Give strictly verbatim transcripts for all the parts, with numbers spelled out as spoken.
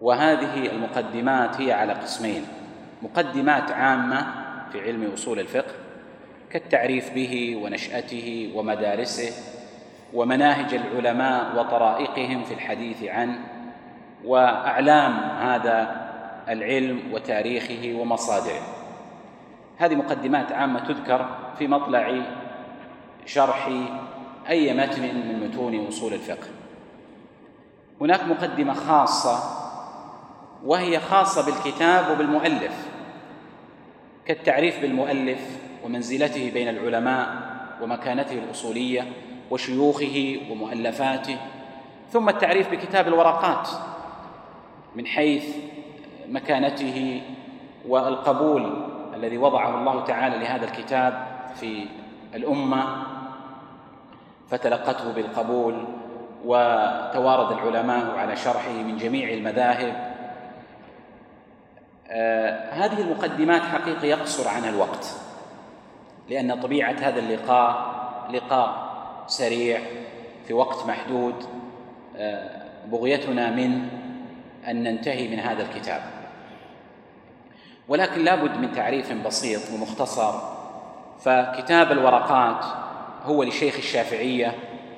وهذه المقدمات هي على قسمين: مقدمات عامة في علم أصول الفقه كالتعريف به ونشأته ومدارسه ومناهج العلماء وطرائقهم في الحديث عنه وأعلام هذا العلم وتاريخه ومصادره. هذه مقدمات عامة تذكر في مطلع شرح أي متن من متون أصول الفقه. هناك مقدمة خاصة وهي خاصة بالكتاب وبالمؤلف، كالتعريف بالمؤلف ومنزلته بين العلماء ومكانته الأصولية وشيوخه ومؤلفاته، ثم التعريف بكتاب الورقات من حيث مكانته والقبول الذي وضعه الله تعالى لهذا الكتاب في الأمة فتلقته بالقبول، وتوارد العلماء على شرحه من جميع المذاهب. آه هذه المقدمات حقيقة يقصر عنها الوقت، لأن طبيعة هذا اللقاء لقاء سريع في وقت محدود، آه بغيتنا من أن ننتهي من هذا الكتاب، ولكن لا بد من تعريف بسيط ومختصر. فكتاب الورقات هو لشيخ الشافعية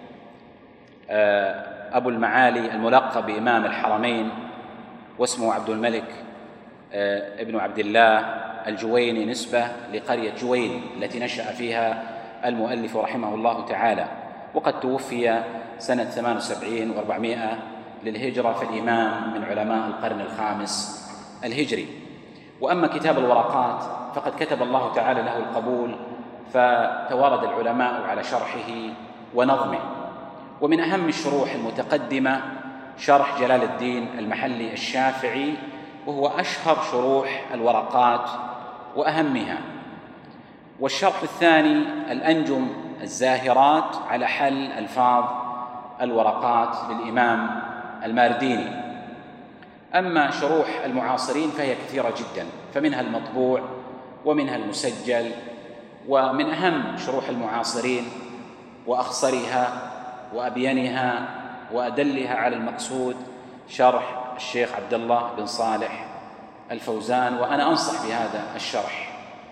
أبو المعالي الملقب بإمام الحرمين، واسمه عبد الملك ابن عبد الله الجويني، نسبة لقرية جوين التي نشأ فيها المؤلف رحمه الله تعالى، وقد توفي سنة ثمان وسبعين وأربعمائة للهجرة، فالإمام من علماء القرن الخامس الهجري. وأما كتاب الورقات فقد كتب الله تعالى له القبول، فتوارد العلماء على شرحه ونظمه. ومن أهم الشروح المتقدمة شرح جلال الدين المحلي الشافعي، وهو أشهر شروح الورقات وأهمها. والشرح الثاني الأنجم الزاهرات على حل ألفاظ الورقات للإمام المارديني. أما شروح المعاصرين فهي كثيرة جدا، فمنها المطبوع ومنها المسجل. ومن أهم شروح المعاصرين وأخصرها وأبينها وأدلها على المقصود شرح الشيخ عبد الله بن صالح الفوزان، وأنا أنصح بهذا الشرح.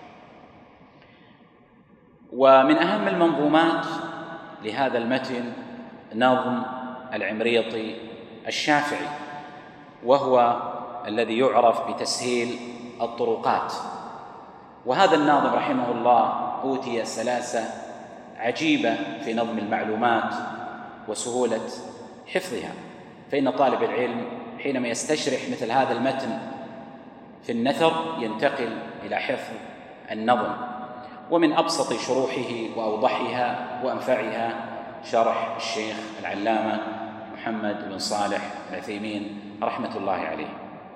ومن أهم المنظومات لهذا المتن نظم العمريطي الشافعي، وهو الذي يعرف بتسهيل الطرقات. وهذا الناظم رحمه الله أوتي سلاسة عجيبة في نظم المعلومات وسهولة حفظها، فإن طالب العلم حينما يستشرح مثل هذا المتن في النثر ينتقل إلى حفظ النظم. ومن أبسط شروحه وأوضحها وأنفعها شرح الشيخ العلامة محمد بن صالح العثيمين رحمة الله عليه.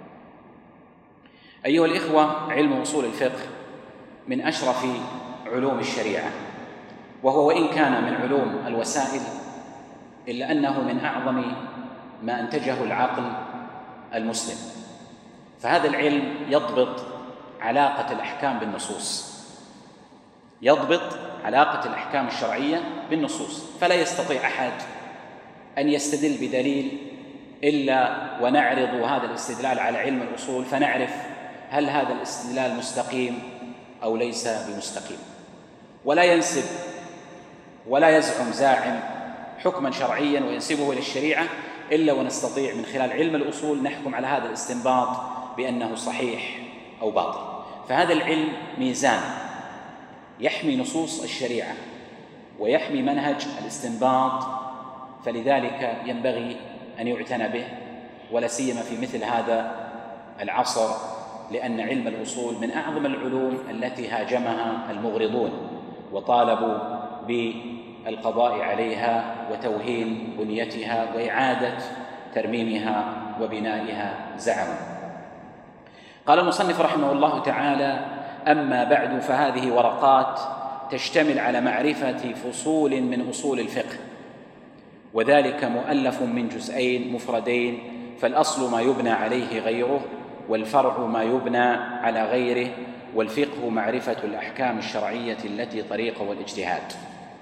أيها الإخوة، علم أصول الفقه من أشرف علوم الشريعة، وهو وإن كان من علوم الوسائل إلا أنه من أعظم ما أنتجه العقل المسلم. فهذا العلم يضبط علاقة الأحكام بالنصوص، يضبط علاقة الأحكام الشرعية بالنصوص، فلا يستطيع أحد أن يستدل بدليل إلا ونعرض هذا الاستدلال على علم الأصول فنعرف هل هذا الاستدلال مستقيم أو ليس بمستقيم. ولا ينسب ولا يزعم زاعم حكما شرعيا وينسبه إلى الشريعة إلا ونستطيع من خلال علم الأصول نحكم على هذا الاستنباط بأنه صحيح أو باطل. فهذا العلم ميزان يحمي نصوص الشريعة ويحمي منهج الاستنباط، فلذلك ينبغي أن يعتنى به، ولا سيما في مثل هذا العصر، لأن علم الأصول من أعظم العلوم التي هاجمها المغرضون وطالبوا بالقضاء عليها وتوهين بنيتها وإعادة ترميمها وبنائها زعموا. قال المصنف رحمه الله تعالى: أما بعد فهذه ورقات تشتمل على معرفة فصول من أصول الفقه، وذلك مؤلف من جزئين مفردين، فالأصل ما يبنى عليه غيره، والفرع ما يبنى على غيره، والفقه معرفة الأحكام الشرعية التي طريقه الاجتهاد.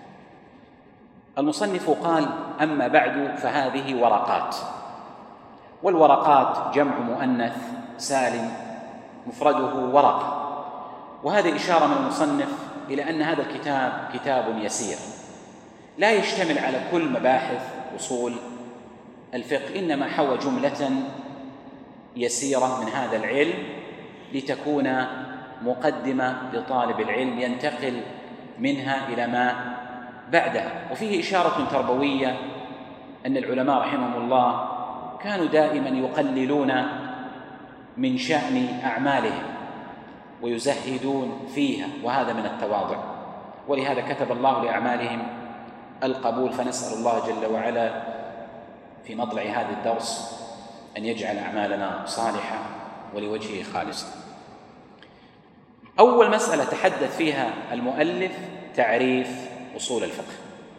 المصنف قال: أما بعد فهذه ورقات. والورقات جمع مؤنث سالم مفرده ورقة. وهذه إشارة من المصنف إلى أن هذا الكتاب كتاب يسير لا يشتمل على كل مباحث أصول الفقه، إنما حوى جملة يسيرة من هذا العلم لتكون مقدمة لطالب العلم ينتقل منها إلى ما بعدها. وفيه إشارة تربوية أن العلماء رحمهم الله كانوا دائما يقللون من شأن أعمالهم ويزهدون فيها، وهذا من التواضع، ولهذا كتب الله لأعمالهم القبول. فنسأل الله جل وعلا في مطلع هذا الدرس أن يجعل أعمالنا صالحة ولوجهه خالصة. أول مسألة تحدث فيها المؤلف تعريف أصول الفقه.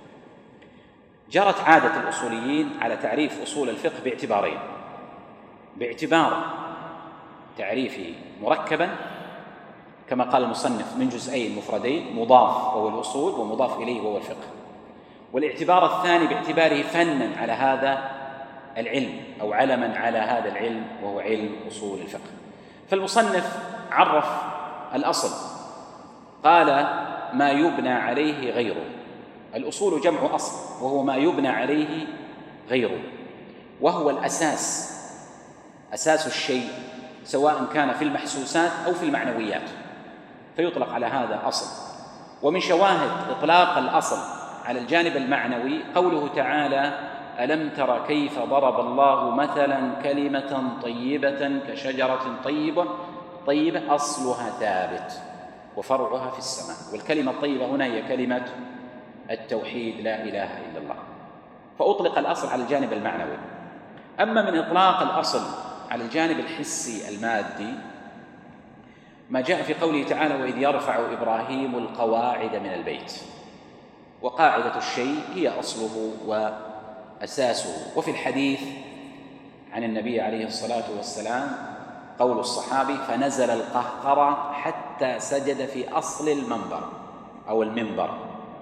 جرت عادة الأصوليين على تعريف أصول الفقه باعتبارين: باعتبار تعريفه مركبا كما قال المصنف من جزئين مفردين، مضاف وهو الأصول ومضاف إليه وهو الفقه، والاعتبار الثاني باعتباره فنا على هذا العلم أو علما على هذا العلم وهو علم أصول الفقه. فالمصنف عرف الأصل، قال ما يبنى عليه غيره. الأصول جمع أصل وهو ما يبنى عليه غيره، وهو الأساس، أساس الشيء سواء كان في المحسوسات أو في المعنويات، فيطلق على هذا أصل. ومن شواهد إطلاق الأصل على الجانب المعنوي قوله تعالى: ألم تر كيف ضرب الله مثلا كلمة طيبة كشجرة طيبة طيبة أصلها ثابت وفرعها في السماء. والكلمة الطيبة هنا هي كلمة التوحيد، لا إله إلا الله. فأطلق الأصل على الجانب المعنوي. أما من إطلاق الأصل على الجانب الحسي المادي ما جاء في قوله تعالى: وإذ يرفع إبراهيم القواعد من البيت. وقاعدة الشيء هي أصله وأساسه. وفي الحديث عن النبي عليه الصلاة والسلام قول الصحابي: فنزل القهقرة حتى سجد في أصل المنبر أو المنبر.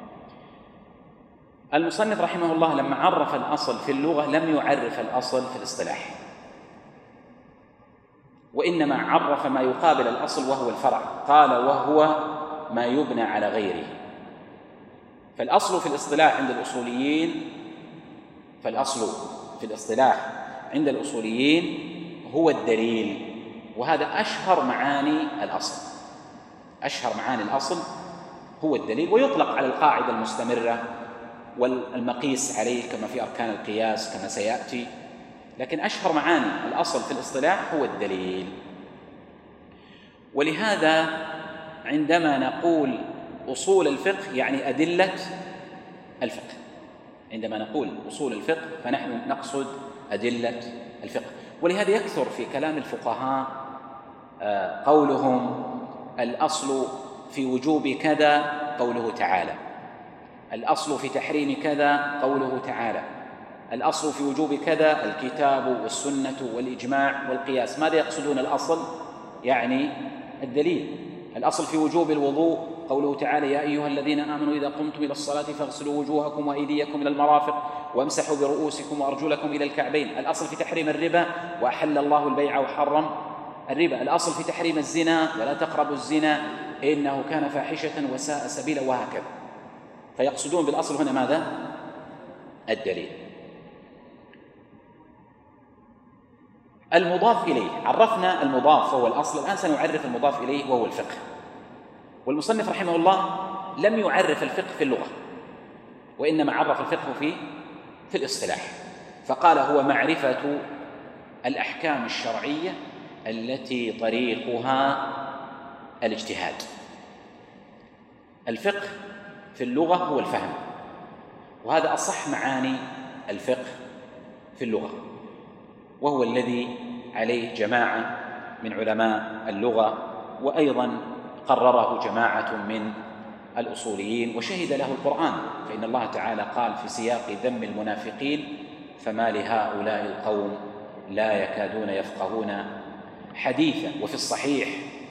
المصنف رحمه الله لما عرف الأصل في اللغة لم يعرف الأصل في الاصطلاح، وإنما عرف ما يقابل الأصل وهو الفرع، قال: وهو ما يبنى على غيره. فالأصل في الاصطلاح عند الأصوليين فالأصل في الاصطلاح عند الأصوليين هو الدليل، وهذا أشهر معاني الأصل. أشهر معاني الأصل هو الدليل، ويطلق على القاعدة المستمرة والمقيس عليه كما في أركان القياس كما سيأتي، لكن أشهر معاني الأصل في الاصطلاح هو الدليل. ولهذا عندما نقول أصول الفقه يعني أدلة الفقه، عندما نقول أصول الفقه فنحن نقصد أدلة الفقه. ولهذا يكثر في كلام الفقهاء قولهم: الأصل في وجوب كذا قوله تعالى، الأصل في تحريم كذا قوله تعالى، الأصل في وجوب كذا الكتاب والسنة والإجماع والقياس. ماذا يقصدون الأصل؟ يعني الدليل. الأصل في وجوب الوضوء قوله تعالى: يا أيها الذين آمنوا إذا قمتم إلى الصلاة فاغسلوا وجوهكم وأيديكم إلى المرافق وامسحوا برؤوسكم وأرجلكم إلى الكعبين. الأصل في تحريم الربا: وأحل الله البيع وحرم الربا. الأصل في تحريم الزنا: ولا تقربوا الزنا إنه كان فاحشة وساء سبيلا، وهكذا. فيقصدون بالأصل هنا ماذا؟ الدليل. المضاف إليه، عرفنا المضاف وهو الأصل، الآن سنعرف المضاف إليه وهو الفقه. والمصنف رحمه الله لم يعرف الفقه في اللغة، وإنما عرف الفقه في في الاصطلاح، فقال: هو معرفة الأحكام الشرعية التي طريقها الاجتهاد. الفقه في اللغة هو الفهم، وهذا أصح معاني الفقه في اللغة، وهو الذي عليه جماعة من علماء اللغة، وأيضا قرره جماعة من الأصوليين، وشهد له القرآن، فإن الله تعالى قال في سياق ذم المنافقين: فما لهؤلاء القوم لا يكادون يفقهون حديثا. وفي الصحيح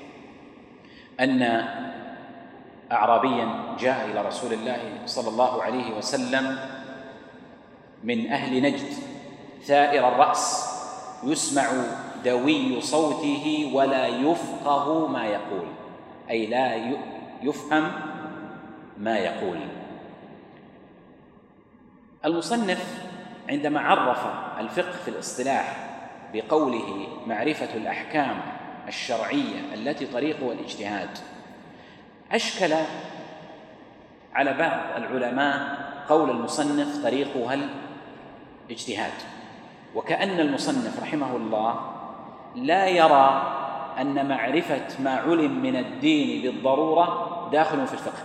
أن أعرابيا جاء إلى رسول الله صلى الله عليه وسلم من أهل نجد ثائر الرأس يسمع دوي صوته ولا يفقه ما يقول، أي لا يفهم ما يقول. المصنف عندما عرف الفقه في الاصطلاح بقوله معرفة الأحكام الشرعية التي طريقها الاجتهاد، أشكل على بعض العلماء قول المصنف طريقها الاجتهاد، وكأن المصنف رحمه الله لا يرى أن معرفة ما علم من الدين بالضرورة داخل في الفقه،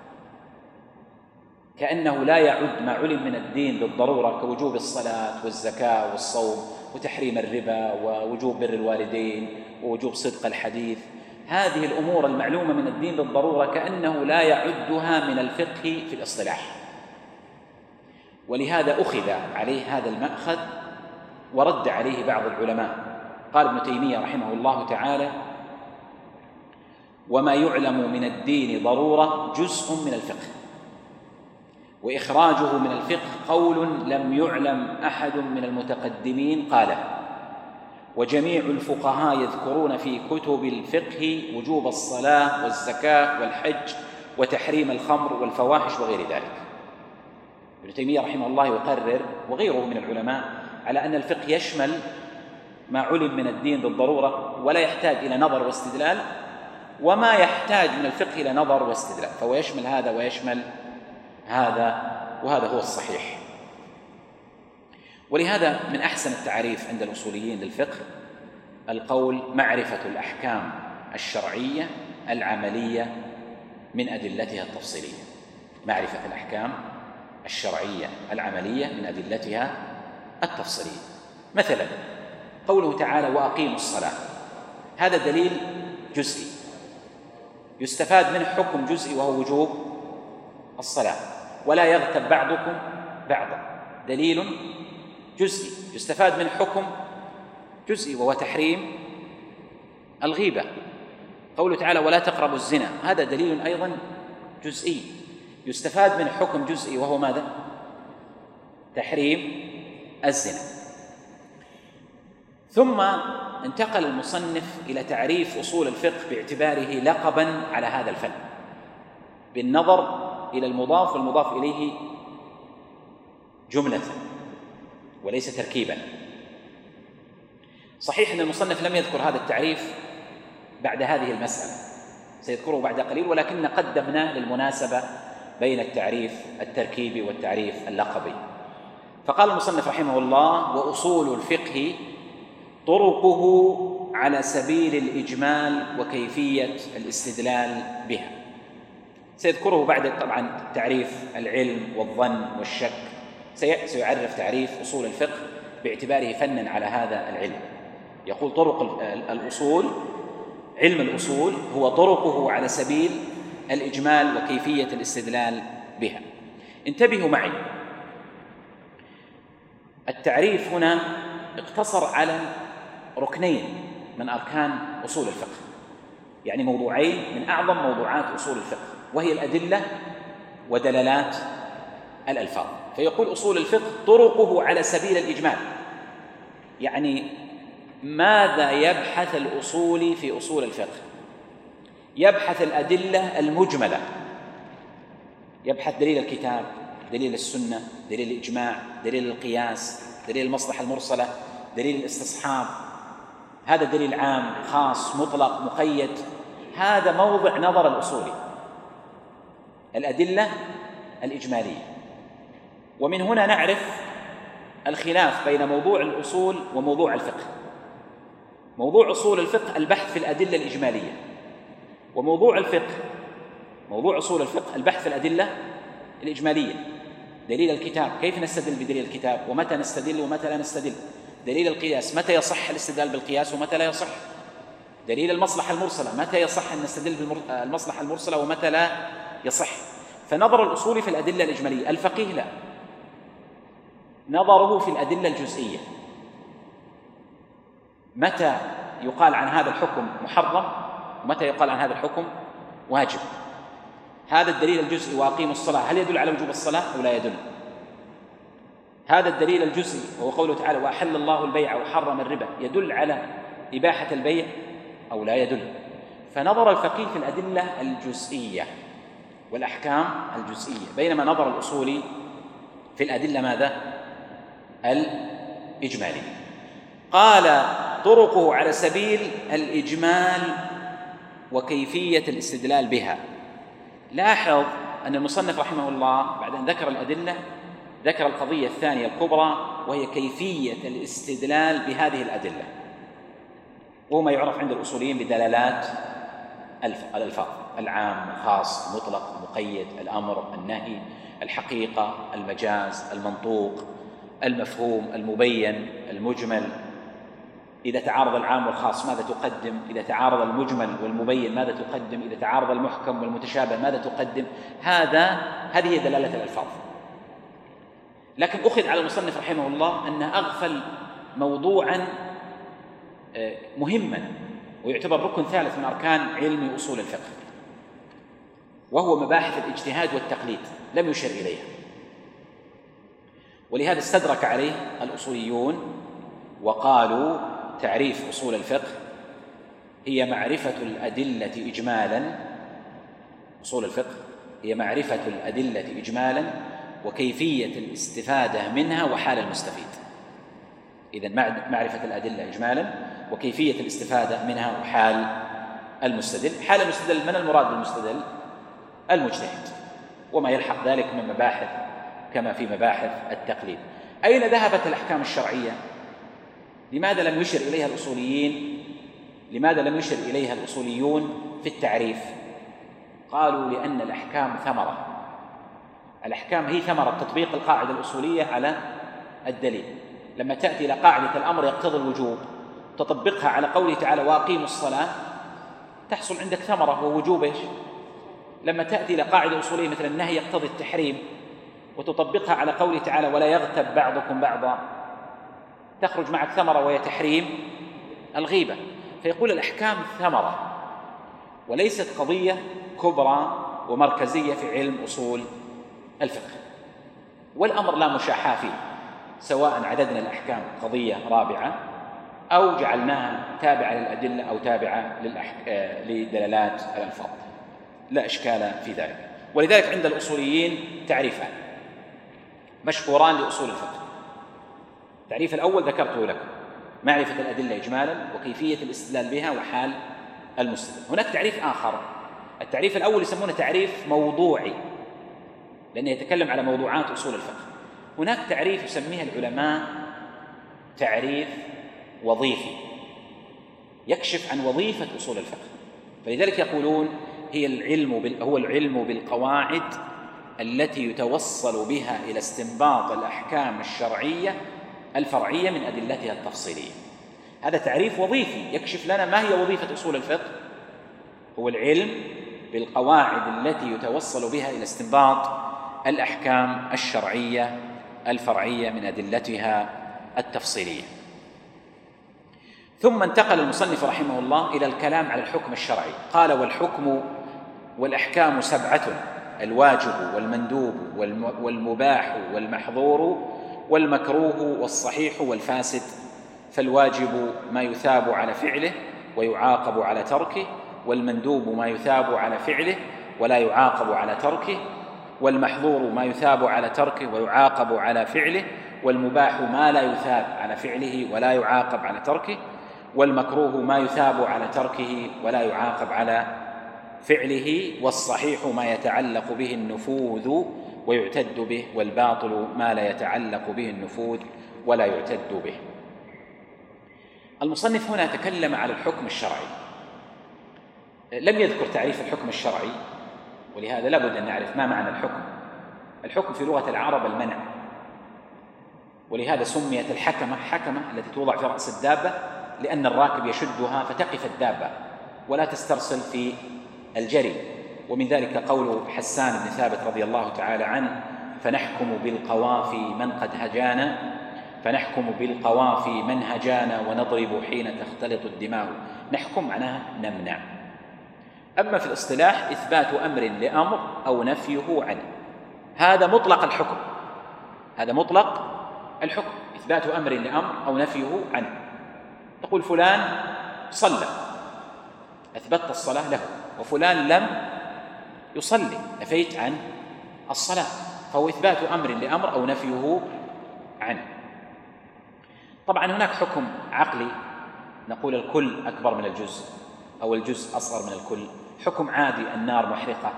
كأنه لا يعد ما علم من الدين بالضرورة كوجوب الصلاة والزكاة والصوم وتحريم الربا ووجوب بر الوالدين ووجوب صدق الحديث، هذه الأمور المعلومة من الدين بالضرورة كأنه لا يعدها من الفقه في الاصطلاح. ولهذا أخذ عليه هذا المأخذ ورد عليه بعض العلماء. قال ابن تيمية رحمه الله تعالى: وما يعلم من الدين ضرورة جزء من الفقه، وإخراجه من الفقه قول لم يعلم أحد من المتقدمين قاله، وجميع الفقهاء يذكرون في كتب الفقه وجوب الصلاة والزكاة والحج وتحريم الخمر والفواحش وغير ذلك. ابن تيمية رحمه الله يقرر وغيره من العلماء على أن الفقه يشمل ما علم من الدين بالضرورة ولا يحتاج إلى نظر واستدلال، وما يحتاج من الفقه إلى نظر واستدلال، فهو يشمل هذا ويشمل هذا، وهذا هو الصحيح. ولهذا من أحسن التعريف عند الأصوليين للفقه القول معرفة الأحكام الشرعية العملية من أدلتها التفصيلية. معرفة الأحكام الشرعية العملية من أدلتها التفصيلية. مثلا قوله تعالى: وأقيموا الصلاة، هذا دليل جزئي يستفاد منه حكم جزئي وهو وجوب الصلاة. ولا يغتب بعضكم بعضا، دليل جزئي يستفاد منه حكم جزئي وهو تحريم الغيبة. قوله تعالى: ولا تقربوا الزنا، هذا دليل أيضا جزئي يستفاد منه حكم جزئي وهو ماذا؟ تحريم الزنا. ثم انتقل المصنف إلى تعريف أصول الفقه باعتباره لقبا على هذا الفن، بالنظر إلى المضاف والمضاف إليه جملة وليس تركيبا. صحيح أن المصنف لم يذكر هذا التعريف بعد هذه المسألة، سيذكره بعد قليل، ولكن قدمنا للمناسبة بين التعريف التركيبي والتعريف اللقبي. فقال المصنف رحمه الله: وأصول الفقه طرقه على سبيل الإجمال وكيفية الاستدلال بها. سيذكره بعد طبعا تعريف العلم والظن والشك، سيعرف تعريف أصول الفقه باعتباره فنا على هذا العلم. يقول: طرق الأصول، علم الأصول هو طرقه على سبيل الإجمال وكيفية الاستدلال بها. انتبهوا معي، التعريف هنا اقتصر على ركنين من أركان أصول الفقه، يعني موضوعين من أعظم موضوعات أصول الفقه، وهي الأدلة ودلالات الألفاظ. فيقول: أصول الفقه طرقه على سبيل الإجمال، يعني ماذا يبحث الأصولي في أصول الفقه؟ يبحث الأدلة المجملة، يبحث دليل الكتاب، دليل السنة، دليل الإجماع، دليل القياس، دليل المصلحة المرسلة، دليل الاستصحاب، هذا دليل عام خاص مطلق مقيد، هذا موضع نظر الأصولي، الأدلة الإجمالية. ومن هنا نعرف الخلاف بين موضوع الأصول وموضوع الفقه. موضوع أصول الفقه البحث في الأدلة الإجمالية، وموضوع الفقه موضوع أصول الفقه البحث في الأدلة الإجمالية. دليل الكتاب، كيف نستدل بدليل الكتاب ومتى نستدل ومتى لا نستدل. دليل القياس، متى يصح الاستدلال بالقياس ومتى لا يصح. دليل المصلحة المرسلة، متى يصح أن نستدل بالمصلحة المرسلة ومتى لا يصح. فنظر الأصول في الأدلة الإجمالية، الفقيه لا، نظره في الأدلة الجزئية، متى يقال عن هذا الحكم محرم ومتى يقال عن هذا الحكم واجب. هذا الدليل الجزئي وأقيموا الصلاة، هل يدل على وجوب الصلاة أو لا يدل؟ هذا الدليل الجزئي وهو قوله تعالى وأحل الله البيع وحرم الربا يدل على إباحة البيع أو لا يدل؟ فنظر الفقيه في الأدلة الجزئية والأحكام الجزئية، بينما نظر الأصولي في الأدلة ماذا؟ الإجمالية. قال طرقه على سبيل الإجمال وكيفية الاستدلال بها. لاحظ أن المصنف رحمه الله بعد أن ذكر الأدلة ذكر القضية الثانية الكبرى وهي كيفية الاستدلال بهذه الأدلة، وهو ما يعرف عند الأصوليين بدلالات الألفاظ: العام، الخاص، مطلق، مقيد، الأمر، النهي، الحقيقة، المجاز، المنطوق، المفهوم، المبين، المجمل. إذا تعارض العام والخاص ماذا تقدم؟ إذا تعارض المجمل والمبين ماذا تقدم؟ إذا تعارض المحكم والمتشابه ماذا تقدم؟ هذا هذه دلالة الألفاظ. لكن أخذ على المصنف رحمه الله أن أغفل موضوعا مهما ويعتبر ركن ثالث من أركان علم أصول الفقه، وهو مباحث الاجتهاد والتقليد، لم يشر إليها، ولهذا استدرك عليه الأصوليون وقالوا تعريف أصول الفقه هي معرفة الأدلة إجمالا. أصول الفقه هي معرفة الأدلة إجمالا وكيفية الاستفادة منها وحال المستفيد. إذن معرفة الأدلة إجمالا وكيفية الاستفادة منها وحال المستدل. حال المستدل من المراد بالمستدل؟ المجتهد، وما يلحق ذلك من مباحث كما في مباحث التقليد. أين ذهبت الأحكام الشرعية؟ لماذا لم يشر إليها الأصوليين؟ لماذا لم يشر إليها الأصوليون في التعريف؟ قالوا لأن الأحكام ثمرة. الأحكام هي ثمرة تطبيق القاعدة الأصولية على الدليل. لما تأتي إلى قاعدة الأمر يقتضي الوجوب تطبقها على قوله تعالى وأقيموا الصلاة، تحصل عندك ثمرة ووجوب إيش؟ لما تأتي إلى قاعدة أصولية مثل النهي يقتضي التحريم وتطبقها على قوله تعالى ولا يغتب بعضكم بعضا، تخرج معك ثمرة وهي تحريم الغيبة. فيقول الأحكام ثمرة وليست قضية كبرى ومركزية في علم أصول الفقه، والأمر لا مشاحة فيه، سواء عددنا الأحكام قضية رابعة أو جعلناها تابعة للأدلة أو تابعة لدلالات الألفاظ، لا إشكال في ذلك. ولذلك عند الأصوليين تعريفان مشهوران لأصول الفقه. التعريف الأول ذكرته لكم: معرفة الأدلة إجمالا وكيفية الاستدلال بها وحال المستدل. هناك تعريف آخر، التعريف الأول يسمونه تعريف موضوعي لأنه يتكلم على موضوعات أصول الفقه. هناك تعريف يسميه العلماء تعريف وظيفي، يكشف عن وظيفة أصول الفقه. فلذلك يقولون هي العلم بال... هو العلم بالقواعد التي يتوصل بها إلى استنباط الأحكام الشرعية الفرعية من أدلتها التفصيلية. هذا تعريف وظيفي يكشف لنا ما هي وظيفة أصول الفقه. هو العلم بالقواعد التي يتوصل بها إلى استنباط الأحكام الشرعية الفرعية من أدلتها التفصيلية. ثم انتقل المصنف رحمه الله إلى الكلام على الحكم الشرعي. قال والحكم والأحكام سبعة: الواجب والمندوب والمباح والمحظور والمكروه والصحيح والفاسد. فالواجب ما يثاب على فعله ويعاقب على تركه، والمندوب ما يثاب على فعله ولا يعاقب على تركه، والمحظور ما يثاب على تركه ويعاقب على فعله، والمباح ما لا يثاب على فعله ولا يعاقب على تركه، والمكروه ما يثاب على تركه ولا يعاقب على فعله، والصحيح ما يتعلق به النفوذ ويعتد به، والباطل ما لا يتعلق به النفوذ ولا يعتد به. المصنف هنا تكلم على الحكم الشرعي، لم يذكر تعريف الحكم الشرعي، ولهذا لابد أن نعرف ما معنى الحكم. الحكم في لغة العرب المنع، ولهذا سميت الحكمة حكمة التي توضع في رأس الدابة، لأن الراكب يشدها فتقف الدابة ولا تسترسل في الجري. ومن ذلك قول حسان بن ثابت رضي الله تعالى عنه: فنحكم بالقوافي من قد هجانا، فنحكم بالقوافي من هجانا ونضرب حين تختلط الدماء. نحكم معناها نمنع. أما في الاصطلاح إثبات أمر لأمر أو نفيه عنه، هذا مطلق الحكم، هذا مطلق الحكم إثبات أمر لأمر أو نفيه عنه. تقول فلان صلى، أثبتت الصلاة له، وفلان لم يصلي، نفيت عن الصلاة، فهو إثبات أمر لأمر أو نفيه عنه. طبعا هناك حكم عقلي، نقول الكل أكبر من الجزء أو الجزء أصغر من الكل. حكم عادي، النار محرقة،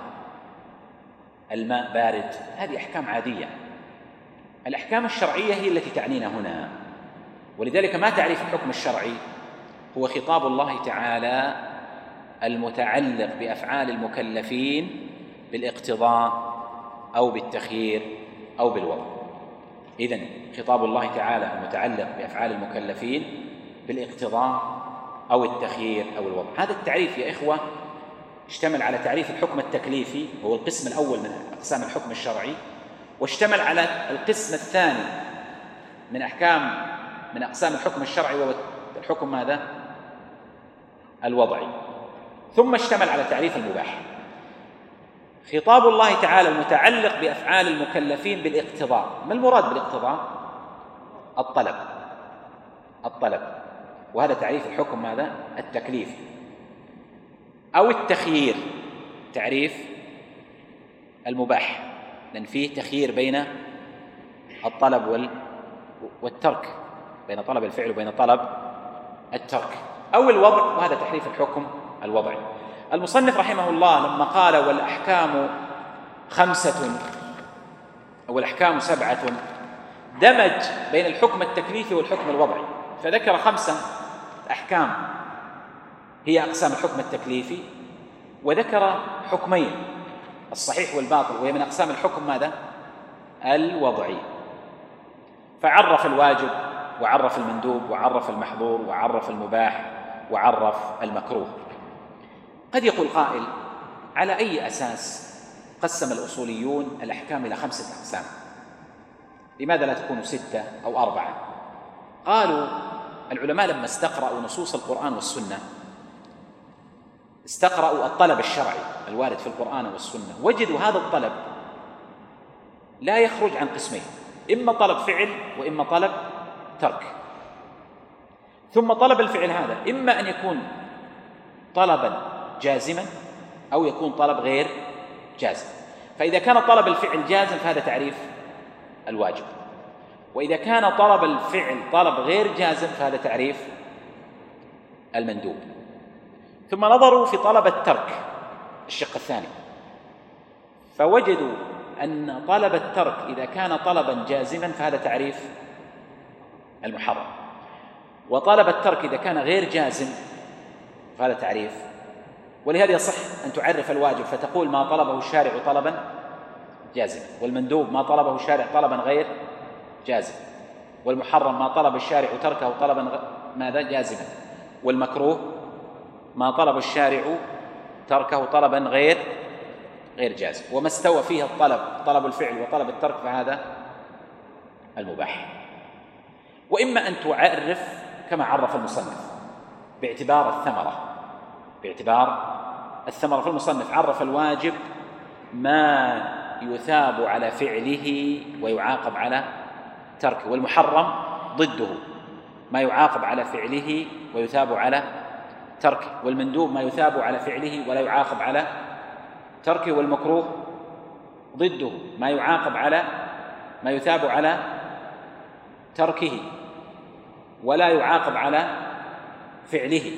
الماء بارد، هذه أحكام عادية. الأحكام الشرعية هي التي تعنينا هنا، ولذلك ما تعريف الحكم الشرعي؟ هو خطاب الله تعالى المتعلق بأفعال المكلفين بالاقتضاء أو بالتخيير أو بالوضع. إذن خطاب الله تعالى المتعلق بأفعال المكلفين بالاقتضاء أو التخيير أو الوضع. هذا التعريف يا إخوة اشتمل على تعريف الحكم التكليفي، هو القسم الأول من أقسام الحكم الشرعي، واشتمل على القسم الثاني من أحكام من أقسام الحكم الشرعي، وهو الحكم ماذا؟ الوضعي، ثم اشتمل على تعريف المباح. خطاب الله تعالى المتعلق بأفعال المكلفين بالاقتضاء، ما المراد بالاقتضاء؟ الطلب، الطلب، وهذا تعريف الحكم ماذا؟ التكليفي. أو التخيير، تعريف المباح، لأن فيه تخيير بين الطلب والترك، بين طلب الفعل وبين طلب الترك. أو الوضع، وهذا تحريف الحكم الوضعي. المصنف رحمه الله لما قال والأحكام خمسة أو الأحكام سبعة، دمج بين الحكم التكليفي والحكم الوضعي، فذكر خمسة أحكام هي أقسام الحكم التكليفي، وذكر حكمين الصحيح والباطل، وهي من أقسام الحكم ماذا؟ الوضعي. فعرف الواجب وعرف المندوب وعرف المحظور وعرف المباح وعرف المكروه. قد يقول قائل على أي أساس قسم الأصوليون الأحكام إلى خمسة أقسام؟ لماذا لا تكون ستة أو أربعة؟ قالوا العلماء لما استقرأوا نصوص القرآن والسنة، استقرأوا الطلب الشرعي الوارد في القرآن والسنة، وجدوا هذا الطلب لا يخرج عن قسمين: إما طلب فعل وإما طلب ترك. ثم طلب الفعل هذا إما أن يكون طلبا جازما أو يكون طلب غير جازم. فإذا كان طلب الفعل جازم فهذا تعريف الواجب، وإذا كان طلب الفعل طلب غير جازم فهذا تعريف المندوب. ثم نظروا في طلب الترك الشق الثاني، فوجدوا أن طلب الترك إذا كان طلبا جازما فهذا تعريف المحرم، وطلب الترك إذا كان غير جازم فهذا تعريف. ولهذا يصح أن تعرف الواجب فتقول ما طلبه الشارع طلبا جازما، والمندوب ما طلبه الشارع طلبا غير جازم، والمحرم ما طلب الشارع تركه طلبا ماذا؟ جازما، والمكروه ما طلب الشارع تركه طلبا غير غير جازم. وما استوى فيه الطلب طلب الفعل وطلب الترك فهذا المباح. وإما أن تعرف كما عرف المصنف باعتبار الثمرة، باعتبار الثمرة. فالمصنف عرف الواجب ما يثاب على فعله ويعاقب على تركه، والمحرم ضده ما يعاقب على فعله ويثاب على تركه، والمندوب ما يثاب على فعله ولا يعاقب على تركه، والمكروه ضده ما يعاقب على ما يثاب على تركه ولا يعاقب على فعله،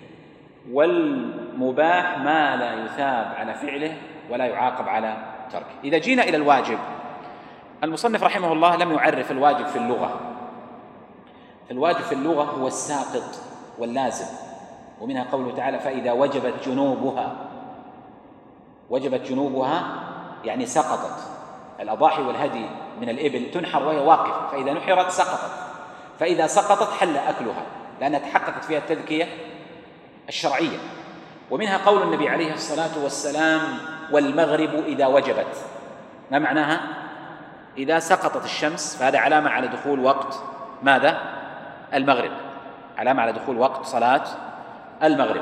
والمباح ما لا يثاب على فعله ولا يعاقب على تركه. إذا جينا إلى الواجب، المصنف رحمه الله لم يعرف الواجب في اللغة. الواجب في اللغة هو الساقط واللازم، ومنها قوله تعالى فإذا وجبت جنوبها. وجبت جنوبها يعني سقطت. الأضاحي والهدي من الإبل تنحر وهي واقفة، فإذا نحرت سقطت، فإذا سقطت حل أكلها لأنها تحققت فيها التذكية الشرعية. ومنها قول النبي عليه الصلاة والسلام والمغرب إذا وجبت. ما معناها؟ إذا سقطت الشمس فهذا علامة على دخول وقت ماذا؟ المغرب، علامة على دخول وقت صلاة المغرب.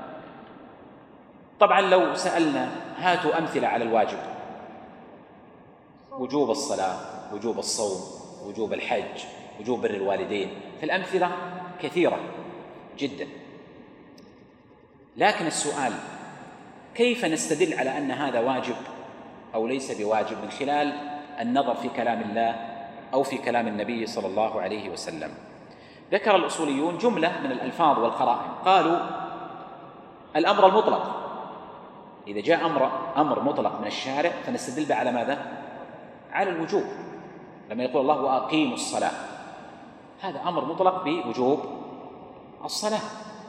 طبعا لو سألنا هاتوا أمثلة على الواجب: وجوب الصلاة، وجوب الصوم، وجوب الحج، وجوب بر الوالدين، فالأمثلة كثيرة جدا. لكن السؤال كيف نستدل على أن هذا واجب أو ليس بواجب من خلال النظر في كلام الله أو في كلام النبي صلى الله عليه وسلم؟ ذكر الأصوليون جملة من الألفاظ والقرائن، قالوا الأمر المطلق، إذا جاء أمر, أمر مطلق من الشارع فنستدل به على ماذا؟ على الوجوب. لما يقول الله وأقيموا الصلاة، هذا أمر مطلق بوجوب الصلاة.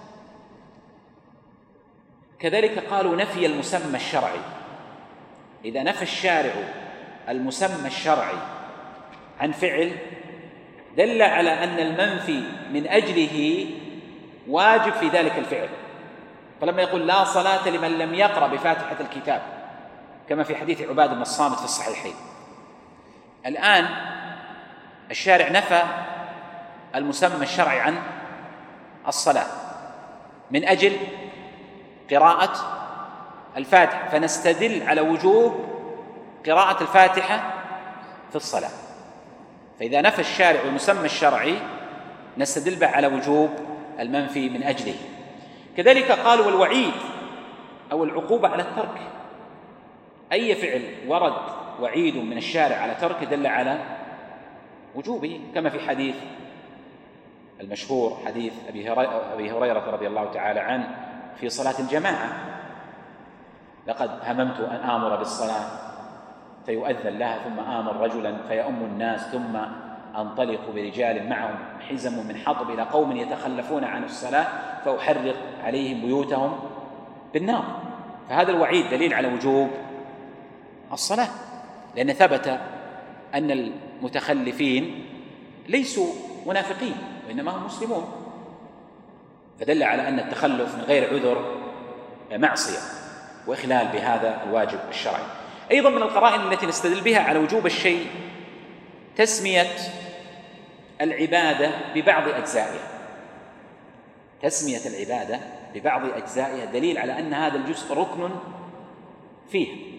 كذلك قالوا نفي المسمى الشرعي، إذا نفى الشارع المسمى الشرعي عن فعل دل على أن المنفي من أجله واجب في ذلك الفعل. فلما يقول لا صلاة لمن لم يقرأ بفاتحة الكتاب كما في حديث عبادة بن الصامت في الصحيحين، الآن الشارع نفى المسمى الشرعي عن الصلاة من أجل قراءة الفاتحة، فنستدل على وجوب قراءة الفاتحة في الصلاة. فإذا نفى الشارع المسمى الشرعي نستدل به على وجوب المنفي من أجله. كذلك قالوا والوعيد أو العقوبة على الترك، أي فعل ورد وعيد من الشارع على ترك دل على وجوبه، كما في حديث المشهور حديث أبي هريرة رضي الله تعالى عنه في صلاة الجماعة: لقد هممت أن آمر بالصلاة فيؤذن لها ثم آمر رجلا فيؤم الناس ثم أنطلق برجال معهم حزم من حطب إلى قوم يتخلفون عن الصلاة فأحرق عليهم بيوتهم بالنار. فهذا الوعيد دليل على وجوب الصلاة، لأن ثبت أن المتخلفين ليسوا منافقين وإنما هم مسلمون، فدل على أن التخلف من غير عذر معصية وإخلال بهذا الواجب الشرعي. أيضا من القرائن التي نستدل بها على وجوب الشيء تسمية العبادة ببعض أجزائها، تسمية العبادة ببعض أجزائها دليل على أن هذا الجزء ركن فيه.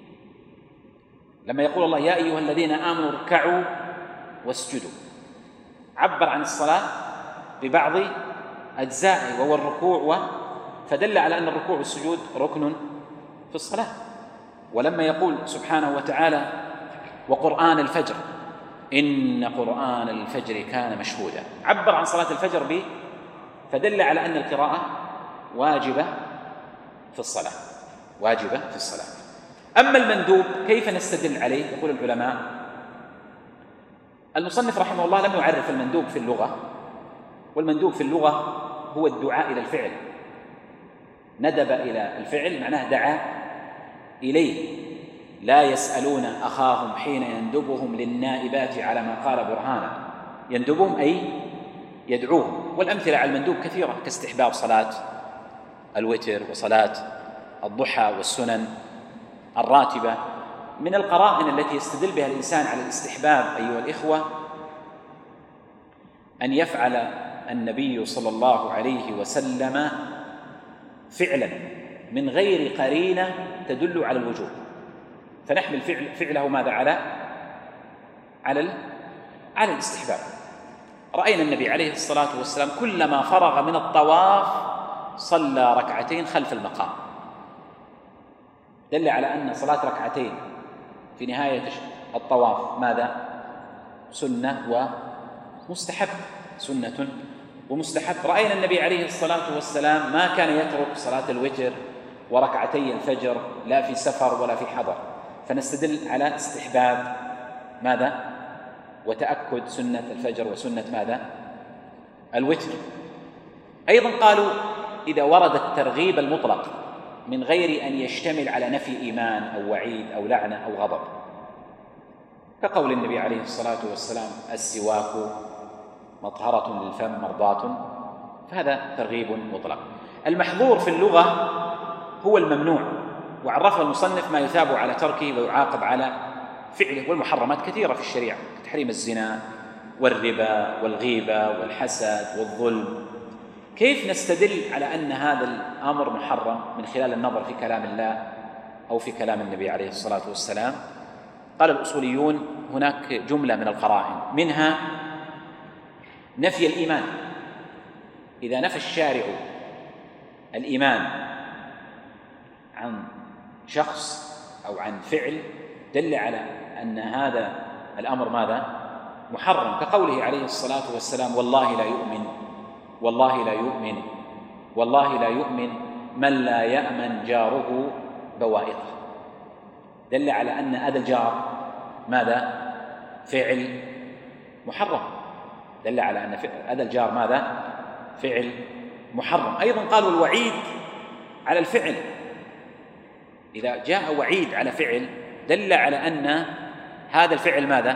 لما يقول الله يا أيها الذين آمنوا اركعوا واسجدوا، عبر عن الصلاة ببعض أجزائه وهو الركوع، فدل على أن الركوع والسجود ركن في الصلاة. ولما يقول سبحانه وتعالى وقرآن الفجر إن قرآن الفجر كان مشهودا، عبر عن صلاة الفجر به، فدل على أن القراءة واجبة في الصلاة، واجبة في الصلاة. أما المندوب كيف نستدل عليه؟ يقول العلماء المصنف رحمه الله لم يعرف المندوب في اللغة، والمندوب في اللغة هو الدعاء إلى الفعل، ندب إلى الفعل معناه دعا إليه. لا يسألون أخاهم حين يندبهم للنائبات على ما قال برهانا، يندبهم أي يدعوهم. والأمثلة على المندوب كثيرة كاستحباب صلاة الوتر وصلاة الضحى والسنن الراتبة. من القرائن التي يستدل بها الإنسان على الاستحباب أيها الإخوة أن يفعل النبي صلى الله عليه وسلم فعلا من غير قرينة تدل على الوجوب، فنحمل فعل فعله ماذا على على على الاستحباب. رأينا النبي عليه الصلاة والسلام كلما فرغ من الطواف صلى ركعتين خلف المقام، دل على أن صلاة ركعتين في نهاية الطواف ماذا؟ سنة ومستحب، سنة ومستحب. رأينا النبي عليه الصلاة والسلام ما كان يترك صلاة الوتر وركعتي الفجر لا في سفر ولا في حضر، فنستدل على استحباب ماذا؟ وتأكد سنة الفجر وسنة ماذا؟ الوتر. أيضا قالوا إذا ورد الترغيب المطلق من غير أن يشتمل على نفي إيمان أو وعيد أو لعنة أو غضب، كقول النبي عليه الصلاة والسلام السواك مطهرة للفم مرضاة، فهذا ترغيب مطلق. المحظور في اللغة هو الممنوع، وعرفه المصنف ما يثاب على تركه ويعاقب على فعله. والمحرمات كثيرة في الشريعة، تحريم الزنا والربا والغيبة والحسد والظلم. كيف نستدل على أن هذا الأمر محرم؟ من خلال النظر في كلام الله أو في كلام النبي عليه الصلاة والسلام. قال الأصوليون هناك جملة من القرائن، منها نفي الإيمان. إذا نفى الشارع الإيمان عن شخص أو عن فعل دل على أن هذا الأمر ماذا؟ محرم، كقوله عليه الصلاة والسلام: والله لا يؤمن والله لا يؤمن والله لا يؤمن من لا يأمن جاره بوائقه. دل على أن أذى الجار ماذا؟ فعل محرم. دل على أن أذى الجار ماذا؟ فعل محرم. أيضا قالوا الوعيد على الفعل، إذا جاء وعيد على فعل دل على أن هذا الفعل ماذا؟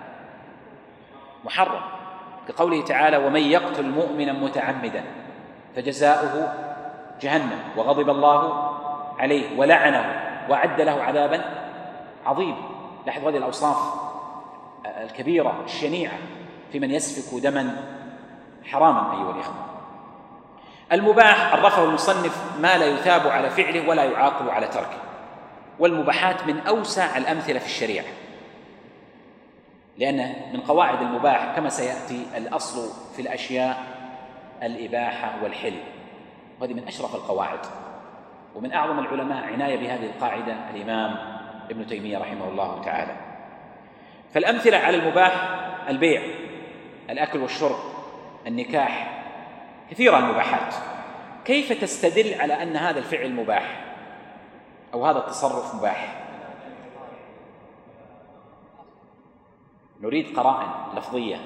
محرم، كقوله تعالى: ومن يقتل مؤمنا متعمدا فجزاؤه جهنم وغضب الله عليه ولعنه وأعد له عذابا عظيما. لاحظ هذه الأوصاف الكبيرة الشنيعة في من يسفك دما حراما. أيها الإخوة، المباح عرفه المصنف ما لا يثاب على فعله ولا يعاقب على تركه، والمباحات من أوسع الأمثلة في الشريعة، لأن من قواعد المباح كما سيأتي الأصل في الأشياء الإباحة والحل، وهذه من أشرف القواعد، ومن أعظم العلماء عناية بهذه القاعدة الإمام ابن تيمية رحمه الله تعالى. فالأمثلة على المباح: البيع، الأكل والشرب، النكاح، كثيرة المباحات. كيف تستدل على أن هذا الفعل مباح أو هذا التصرف مباح؟ نريد قرائن لفظية.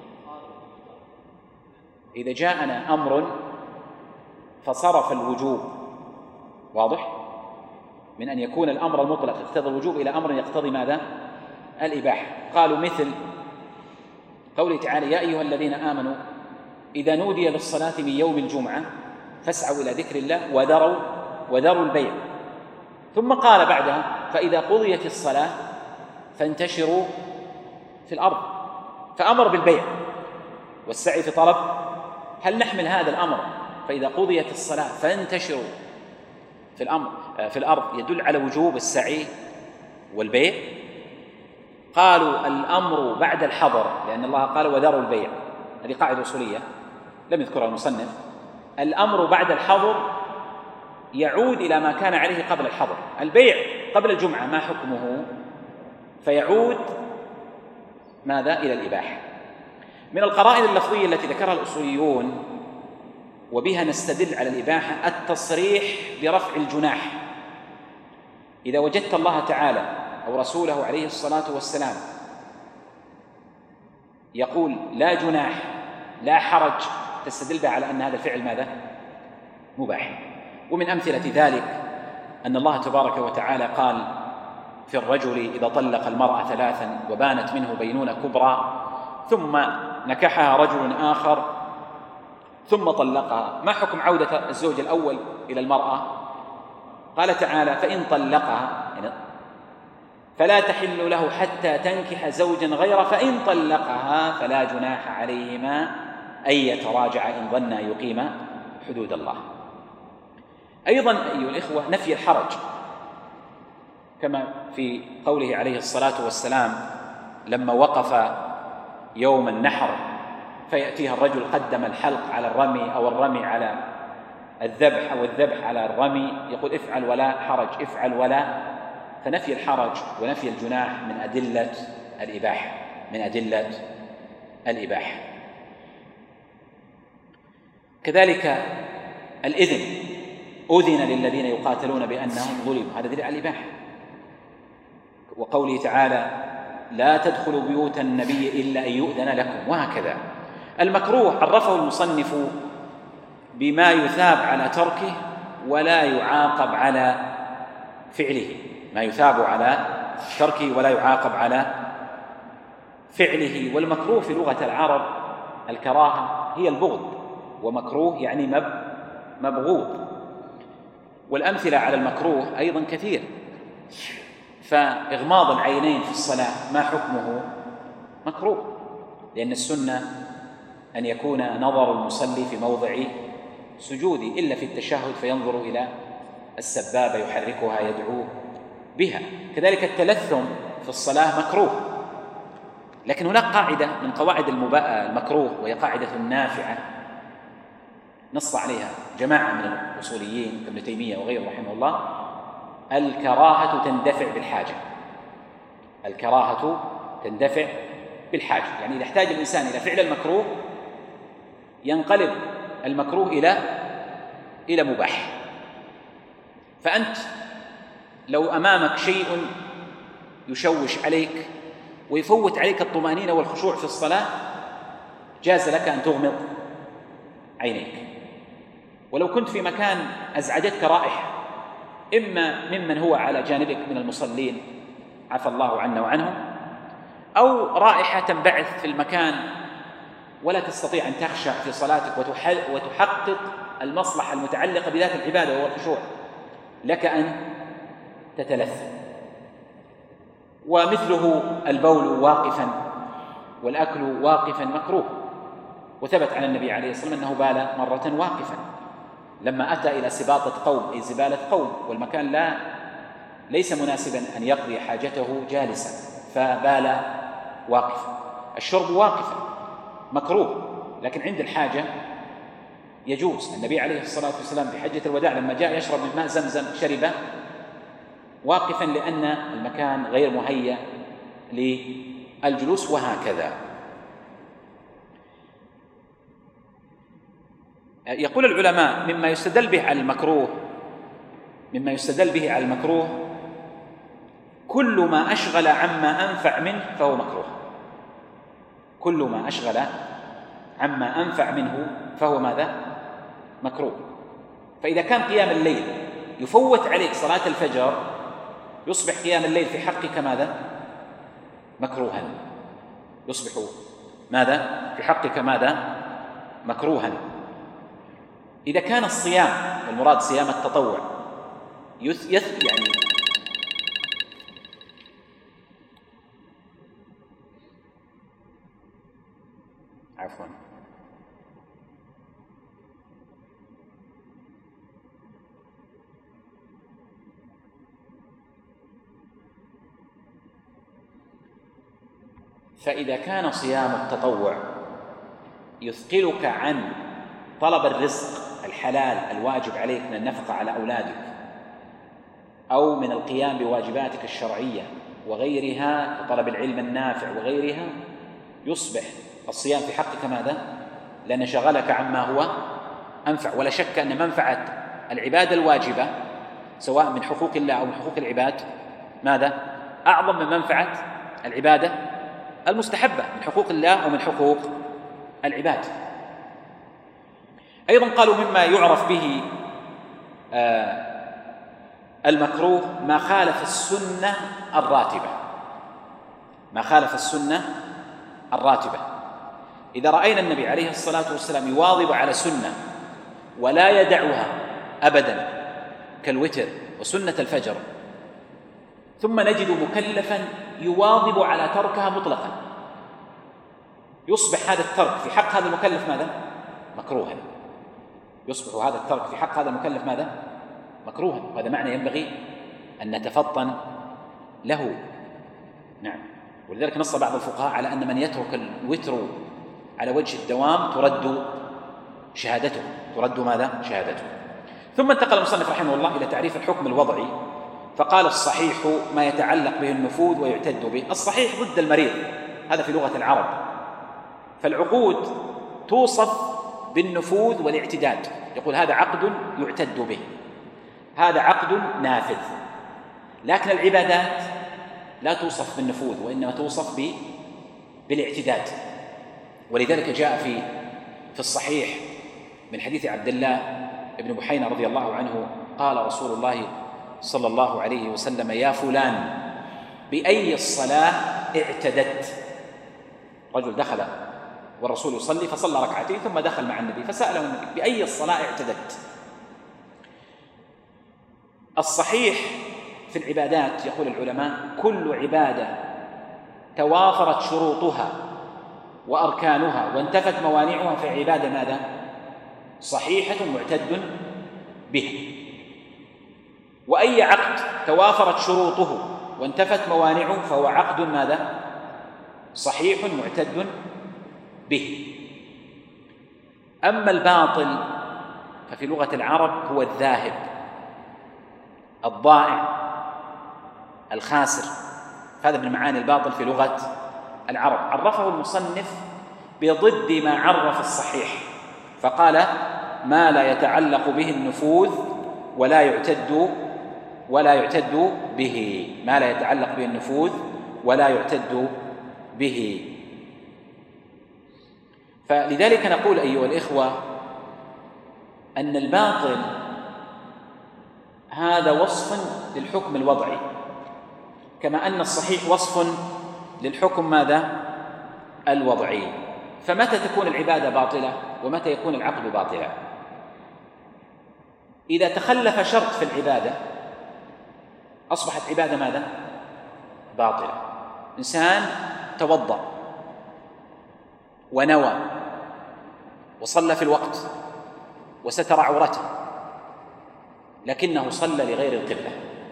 إذا جاءنا أمر فصرف الوجوب، واضح، من أن يكون الأمر المطلق يقتضي الوجوب إلى أمر يقتضي ماذا؟ الإباحة. قالوا مثل قوله تعالى: يا أيها الذين آمنوا إذا نودي للصلاة من يوم الجمعة فاسعوا إلى ذكر الله وذروا وذروا البيع. ثم قال بعدها: فإذا قضيت الصلاة فانتشروا في الأرض، فأمر بالبيع والسعي في طلب. هل نحمل هذا الأمر فإذا قضيت الصلاة فانتشروا في الأمر في الأرض يدل على وجوب السعي والبيع؟ قالوا الأمر بعد الحظر، لأن الله قال: وذروا البيع، هذه قاعدة أصولية لم يذكرها المصنف. الأمر بعد الحظر يعود إلى ما كان عليه قبل الحظر. البيع قبل الجمعة ما حكمه؟ فيعود ماذا؟ إلى الإباحة. من القرائن اللفظية التي ذكرها الأصوليون وبها نستدل على الإباحة التصريح برفع الجناح. إذا وجدت الله تعالى أو رسوله عليه الصلاة والسلام يقول لا جناح لا حرج، تستدل بها على أن هذا الفعل ماذا؟ مباح. ومن أمثلة ذلك أن الله تبارك وتعالى قال في الرجل إذا طلق المرأة ثلاثا وبانت منه بينونة كبرى ثم نكحها رجل آخر ثم طلقها، ما حكم عودة الزوج الأول إلى المرأة؟ قال تعالى: فإن طلقها فلا تحل له حتى تنكح زوجا غيره فإن طلقها فلا جناح عليهما أن يتراجعا إن ظنا يقيما حدود الله. أيضا أيها الإخوة نفي الحرج، كما في قوله عليه الصلاة والسلام لما وقف يوم النحر فيأتيها الرجل قدم الحلق على الرمي أو الرمي على الذبح أو الذبح على الرمي، يقول افعل ولا حرج، افعل ولا. فنفي الحرج ونفي الجناح من أدلة الإباحة، من أدلة الإباحة. كذلك الإذن، أذن للذين يقاتلون بأنهم ظلموا، هذا دليل على الإباحة. وقوله تعالى: لا تدخلوا بيوت النبي إلا أن يؤذن لكم، وهكذا. المكروه عرفه المصنف بما يثاب على تركه ولا يعاقب على فعله، ما يثاب على تركه ولا يعاقب على فعله. والمكروه في لغة العرب الكراهة هي البغض، ومكروه يعني مبغوض. والأمثلة على المكروه أيضا كثير. فإغماض العينين في الصلاة ما حكمه؟ مكروه، لأن السنة أن يكون نظر المصلي في موضع سجوده إلا في التشهد فينظر إلى السبابة يحركها يدعو بها. كذلك التلثم في الصلاة مكروه، لكن هناك قاعدة من قواعد المكروه وهي قاعدة نافعة نص عليها جماعة من الأصوليين ابن تيمية وغيره رحمه الله: الكراهة تندفع بالحاجة. الكراهة تندفع بالحاجة، يعني إذا احتاج الإنسان إلى فعل المكروه ينقلب المكروه إلى إلى مباح. فأنت لو أمامك شيء يشوش عليك ويفوت عليك الطمأنينة والخشوع في الصلاة جاز لك أن تغمض عينيك. ولو كنت في مكان أزعجتك رائحة إما ممن هو على جانبك من المصلين عفى الله عنا وعنهم، أو رائحة تنبعث في المكان ولا تستطيع أن تخشع في صلاتك وتحقق المصلحة المتعلقة بذات العبادة وهو الخشوع، لك أن تتلثم. ومثله البول واقفا والأكل واقفا مكروه، وثبت عن النبي عليه الصلاة والسلام أنه بال مرة واقفا لما أتى إلى سباطة قوم أي زبالة قوم، والمكان لا ليس مناسبا أن يقضي حاجته جالسا فبال واقفا. الشرب واقفا مكروه، لكن عند الحاجة يجوز. النبي عليه الصلاة والسلام في حجة الوداع لما جاء يشرب من ماء زمزم شرب واقفا لأن المكان غير مهيأ للجلوس، وهكذا. يقول العلماء مما يستدل به على المكروه مما يستدل به على المكروه كل ما أشغل عما أنفع منه فهو مكروه. كل ما أشغل عما أنفع منه فهو ماذا؟ مكروه. فإذا كان قيام الليل يفوت عليك صلاة الفجر يصبح قيام الليل في حقك ماذا؟ مكروها. يصبح ماذا؟ في حقك ماذا؟ مكروها. إذا كان الصيام، والمراد صيام التطوع، يث يث يعني عفوا فإذا كان صيام التطوع يثقلك عن طلب الرزق الحلال الواجب عليك من النفقة على أولادك أو من القيام بواجباتك الشرعية وغيرها كطلب العلم النافع وغيرها، يصبح الصيام في حقك ماذا؟ لأن شغلك عما هو أنفع. ولا شك أن منفعة العبادة الواجبة سواء من حقوق الله أو من حقوق العباد ماذا؟ أعظم من منفعة العبادة المستحبة من حقوق الله أو من حقوق العباد. أيضا قالوا مما يعرف به آه المكروه ما خالف السنة الراتبة. ما خالف السنة الراتبة إذا رأينا النبي عليه الصلاة والسلام يواظب على سنة ولا يدعها أبدا كالوتر وسنة الفجر، ثم نجد مكلفا يواظب على تركها مطلقا، يصبح هذا الترك في حق هذا المكلف ماذا؟ مكروها. يصبح هذا الترك في حق هذا المكلف ماذا؟ مكروها. وهذا معنى ينبغي أن نتفطن له. نعم. ولذلك نص بعض الفقهاء على أن من يترك الوتر على وجه الدوام ترد شهادته ترد ماذا؟ شهادته. ثم انتقل المصنف رحمه الله إلى تعريف الحكم الوضعي، فقال: الصحيح ما يتعلق به النفوذ ويعتد به. الصحيح ضد المريض، هذا في لغة العرب. فالعقود توصف بالنفوذ والاعتداد، يقول هذا عقد يعتد به، هذا عقد نافذ. لكن العبادات لا توصف بالنفوذ وإنما توصف بالاعتداد. ولذلك جاء في في الصحيح من حديث عبد الله بن بحينة رضي الله عنه قال رسول الله صلى الله عليه وسلم: يا فلان بأي الصلاة اعتدت؟ رجل دخل والرسول يصلي فصلى ركعتين ثم دخل مع النبي فسأله النبي: بأي الصلاة اعتدت؟ الصحيح في العبادات يقول العلماء كل عبادة توافرت شروطها وأركانها وانتفت موانعها في عبادة ماذا؟ صحيحة معتد به. وأي عقد توافرت شروطه وانتفت موانعه فهو عقد ماذا؟ صحيح معتد به. أما الباطل ففي لغة العرب هو الذاهب، الضائع، الخاسر. هذا من معاني الباطل في لغة العرب. عرفه المصنف بضد ما عرف الصحيح، فقال: ما لا يتعلق به النفوذ ولا يعتد ولا يعتد به، ما لا يتعلق به النفوذ ولا يعتد به. فلذلك نقول أيها الإخوة أن الباطل هذا وصف للحكم الوضعي، كما أن الصحيح وصف للحكم ماذا؟ الوضعي. فمتى تكون العبادة باطلة ومتى يكون العقل باطلا؟ إذا تخلف شرط في العبادة أصبحت عبادة ماذا؟ باطلة. إنسان توضأ ونوى وصلى في الوقت وستر عورته، لكنه صلى لغير القبلة،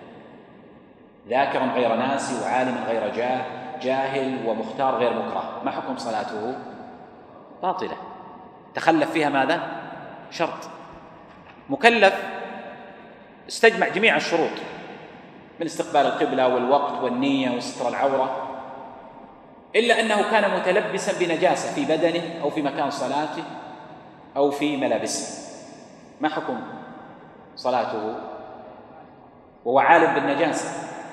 ذاكر غير ناسي وعالم غير جاهل ومختار غير مكره، ما حكم صلاته؟ باطلة. تخلف فيها ماذا؟ شرط. مكلف استجمع جميع الشروط من استقبال القبلة والوقت والنية وستر العورة، إلا أنه كان متلبسا بنجاسة في بدنه أو في مكان صلاته أو في ملابسه، ما حكم صلاته؟ وهو عالم بالنجاسة،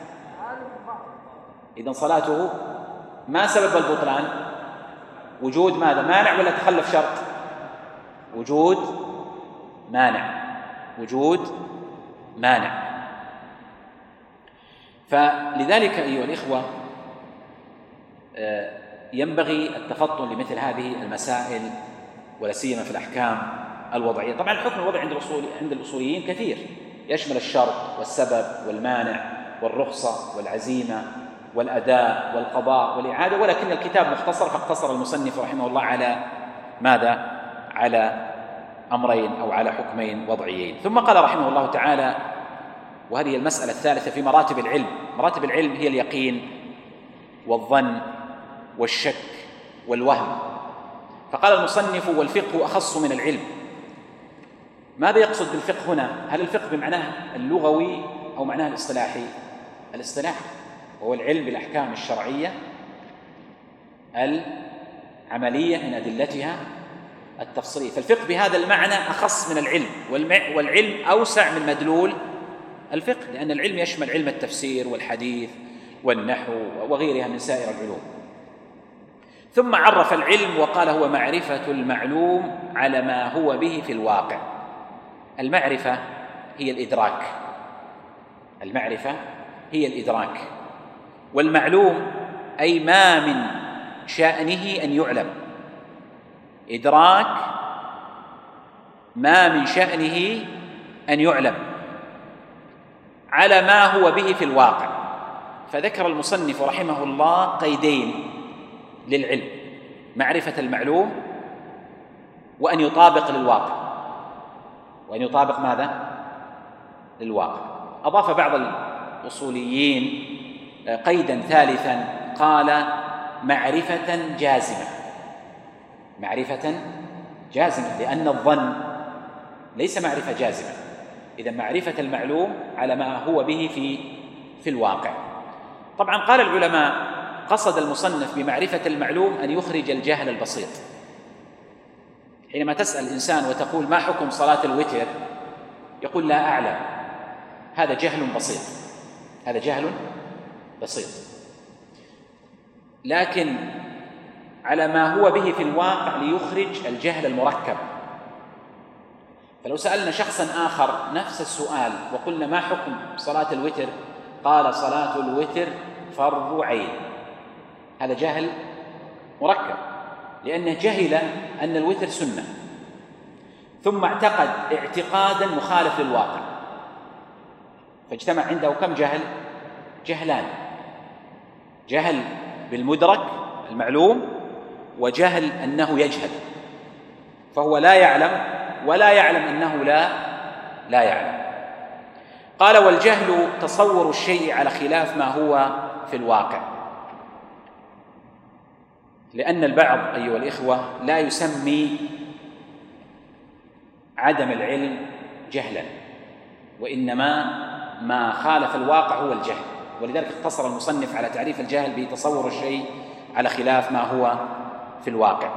إذن صلاته ما سبب البطلان؟ وجود ماذا؟ مانع ولا تخلف شرط؟ وجود مانع، وجود مانع. فلذلك أيها الإخوة ينبغي التفطن لمثل هذه المسائل، ولا سيما في الأحكام الوضعية. طبعا الحكم الوضعي عند الأصول عند الأصوليين كثير، يشمل الشرط والسبب والمانع والرخصة والعزيمة والأداء والقضاء والإعادة، ولكن الكتاب مختصر، فاقتصر المصنف رحمه الله على ماذا؟ على أمرين أو على حكمين وضعيين. ثم قال رحمه الله تعالى، وهذه المسألة الثالثة في مراتب العلم. مراتب العلم هي اليقين والظن والشك والوهم. فقال المصنف: والفقه أخص من العلم. ماذا يقصد بالفقه هنا؟ هل الفقه بمعناه اللغوي أو معناه الاصطلاحي؟ الاصطلاحي، وهو العلم بالأحكام الشرعية العملية من أدلتها التفصيلية. فالفقه بهذا المعنى أخص من العلم، والعلم أوسع من مدلول الفقه، لأن العلم يشمل علم التفسير والحديث والنحو وغيرها من سائر العلوم. ثم عرف العلم وقال: هو معرفة المعلوم على ما هو به في الواقع. المعرفة هي الإدراك، المعرفة هي الإدراك، والمعلوم أي ما من شأنه أن يعلم. إدراك ما من شأنه أن يعلم على ما هو به في الواقع. فذكر المصنف رحمه الله قيدين للعلم: معرفة المعلوم وأن يطابق للواقع، وأن يطابق ماذا؟ للواقع. أضاف بعض الأصوليين قيدا ثالثا، قال: معرفة جازمة. معرفة جازمة، لأن الظن ليس معرفة جازمة. إذا معرفة المعلوم على ما هو به في في الواقع. طبعا قال العلماء: قصد المصنف بمعرفة المعلوم أن يخرج الجهل البسيط. حينما تسأل إنسان وتقول: ما حكم صلاة الوتر؟ يقول: لا أعلم. هذا جهل بسيط، هذا جهل بسيط. لكن على ما هو به في الواقع ليخرج الجهل المركب. فلو سألنا شخصا آخر نفس السؤال وقلنا: ما حكم صلاة الوتر؟ قال: صلاة الوتر فرض عين. هذا جهل مركب، لأنه جهل أن الوتر سنة، ثم اعتقد اعتقادا مخالف للواقع، فاجتمع عنده كم جهل؟ جهلان: جهل بالمدرك المعلوم، وجهل أنه يجهل، فهو لا يعلم ولا يعلم أنه لا لا يعلم. قال: والجهل تصور الشيء على خلاف ما هو في الواقع. لأن البعض أيها الإخوة لا يسمي عدم العلم جهلا، وإنما ما خالف الواقع هو الجهل، ولذلك اقتصر المصنف على تعريف الجهل بتصور الشيء على خلاف ما هو في الواقع.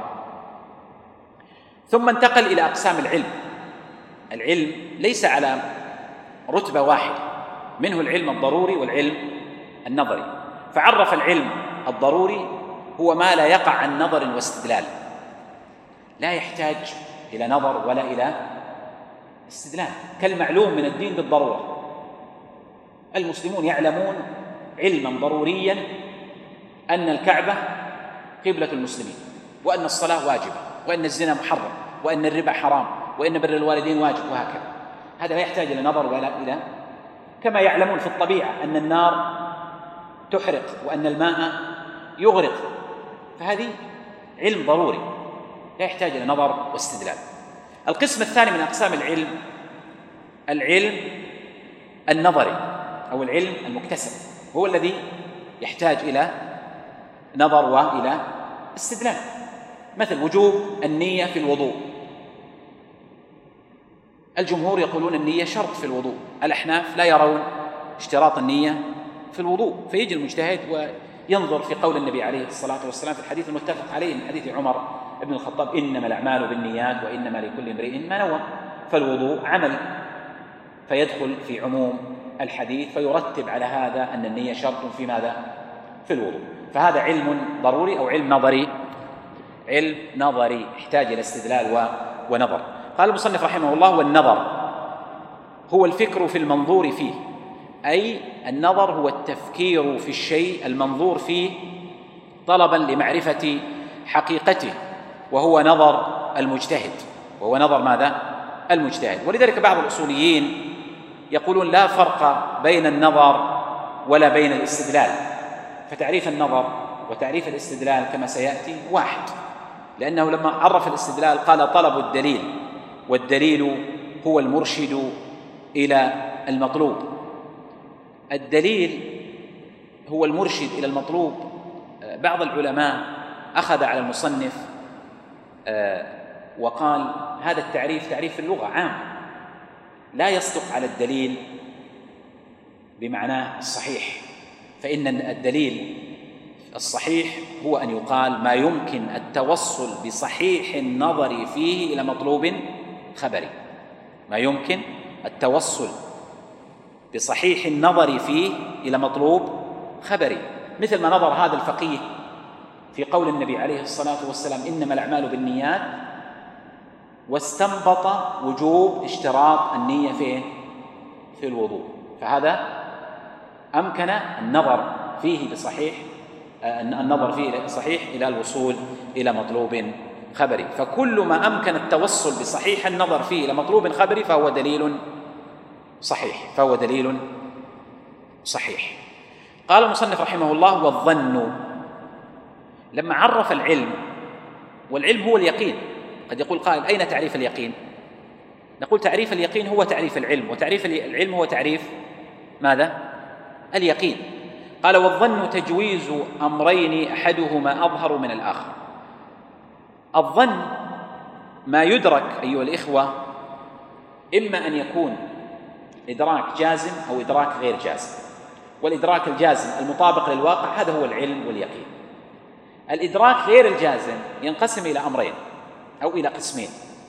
ثم انتقل إلى أقسام العلم. العلم ليس على رتبة واحدة، منه العلم الضروري والعلم النظري. فعرف العلم الضروري هو ما لا يقع عن نظر واستدلال، لا يحتاج إلى نظر ولا إلى استدلال، كالمعلوم من الدين بالضرورة. المسلمون يعلمون علما ضروريا أن الكعبة قبلة المسلمين، وأن الصلاة واجبة، وأن الزنا محرم، وأن الربا حرام، وأن بر الوالدين واجب، وهكذا. هذا لا يحتاج إلى نظر ولا إلى، كما يعلمون في الطبيعة أن النار تحرق وأن الماء يغرق، فهذه علم ضروري لا يحتاج إلى نظر واستدلال. القسم الثاني من أقسام العلم العلم النظري أو العلم المكتسب، هو الذي يحتاج إلى نظر وإلى استدلال، مثل وجوب النية في الوضوء. الجمهور يقولون النية شرط في الوضوء، الأحناف لا يرون اشتراط النية في الوضوء، فيجي المجتهد وينظر في قول النبي عليه الصلاة والسلام في الحديث المتفق عليه من حديث عمر بن الخطاب: إنما الأعمال بالنيات وإنما لكل امرئ ما نوى. فالوضوء عمل فيدخل في عموم الحديث، فيرتب على هذا أن النية شرط في ماذا؟ في الوضوء. فهذا علم ضروري أو علم نظري، علم نظري يحتاج إلى استدلال ونظر. قال المصنف رحمه الله: والنظر هو الفكر في المنظور فيه، أي النظر هو التفكير في الشيء المنظور فيه طلبا لمعرفة حقيقته، وهو نظر المجتهد، وهو نظر ماذا؟ المجتهد. ولذلك بعض الأصوليين يقولون لا فرق بين النظر ولا بين الاستدلال، فتعريف النظر وتعريف الاستدلال كما سيأتي واحد، لأنه لما عرف الاستدلال قال طلب الدليل، والدليل هو المرشد إلى المطلوب. الدليل هو المرشد إلى المطلوب. بعض العلماء أخذ على المصنف وقال هذا التعريف تعريف في اللغة عام، لا يصدق على الدليل بمعناه الصحيح، فإن الدليل الصحيح هو أن يقال ما يمكن التوصل بصحيح النظر فيه إلى مطلوب خبري، ما يمكن التوصل بصحيح النظر فيه إلى مطلوب خبري، مثل ما نظر هذا الفقيه في قول النبي عليه الصلاة والسلام: إنما الأعمال بالنيات، واستنبط وجوب اشتراط النية في في الوضوء، فهذا أمكن النظر فيه بصحيح النظر فيه صحيح إلى الوصول إلى مطلوب خبري. فكل ما أمكن التوصل بصحيح النظر فيه إلى مطلوب خبري فهو دليل صحيح فهو دليل صحيح. قال المصنف رحمه الله: والظن. لما عرف العلم، والعلم هو اليقين، قد يقول قائل: أين تعريف اليقين؟ نقول تعريف اليقين هو تعريف العلم، وتعريف العلم هو تعريف ماذا؟ اليقين. قال: والظن تجويز أمرين أحدهما أظهر من الآخر. الظن ما يدرك أيها الإخوة، إما أن يكون إدراك جازم أو إدراك غير جازم، والإدراك الجازم المطابق للواقع هذا هو العلم واليقين. الإدراك غير الجازم ينقسم إلى أمرين أو إلى قسمين: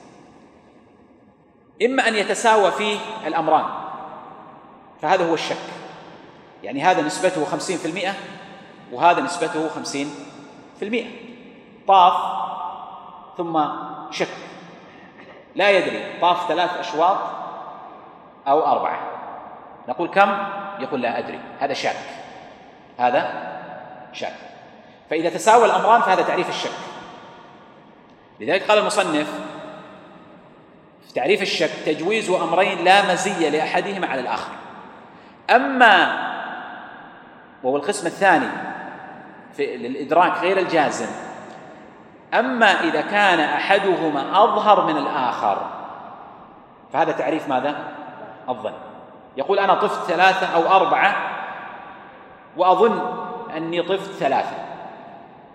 إما أن يتساوى فيه الأمران فهذا هو الشك، يعني هذا نسبته خمسين في المئة وهذا نسبته خمسين في المئة، طاف ثم شك، لا يدري طاف ثلاث أشواط أو أربعة، نقول كم؟ يقول لا أدري، هذا شك، هذا شك. فإذا تساوى الأمران فهذا تعريف الشك. لذلك قال المصنف في تعريف الشك: تجويز أمرين لا مزية لأحدهما على الآخر. أما وهو القسم الثاني في للإدراك غير الجازم، أما إذا كان أحدهما أظهر من الآخر فهذا تعريف ماذا؟ الظن. يقول أنا طفت ثلاثة أو أربعة وأظن أني طفت ثلاثة،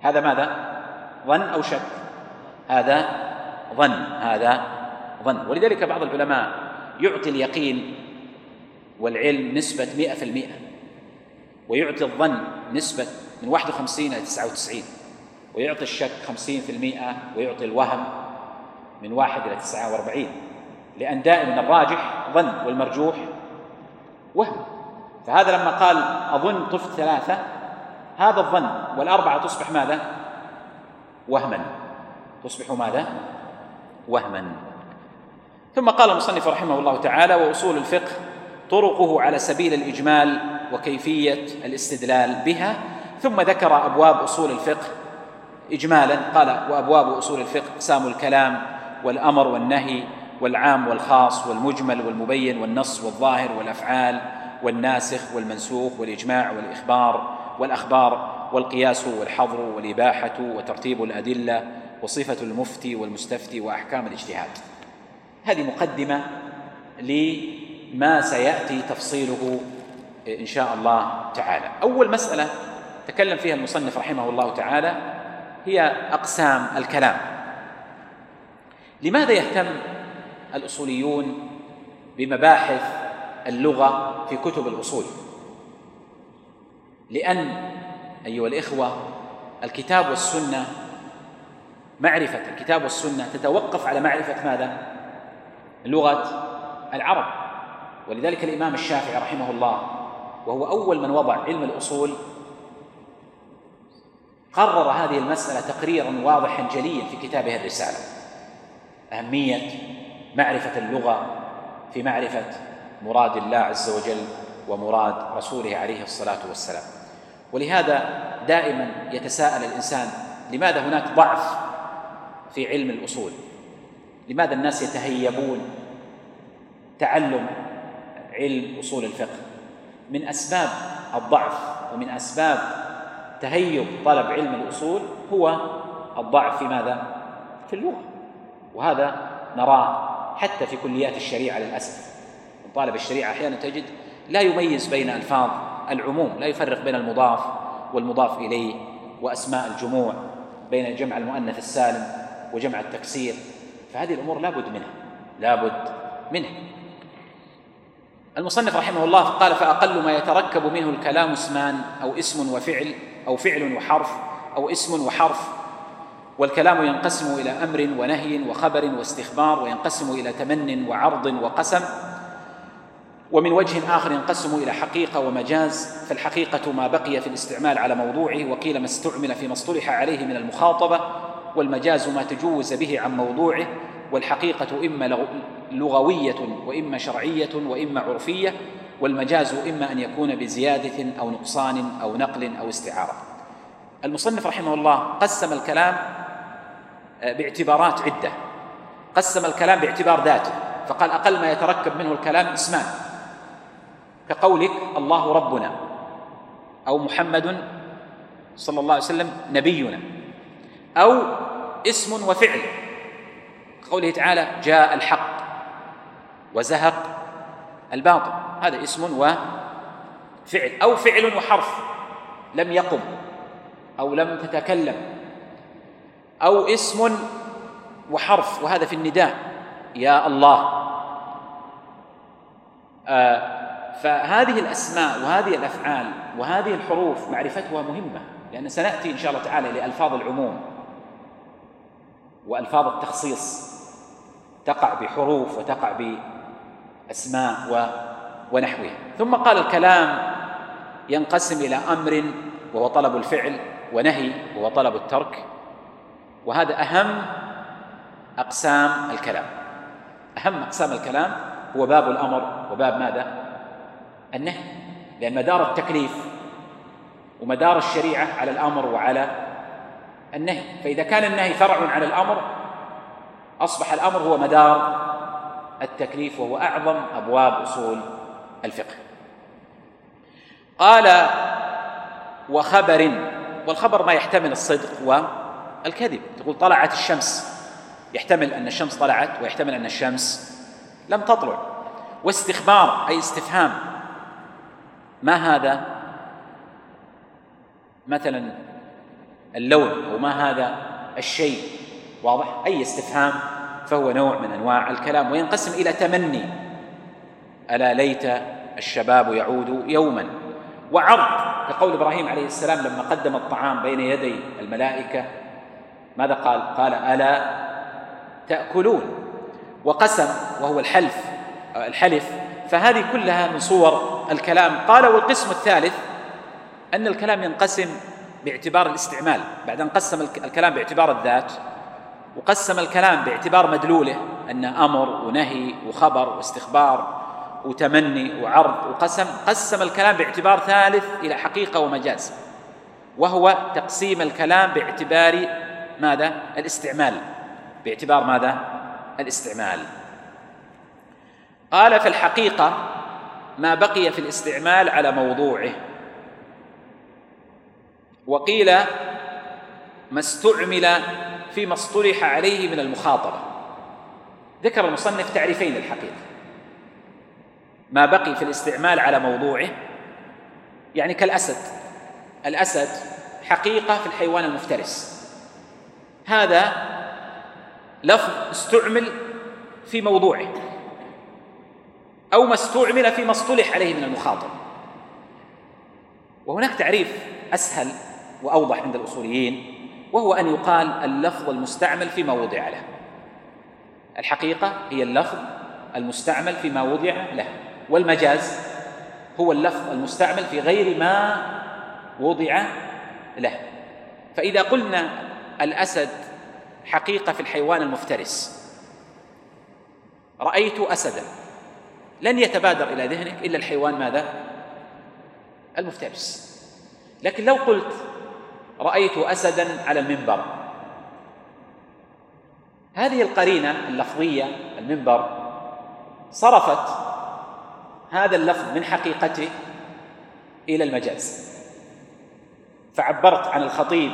هذا ماذا؟ ظن أو شك؟ هذا ظن، هذا ظن. ولذلك بعض العلماء يعطي اليقين والعلم نسبة مئة في المئة، ويعطي الظن نسبة من واحد وخمسين إلى تسعة وتسعين، ويعطي الشك خمسين في المئة، ويعطي الوهم من واحد إلى تسعة وأربعين، لأن دائما الراجح ظن والمرجوح وهم. فهذا لما قال أظن طفت ثلاثة، هذا الظن، والأربعة تصبح ماذا؟ وهما، تصبح ماذا؟ وهما. ثم قال المصنف رحمه الله تعالى: وأصول الفقه طرقه على سبيل الإجمال وكيفية الاستدلال بها. ثم ذكر أبواب أصول الفقه إجمالا، قال: وأبواب أصول الفقه أقسام الكلام والأمر والنهي والعام والخاص والمجمل والمبين والنص والظاهر والأفعال والناسخ والمنسوخ والإجماع والإخبار والأخبار والقياس والحظر والإباحة وترتيب الأدلة وصفة المفتي والمستفتي وأحكام الاجتهاد. هذه مقدمة لما سيأتي تفصيله إن شاء الله تعالى. أول مسألة تكلم فيها المصنف رحمه الله تعالى هي أقسام الكلام. لماذا يهتم الأصوليون بمباحث اللغة في كتب الأصول؟ لأن أيها الإخوة الكتاب والسنة، معرفة الكتاب والسنة تتوقف على معرفة ماذا؟ لغة العرب. ولذلك الإمام الشافعي رحمه الله، وهو أول من وضع علم الأصول، قرر هذه المسألة تقريرا واضحا جليا في كتابه الرسالة: أهمية معرفة اللغة في معرفة مراد الله عز وجل ومراد رسوله عليه الصلاة والسلام. ولهذا دائما يتساءل الإنسان: لماذا هناك ضعف في علم الأصول؟ لماذا الناس يتهيبون تعلم علم أصول الفقه؟ من أسباب الضعف ومن أسباب تهيب طلب علم الأصول هو الضعف في ماذا؟ في اللغة. وهذا نراه حتى في كليات الشريعة للأسف. طالب الشريعة أحيانا تجد لا يميز بين ألفاظ العموم، لا يفرق بين المضاف والمضاف إليه وأسماء الجموع، بين جمع المؤنث السالم وجمع التكسير. فهذه الأمور لا بد منها، لا بد منها. المصنف رحمه الله قال: فأقل ما يتركب منه الكلام اسمان أو اسم وفعل أو فعل وحرف أو اسم وحرف. والكلام ينقسم إلى أمر ونهي وخبر واستخبار، وينقسم إلى تمن وعرض وقسم. ومن وجه آخر ينقسم إلى حقيقة ومجاز. فالحقيقة ما بقي في الاستعمال على موضوعه، وقيل ما استعمل فيما اصطلح عليه من المخاطبة. والمجاز ما تجوز به عن موضوعه. والحقيقة إما لغوية وإما شرعية وإما عرفية. والمجاز إما أن يكون بزيادة أو نقصان أو نقل أو استعارة. المصنف رحمه الله قسم الكلام باعتبارات عدة. قسم الكلام باعتبار ذاته، فقال: أقل ما يتركب منه الكلام اسمان، كقولك الله ربنا، أو محمد صلى الله عليه وسلم نبينا، أو اسم وفعل، قوله تعالى: جاء الحق وزهق الباطل، هذا اسم وفعل. أو فعل وحرف، لم يقم أو لم تتكلم. أو اسم وحرف، وهذا في النداء: يا الله. آه فهذه الأسماء وهذه الأفعال وهذه الحروف معرفتها مهمة، لأن سنأتي إن شاء الله تعالى لألفاظ العموم وألفاظ التخصيص، تقع بحروف وتقع بأسماء ونحوها. ثم قال: الكلام ينقسم إلى أمر وهو طلب الفعل، ونهي وهو طلب الترك. وهذا أهم أقسام الكلام. أهم أقسام الكلام هو باب الأمر وباب ماذا؟ النهي، لأن مدار التكليف ومدار الشريعة على الأمر وعلى النهي. فإذا كان النهي فرع على الأمر، أصبح الأمر هو مدار التكليف، وهو أعظم أبواب أصول الفقه. قال: وخبر. والخبر ما يحتمل الصدق والكذب. تقول طلعت الشمس، يحتمل أن الشمس طلعت ويحتمل أن الشمس لم تطلع. واستخبار أي استفهام: ما هذا؟ مثلا اللون أو ما هذا الشيء، واضح؟ أي استفهام فهو نوع من أنواع الكلام، وينقسم إلى تمني، ألا ليت الشباب يعود يوما، وعرض كقول إبراهيم عليه السلام لما قدم الطعام بين يدي الملائكة ماذا قال؟ قال ألا تأكلون. وقسم وهو الحلف الحلف فهذه كلها من صور الكلام. قال والقسم الثالث أن الكلام ينقسم باعتبار الاستعمال، بعد أن قسم الكلام باعتبار الذات، وقسم الكلام باعتبار مدلوله أن أمر ونهي وخبر واستخبار وتمني وعرض، وقسم قسم الكلام باعتبار ثالث إلى حقيقة ومجاز، وهو تقسيم الكلام باعتبار ماذا؟ الاستعمال، باعتبار ماذا؟ الاستعمال. قال في الحقيقة ما بقي في الاستعمال على موضوعه، وقيل ما استعمل فيما اصطلح عليه من المخاطبة. ذكر المصنف تعريفين للحقيقة: ما بقي في الاستعمال على موضوعه، يعني كالأسد، الأسد حقيقة في الحيوان المفترس، هذا لفظ استعمل في موضوعه، أو ما استعمل فيما اصطلح عليه من المخاطب. وهناك تعريف أسهل وأوضح عند الأصوليين، وهو أن يقال اللفظ المستعمل فيما وضع له. الحقيقة هي اللفظ المستعمل فيما وضع له، والمجاز هو اللفظ المستعمل في غير ما وضع له. فإذا قلنا الأسد حقيقة في الحيوان المفترس، رأيت أسدا، لن يتبادر إلى ذهنك إلا الحيوان ماذا؟ المفترس. لكن لو قلت رأيت أسدا على المنبر، هذه القرينة اللفظية المنبر صرفت هذا اللفظ من حقيقته إلى المجاز، فعبرت عن الخطيب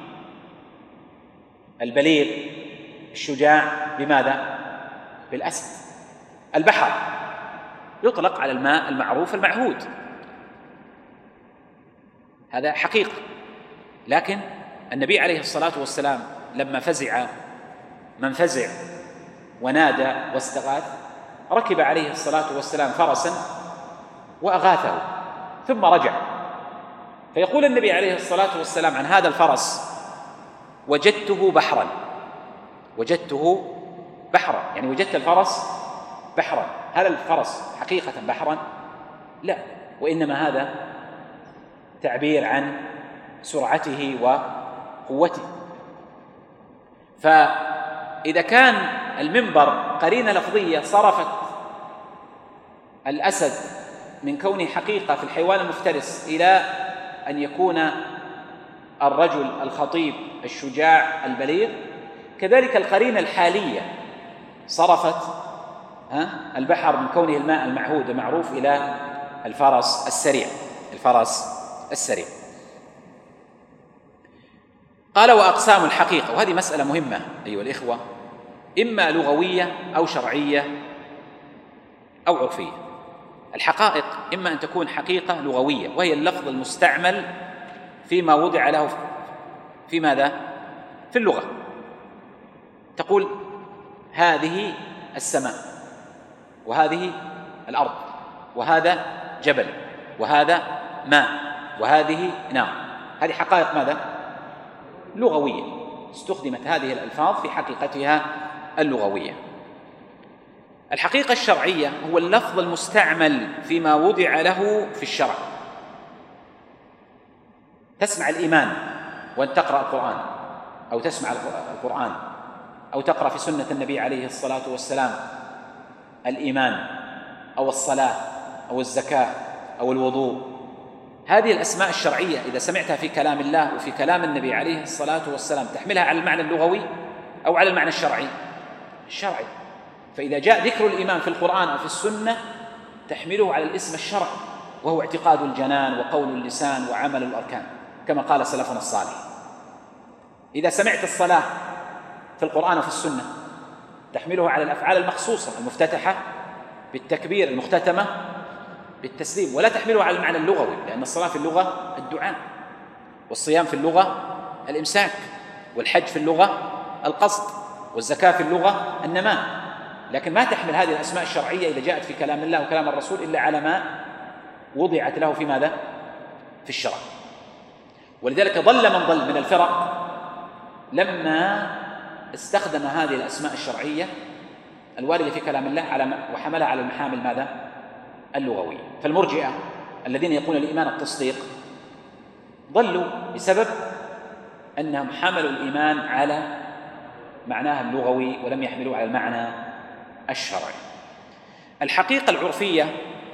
البليغ الشجاع بماذا؟ بالأسد. البحر يطلق على الماء المعروف المعهود، هذا حقيقة. لكن النبي عليه الصلاة والسلام لما فزع من فزع ونادى واستغاث، ركب عليه الصلاة والسلام فرسا وأغاثه ثم رجع، فيقول النبي عليه الصلاة والسلام عن هذا الفرس: وجدته بحرا، وجدته بحرا، يعني وجدت الفرس بحرا. هل الفرس حقيقة بحرا؟ لا، وإنما هذا تعبير عن سرعته وقوته. فإذا كان المنبر قرينة لفظية صرفت الأسد من كونه حقيقة في الحيوان المفترس إلى أن يكون الرجل الخطيب الشجاع البليغ، كذلك القرينة الحالية صرفت البحر من كونه الماء المعهود المعروف إلى الفرس السريع، الفرس السريع. قال وأقسام الحقيقة، وهذه مسألة مهمة أيها الإخوة، إما لغوية أو شرعية أو عرفية. الحقائق إما أن تكون حقيقة لغوية، وهي اللفظ المستعمل فيما وضع له في ماذا؟ في اللغة. تقول هذه السماء، وهذه الأرض، وهذا جبل، وهذا ماء، وهذه نار. هذه حقائق ماذا؟ لغوية، استخدمت هذه الألفاظ في حقيقتها اللغوية. الحقيقة الشرعية هو اللفظ المستعمل فيما وضع له في الشرع. تسمع الإيمان وأن تقرأ القرآن، أو تسمع القرآن، أو تقرأ في سنة النبي عليه الصلاة والسلام الإيمان، أو الصلاة، أو الزكاة، أو الوضوء. هذه الأسماء الشرعية إذا سمعتها في كلام الله وفي كلام النبي عليه الصلاة والسلام تحملها على المعنى اللغوي أو على المعنى الشرعي الشرعي. فإذا جاء ذكر الإيمان في القرآن أو في السنة تحمله على الاسم الشرعي، وهو اعتقاد الجنان وقول اللسان وعمل الأركان، كما قال سلفنا الصالح. إذا سمعت الصلاة في القرآن وفي السنة تحمله على الأفعال المخصوصة المفتتحة بالتكبير، المختتمة بالتسليم، ولا تحمله على المعنى اللغوي، لأن الصلاة في اللغة الدعاء، والصيام في اللغة الإمساك، والحج في اللغة القصد، والزكاة في اللغة النماء. لكن ما تحمل هذه الأسماء الشرعية إذا جاءت في كلام الله وكلام الرسول إلا على ما وضعت له في ماذا؟ في الشرع. ولذلك ضل من ضل من الفرق لما استخدم هذه الأسماء الشرعية الواردة في كلام الله على وحملها على المحامل ماذا؟ اللغوية. فالمرجئة الذين يقولون الإيمان التصديق ضلوا بسبب أنهم حملوا الإيمان على معناها اللغوي ولم يحملوا على المعنى الشرعي. الحقيقة العرفية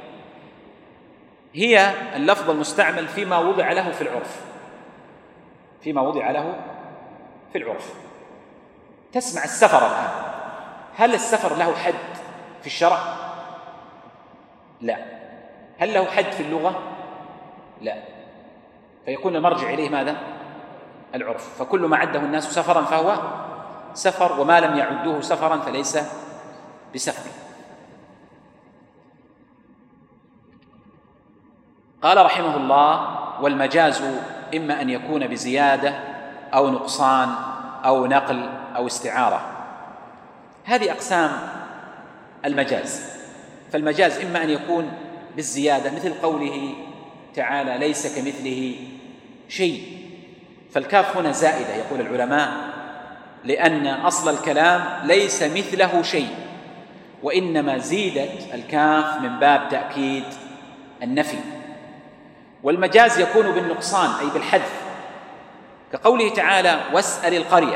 هي اللفظ المستعمل فيما وضع له في العرف، فيما وضع له في العرف. تسمع السفر الآن، هل السفر له حد في الشرع؟ لا. هل له حد في اللغة؟ لا. فيكون المرجع إليه ماذا؟ العرف. فكل ما عده الناس سفرا فهو سفر، وما لم يعدوه سفرا فليس بسفر. قال رحمه الله: والمجاز إما أن يكون بزيادة أو نقصان أو نقل أو استعارة. هذه أقسام المجاز. فالمجاز إما أن يكون بالزيادة مثل قوله تعالى: ليس كمثله شيء. فالكاف هنا زائدة يقول العلماء، لأن أصل الكلام ليس مثله شيء، وإنما زيدت الكاف من باب تأكيد النفي. والمجاز يكون بالنقصان أي بالحذف، كقوله تعالى: واسأل القرية.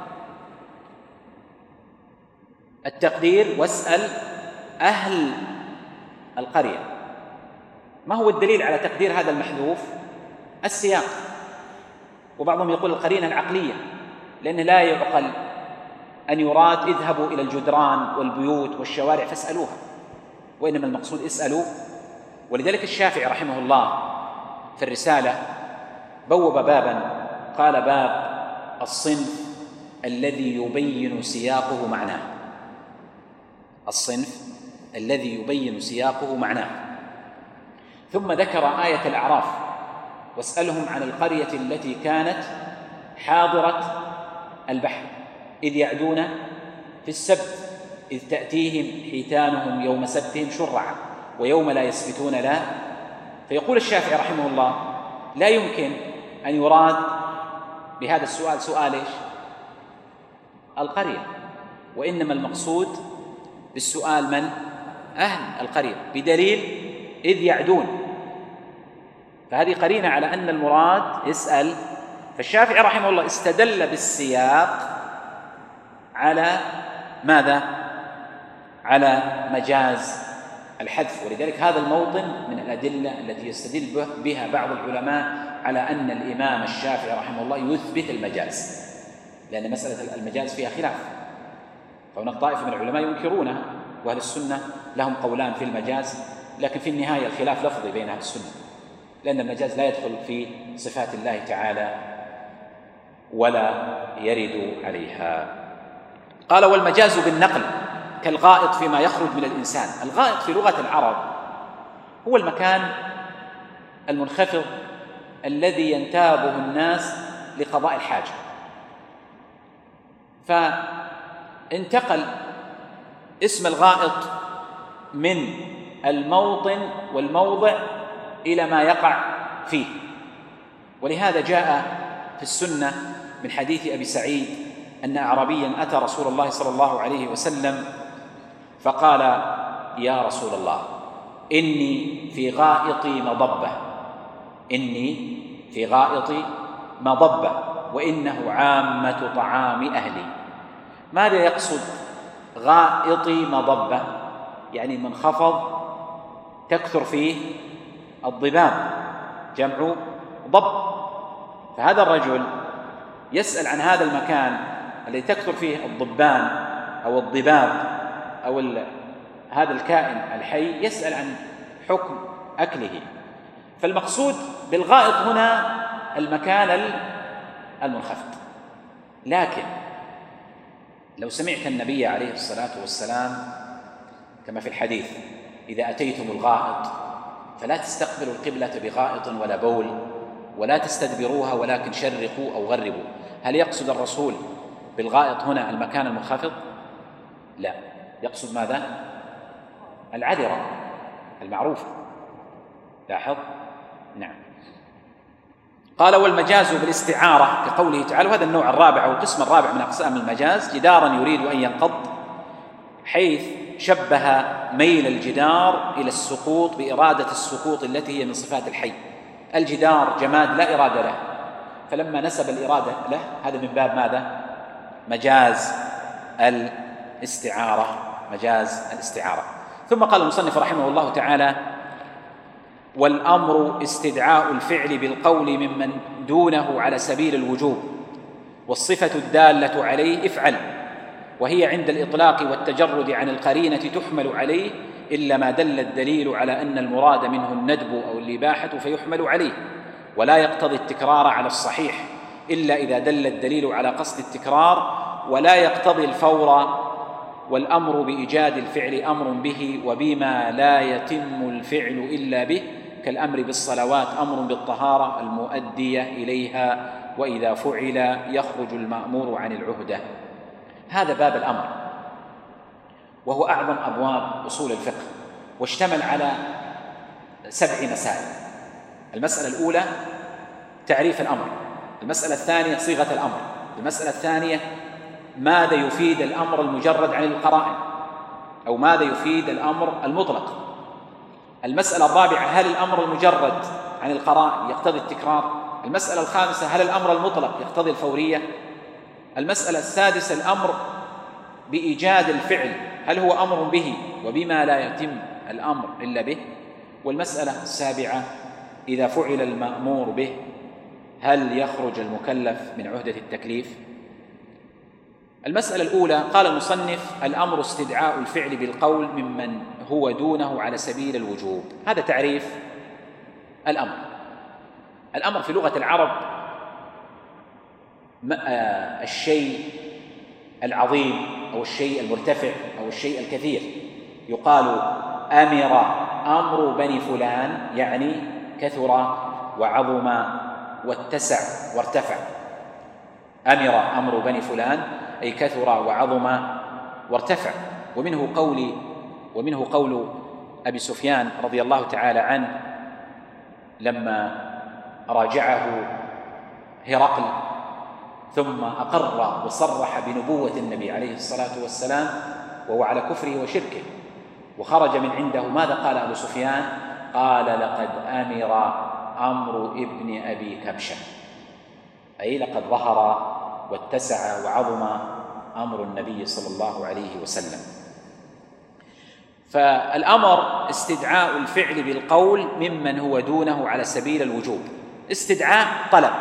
التقدير: واسأل أهل القرية. ما هو الدليل على تقدير هذا المحذوف؟ السياق. وبعضهم يقول القرينة العقلية، لأن لا يعقل أن يراد اذهبوا إلى الجدران والبيوت والشوارع فاسألوها، وإنما المقصود اسألوا. ولذلك الشافعي رحمه الله في الرسالة بوب بابا قال: باب الصنف الذي يبين سياقه معناه. الصنف الذي يبين سياقه معناه. ثم ذكر آية الأعراف: واسألهم عن القرية التي كانت حاضرة البحر إذ يعدون في السبت إذ تأتيهم حيتانهم يوم سبتهم شرعا ويوم لا يسبتون لا. فيقول الشافعي رحمه الله: لا يمكن أن يراد بهذا السؤال سؤال إيش؟ القرية، وإنما المقصود بالسؤال من؟ أهل القرية، بدليل إذ يعدون. فهذه قرينة على أن المراد يسأل. فالشافعي رحمه الله استدل بالسياق على ماذا؟ على مجاز الحذف. ولذلك هذا الموطن من الأدلة التي يستدل بها بعض العلماء على أن الإمام الشافعي رحمه الله يثبت المجاز، لأن مسألة المجاز فيها خلاف، فهناك طائفة من العلماء ينكرونها، وأهل السنة لهم قولان في المجاز، لكن في النهاية الخلاف لفظي بين أهل السنة، لأن المجاز لا يدخل في صفات الله تعالى ولا يرد عليها. قال: والمجاز بالنقل كالغائط فيما يخرج من الإنسان. الغائط في لغة العرب هو المكان المنخفض الذي ينتابه الناس لقضاء الحاجة، فانتقل اسم الغائط من الموطن والموضع إلى ما يقع فيه. ولهذا جاء في السنة من حديث أبي سعيد أن أعرابيا أتى رسول الله صلى الله عليه وسلم فقال: يا رسول الله، إني في غائطي مضبة، إني في غائطي مضبة وإنه عامة طعام أهلي. ماذا يقصد غائطي مضبة؟ يعني منخفض تكثر فيه الضباب، جمع ضب. فهذا الرجل يسأل عن هذا المكان الذي تكثر فيه الضبان أو الضباب أو هذا الكائن الحي، يسأل عن حكم أكله. فالمقصود بالغائط هنا المكان المنخفض. لكن لو سمعت النبي عليه الصلاة والسلام كما في الحديث: إذا أتيتم الغائط فلا تستقبلوا القبلة بغائط ولا بول ولا تستدبروها ولكن شرقوا أو غربوا. هل يقصد الرسول بالغائط هنا المكان المنخفض؟ لا، يقصد ماذا؟ العذرة المعروفة. لاحظ. نعم. قال والمجاز بالاستعارة كقوله تعالى، وهذا النوع الرابع أو القسم الرابع من أقسام المجاز، جدارا يريد أن ينقض، حيث شبه ميل الجدار إلى السقوط بإرادة السقوط التي هي من صفات الحي. الجدار جماد لا إرادة له، فلما نسب الإرادة له هذا من باب ماذا؟ مجاز الاستعارة، مجاز الاستعارة. ثم قال المصنف رحمه الله تعالى: والأمر استدعاء الفعل بالقول ممن دونه على سبيل الوجوب، والصفة الدالة عليه افعل، وهي عند الإطلاق والتجرد عن القرينة تحمل عليه، إلا ما دل الدليل على أن المراد منه الندب أو الإباحة فيحمل عليه، ولا يقتضي التكرار على الصحيح إلا إذا دل الدليل على قصد التكرار، ولا يقتضي الفور، والأمر بإيجاد الفعل أمر به وبما لا يتم الفعل إلا به، كالأمر بالصلوات أمر بالطهارة المؤدية إليها، وإذا فعل يخرج المأمور عن العهدة. هذا باب الأمر، وهو أعظم أبواب أصول الفقه، واشتمل على سبع مسائل. المسألة الأولى تعريف الأمر، المسألة الثانية صيغة الأمر، المسألة الثانية ماذا يفيد الأمر المجرد عن القرائن، أو ماذا يفيد الأمر المطلق. المسألة الرابعة هل الأمر المجرد عن القرائن يقتضي التكرار. المسألة الخامسة هل الأمر المطلق يقتضي الفورية. المسألة السادسة الأمر بإيجاد الفعل هل هو أمر به وبما لا يتم الأمر إلا به. والمسألة السابعة إذا فعل المأمور به هل يخرج المكلف من عهدة التكليف. المسألة الأولى قال المصنف: الأمر استدعاء الفعل بالقول ممن هو دونه على سبيل الوجوب. هذا تعريف الأمر. الأمر في لغة العرب الشيء العظيم أو الشيء المرتفع أو الشيء الكثير. يقال أمر أمر بني فلان، يعني كثر وعظم واتسع وارتفع. أمر أمر بني فلان أي كثر وعظم وارتفع. ومنه قول ومنه قول أبي سفيان رضي الله تعالى عنه لما راجعه هرقل ثم أقر وصرح بنبوة النبي عليه الصلاة والسلام وهو على كفره وشركه، وخرج من عنده، ماذا قال أبو سفيان؟ قال: لقد أمر أمر ابن أبي كبشة، أي لقد ظهر واتسع وعظم أمر النبي صلى الله عليه وسلم. فالأمر استدعاء الفعل بالقول ممن هو دونه على سبيل الوجوب. استدعاء طلب،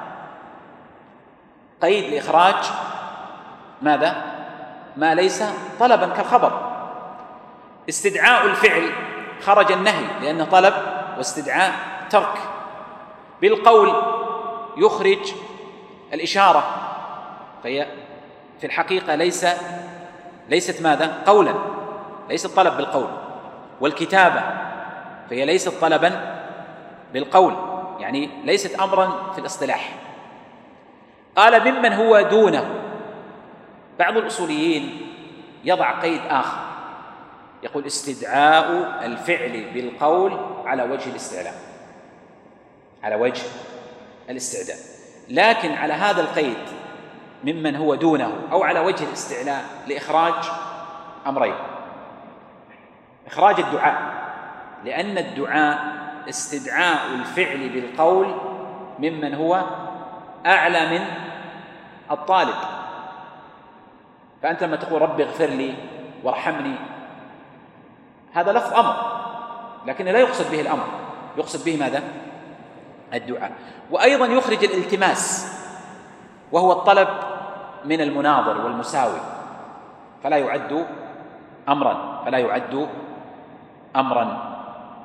قيد لإخراج ماذا؟ ما ليس طلبا كالخبر. استدعاء الفعل خرج النهي لأنه طلب واستدعاء ترك. بالقول يخرج الإشارة، فهي في الحقيقة ليس ليست ماذا؟ قولا، ليست طلب بالقول. والكتابة فهي ليست طلبا بالقول، يعني ليست أمرا في الاصطلاح. قال ممن هو دونه. بعض الأصوليين يضع قيد آخر، يقول استدعاء الفعل بالقول على وجه الاستعلاء، على وجه الاستعداء، لكن على هذا القيد ممن هو دونه أو على وجه الاستعلاء لإخراج أمرين: إخراج الدعاء، لأن الدعاء استدعاء الفعل بالقول ممن هو أعلى من الطالب. فأنت لما تقول رب اغفر لي وارحمني، هذا لفظ أمر، لكن لا يقصد به الأمر، يقصد به ماذا؟ الدعاء. وأيضا يخرج الالتماس، وهو الطلب من المناظر والمساوي، فلا يعد أمرا فلا يعد أمرا.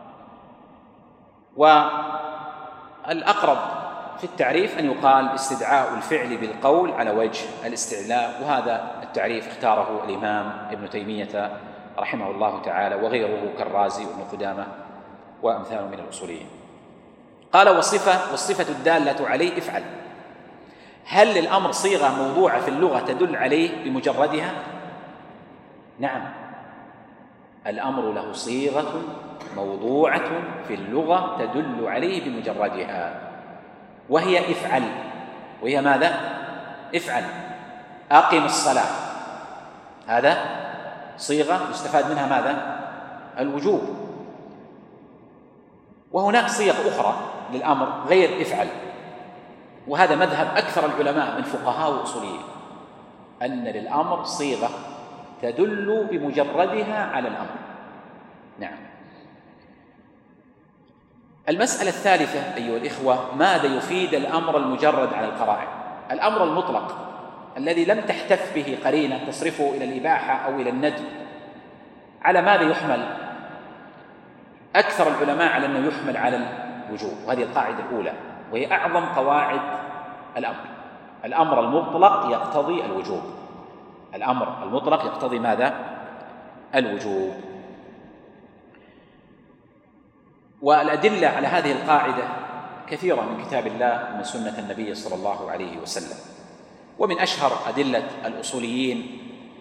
والأقرب في التعريف أن يقال استدعاء الفعل بالقول على وجه الاستعلاء، وهذا التعريف اختاره الإمام ابن تيمية رحمه الله تعالى وغيره كالرازي وابن قدامة وأمثاله من الأصوليين. قال والصفة والصفة الدالة عليه افعل. هل للأمر صيغة موضوعة في اللغة تدل عليه بمجردها؟ نعم، الأمر له صيغة موضوعة في اللغة تدل عليه بمجردها، وهي افعل. وهي ماذا؟ افعل. أقم الصلاة، هذا صيغة يستفاد منها ماذا؟ الوجوب. وهناك صيغ أخرى للأمر غير افعل، وهذا مذهب أكثر العلماء من فقهاء وأصوليين، أن للأمر صيغة تدل بمجردها على الأمر. نعم. المسألة الثالثة أيها الإخوة، ماذا يفيد الأمر المجرد على القرائن؟ الأمر المطلق الذي لم تحتف به قرينة تصرفه إلى الإباحة أو إلى الندب، على ماذا يحمل؟ أكثر العلماء على أنه يحمل على الوجوب، وهذه القاعدة الأولى وهي أعظم قواعد الأمر. الأمر المطلق يقتضي الوجوب. الأمر المطلق يقتضي ماذا؟ الوجوب. والأدلة على هذه القاعدة كثيرة من كتاب الله ومن سنة النبي صلى الله عليه وسلم. ومن أشهر أدلة الأصوليين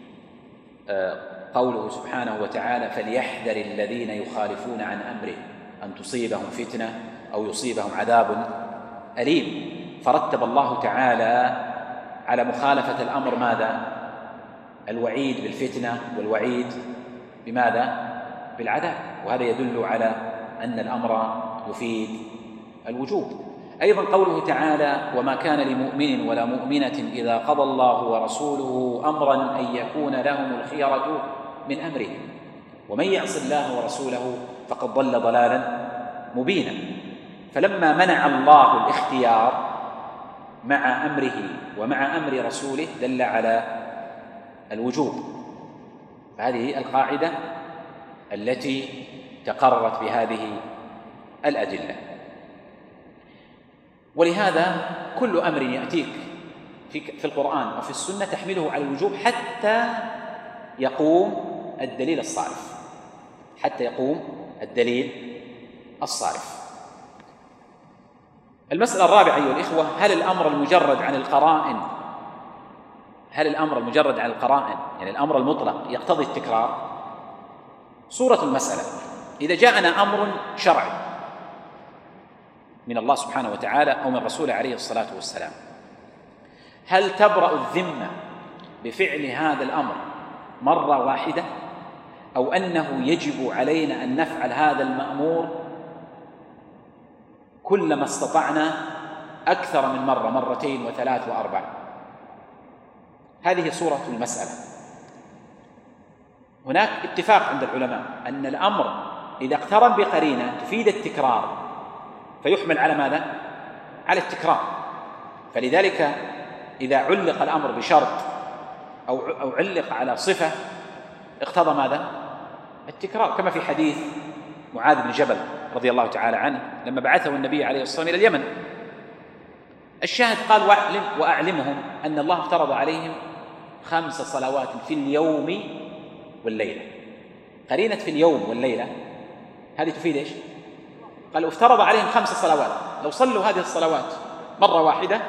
قوله سبحانه وتعالى: فليحذر الذين يخالفون عن أمره أن تصيبهم فتنة أو يصيبهم عذاب أليم. فرتب الله تعالى على مخالفة الأمر ماذا؟ الوعيد بالفتنة والوعيد بماذا؟ بالعذاب. وهذا يدل على أن الأمر يفيد الوجوب. أيضا قوله تعالى: وما كان لمؤمن ولا مؤمنة إذا قضى الله ورسوله أمرا أن يكون لهم الخيرة من أمرهم ومن يعص الله ورسوله فقد ضل ضلالا مبينا. فلما منع الله الاختيار مع أمره ومع أمر رسوله دل على الوجوب. فهذه القاعدة التي تقررت بهذه الأدلة. ولهذا كل أمر يأتيك في القرآن وفي السنة تحمله على الوجوب حتى يقوم الدليل الصارف، حتى يقوم الدليل الصارف. المسألة الرابعة أيها الإخوة: هل الأمر المجرد عن القرائن هل الأمر المجرد عن القرائن يعني الأمر المطلق يقتضي التكرار؟ صورة المسألة: إذا جاءنا أمر شرعي من الله سبحانه وتعالى أو من رسوله عليه الصلاة والسلام، هل تبرأ الذمة بفعل هذا الأمر مرة واحدة، أو أنه يجب علينا أن نفعل هذا المأمور كلما استطعنا أكثر من مرة، مرتين وثلاث وأربع؟ هذه صورة المسألة. هناك اتفاق عند العلماء أن الأمر إذا اقترن بقرينة تفيد التكرار فيحمل على ماذا؟ على التكرار. فلذلك إذا علق الأمر بشرط أو أو علق على صفة اقتضى ماذا؟ التكرار، كما في حديث معاذ بن جبل رضي الله تعالى عنه لما بعثه النبي عليه الصلاة والسلام إلى اليمن. الشاهد قال: وأعلم وأعلمهم أن الله افترض عليهم خمس صلوات في اليوم والليلة. قرينة في اليوم والليلة هذه تفيد إيش؟ قال: افترض عليهم خمس صلوات، لو صلوا هذه الصلوات مرة واحدة،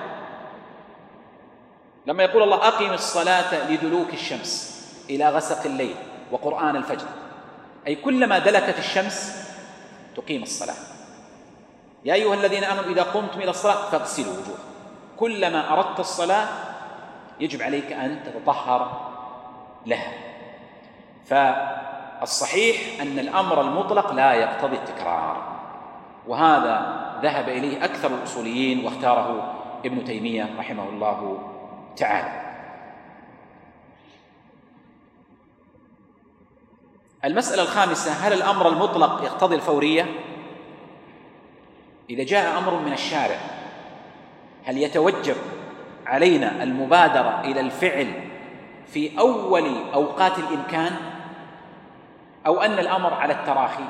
لما يقول الله: أقم الصلاة لدلوك الشمس إلى غسق الليل وقرآن الفجر، أي كلما دلكت الشمس تقيم الصلاة. يا أيها الذين آمنوا إذا قمتم إلى الصلاة فاغسلوا وجوهكم. كلما أردت الصلاة يجب عليك أن تتطهر لها. فالصحيح أن الأمر المطلق لا يقتضي التكرار، وهذا ذهب إليه أكثر الأصوليين واختاره ابن تيمية رحمه الله تعالى. المسألة الخامسة: هل الأمر المطلق يقتضي الفورية؟ إذا جاء أمر من الشارع هل يتوجب علينا المبادرة إلى الفعل في أول أوقات الإمكان، أو أن الأمر على التراخي؟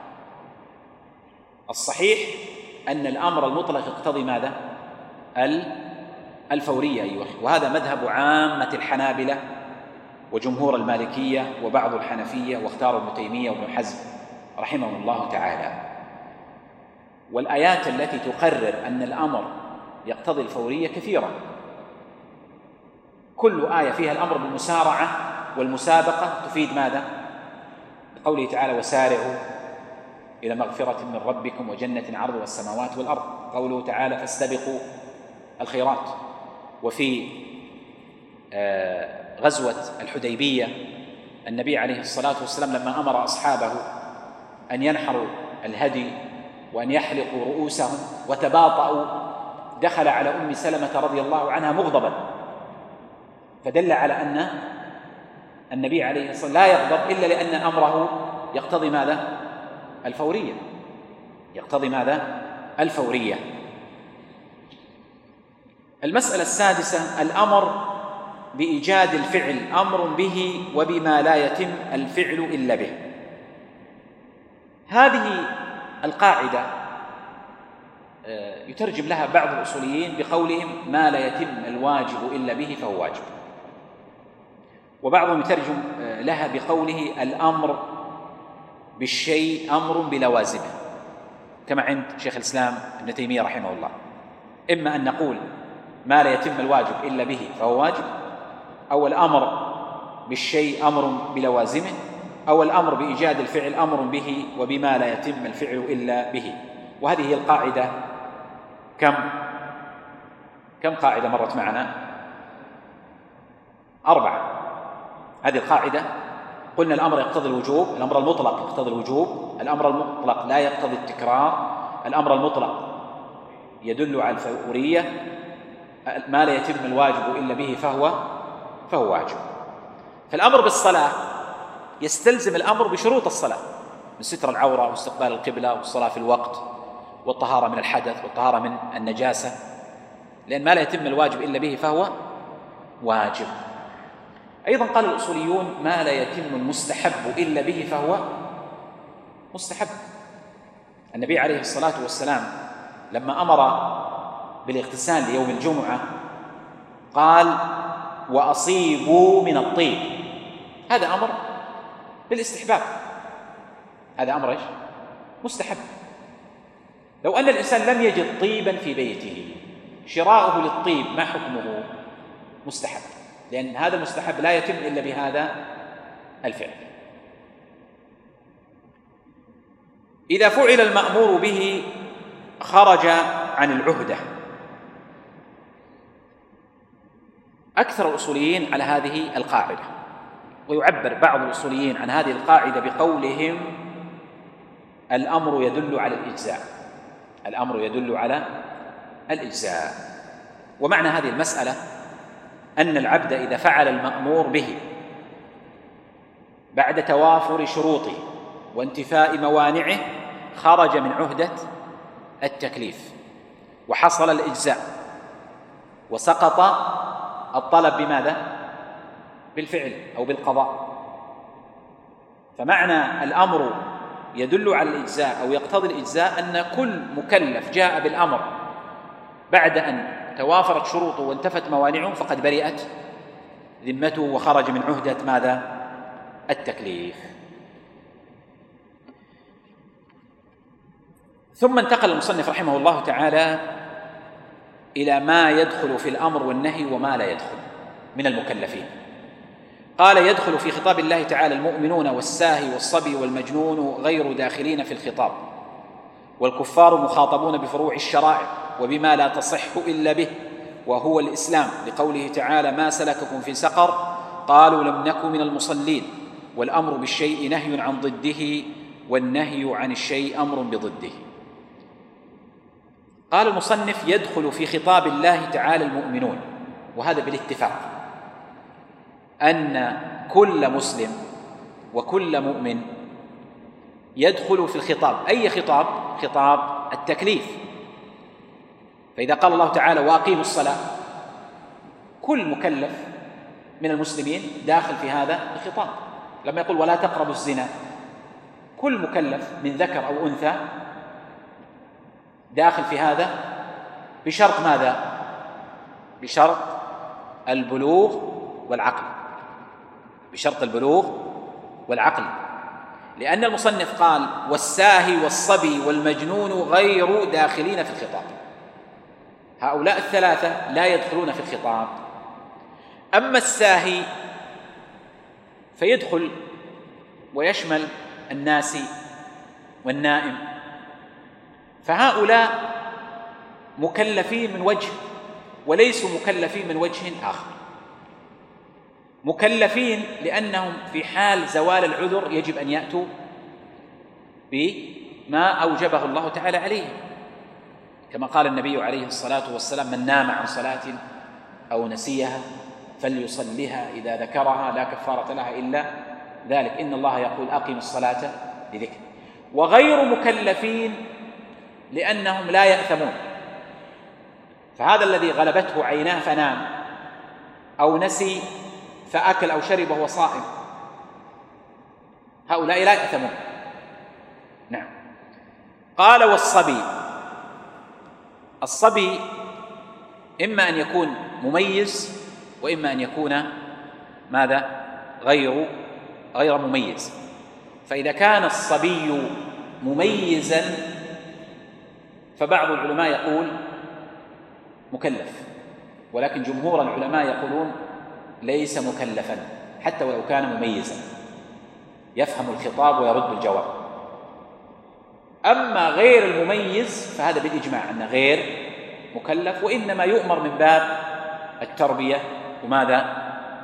الصحيح أن الأمر المطلق يقتضي ماذا؟ الفورية أيها الأخوة. وهذا مذهب عامة الحنابلة وجمهور المالكية وبعض الحنفية، واختار ابن تيمية وابن حزم رحمه الله تعالى. والآيات التي تقرر أن الأمر يقتضي الفورية كثيرة، كل آية فيها الأمر بالمسارعة والمسابقة تفيد ماذا؟ قوله تعالى وسارعوا إلى مغفرة من ربكم وجنة عرضها السماوات والأرض، قوله تعالى فاستبقوا الخيرات. وفي غزوة الحديبية النبي عليه الصلاة والسلام لما أمر أصحابه أن ينحروا الهدي وأن يحلقوا رؤوسهم وتباطؤوا، دخل على أم سلمة رضي الله عنها مغضبا، فدل على أن النبي عليه الصلاة والسلام لا يغضب إلا لأن أمره يقتضي ماذا؟ الفورية، يقتضي ماذا؟ الفورية. المسألة السادسة الأمر بإيجاد الفعل أمر به وبما لا يتم الفعل إلا به. هذه القاعدة يترجم لها بعض الأصوليين بقولهم ما لا يتم الواجب إلا به فهو واجب، وبعضهم يترجم لها بقوله الأمر بالشيء أمر بلوازمه، كما عند شيخ الإسلام ابن تيمية رحمه الله. إما أن نقول ما لا يتم الواجب إلا به فهو واجب، أو الأمر بالشيء أمر بلوازمه، أو الأمر بإيجاد الفعل أمر به وبما لا يتم الفعل إلا به. وهذه هي القاعدة كم كم قاعدة مرت معنا؟ أربعة. هذه القاعدة قلنا الأمر يقتضي الوجوب، الأمر المطلق يقتضي الوجوب، الأمر المطلق لا يقتضي التكرار، الأمر المطلق يدل على الفورية، ما لا يتم الواجب إلا به فهو فهو واجب. فالأمر بالصلاة يستلزم الأمر بشروط الصلاة من ستر العورة واستقبال القبلة والصلاة في الوقت والطهارة من الحدث والطهارة من النجاسة، لأن ما لا يتم الواجب إلا به فهو واجب. أيضا قال الأصوليون ما لا يتم المستحب إلا به فهو مستحب. النبي عليه الصلاة والسلام لما أمر بالاغتسال ليوم الجمعة قال وأصيبوا من الطيب، هذا أمر بالاستحباب، هذا أمر إيش؟ مستحب. لو أن الإنسان لم يجد طيبا في بيته شراؤه للطيب ما حكمه؟ مستحب، لأن هذا المستحب لا يتم إلا بهذا الفعل. إذا فعل المأمور به خرج عن العهدة. أكثر الأصوليين على هذه القاعدة، ويعبر بعض الأصوليين عن هذه القاعدة بقولهم الأمر يدل على الإجزاء، الأمر يدل على الإجزاء. ومعنى هذه المسألة أن العبد إذا فعل المأمور به بعد توافر شروطه وانتفاء موانعه خرج من عهدة التكليف وحصل الإجزاء وسقط الطلب بماذا؟ بالفعل أو بالقضاء. فمعنى الأمر يدل على الإجزاء أو يقتضي الإجزاء أن كل مكلف جاء بالأمر بعد أن توافرت شروطه وانتفت موانعه فقد برئت ذمته وخرج من عهدة ماذا؟ التكليف. ثم انتقل المصنف رحمه الله تعالى إلى ما يدخل في الأمر والنهي وما لا يدخل من المكلفين. قال يدخل في خطاب الله تعالى المؤمنون والساهي والصبي والمجنون غير داخلين في الخطاب، والكفار مخاطبون بفروع الشرائع وبما لا تصح إلا به وهو الإسلام، لقوله تعالى ما سلككم في سقر قالوا لم نك من المصلين. والأمر بالشيء نهي عن ضده والنهي عن الشيء أمر بضده. قال المصنف يدخل في خطاب الله تعالى المؤمنون، وهذا بالاتفاق أن كل مسلم وكل مؤمن يدخل في الخطاب. أي خطاب؟ خطاب التكليف. فإذا قال الله تعالى وأقيموا الصلاة كل مكلف من المسلمين داخل في هذا الخطاب. لما يقول ولا تقربوا الزنا كل مكلف من ذكر أو أنثى داخل في هذا بشرط ماذا؟ بشرط البلوغ والعقل، بشرط البلوغ والعقل. لأن المصنف قال والساهي والصبي والمجنون غير داخلين في الخطاب، هؤلاء الثلاثة لا يدخلون في الخطاب. أما الساهي فيدخل ويشمل الناسي والنائم، فهؤلاء مكلفين من وجه وليسوا مكلفين من وجه آخر. مكلفين لأنهم في حال زوال العذر يجب أن يأتوا بما أوجبه الله تعالى عليهم، كما قال النبي عليه الصلاة والسلام: من نام عن صلاة أو نسيها فليصلها إذا ذكرها لا كفارة لها إلا ذلك، إن الله يقول أقم الصلاة لذكر. وغير مكلفين لأنهم لا يأثمون، فهذا الذي غلبته عيناه فنام، أو نسي فأكل أو شرب وهو صائم، هؤلاء لا يأثمون. نعم. قال والصبي، الصبي إما أن يكون مميز وإما أن يكون ماذا؟ غير غير مميز. فإذا كان الصبي مميزا فبعض العلماء يقول مكلف، ولكن جمهور العلماء يقولون ليس مكلفا حتى ولو كان مميزا، يفهم الخطاب ويرد الجواب. أما غير المميز فهذا بالإجماع أنه غير مكلف، وإنما يؤمر من باب التربية وماذا؟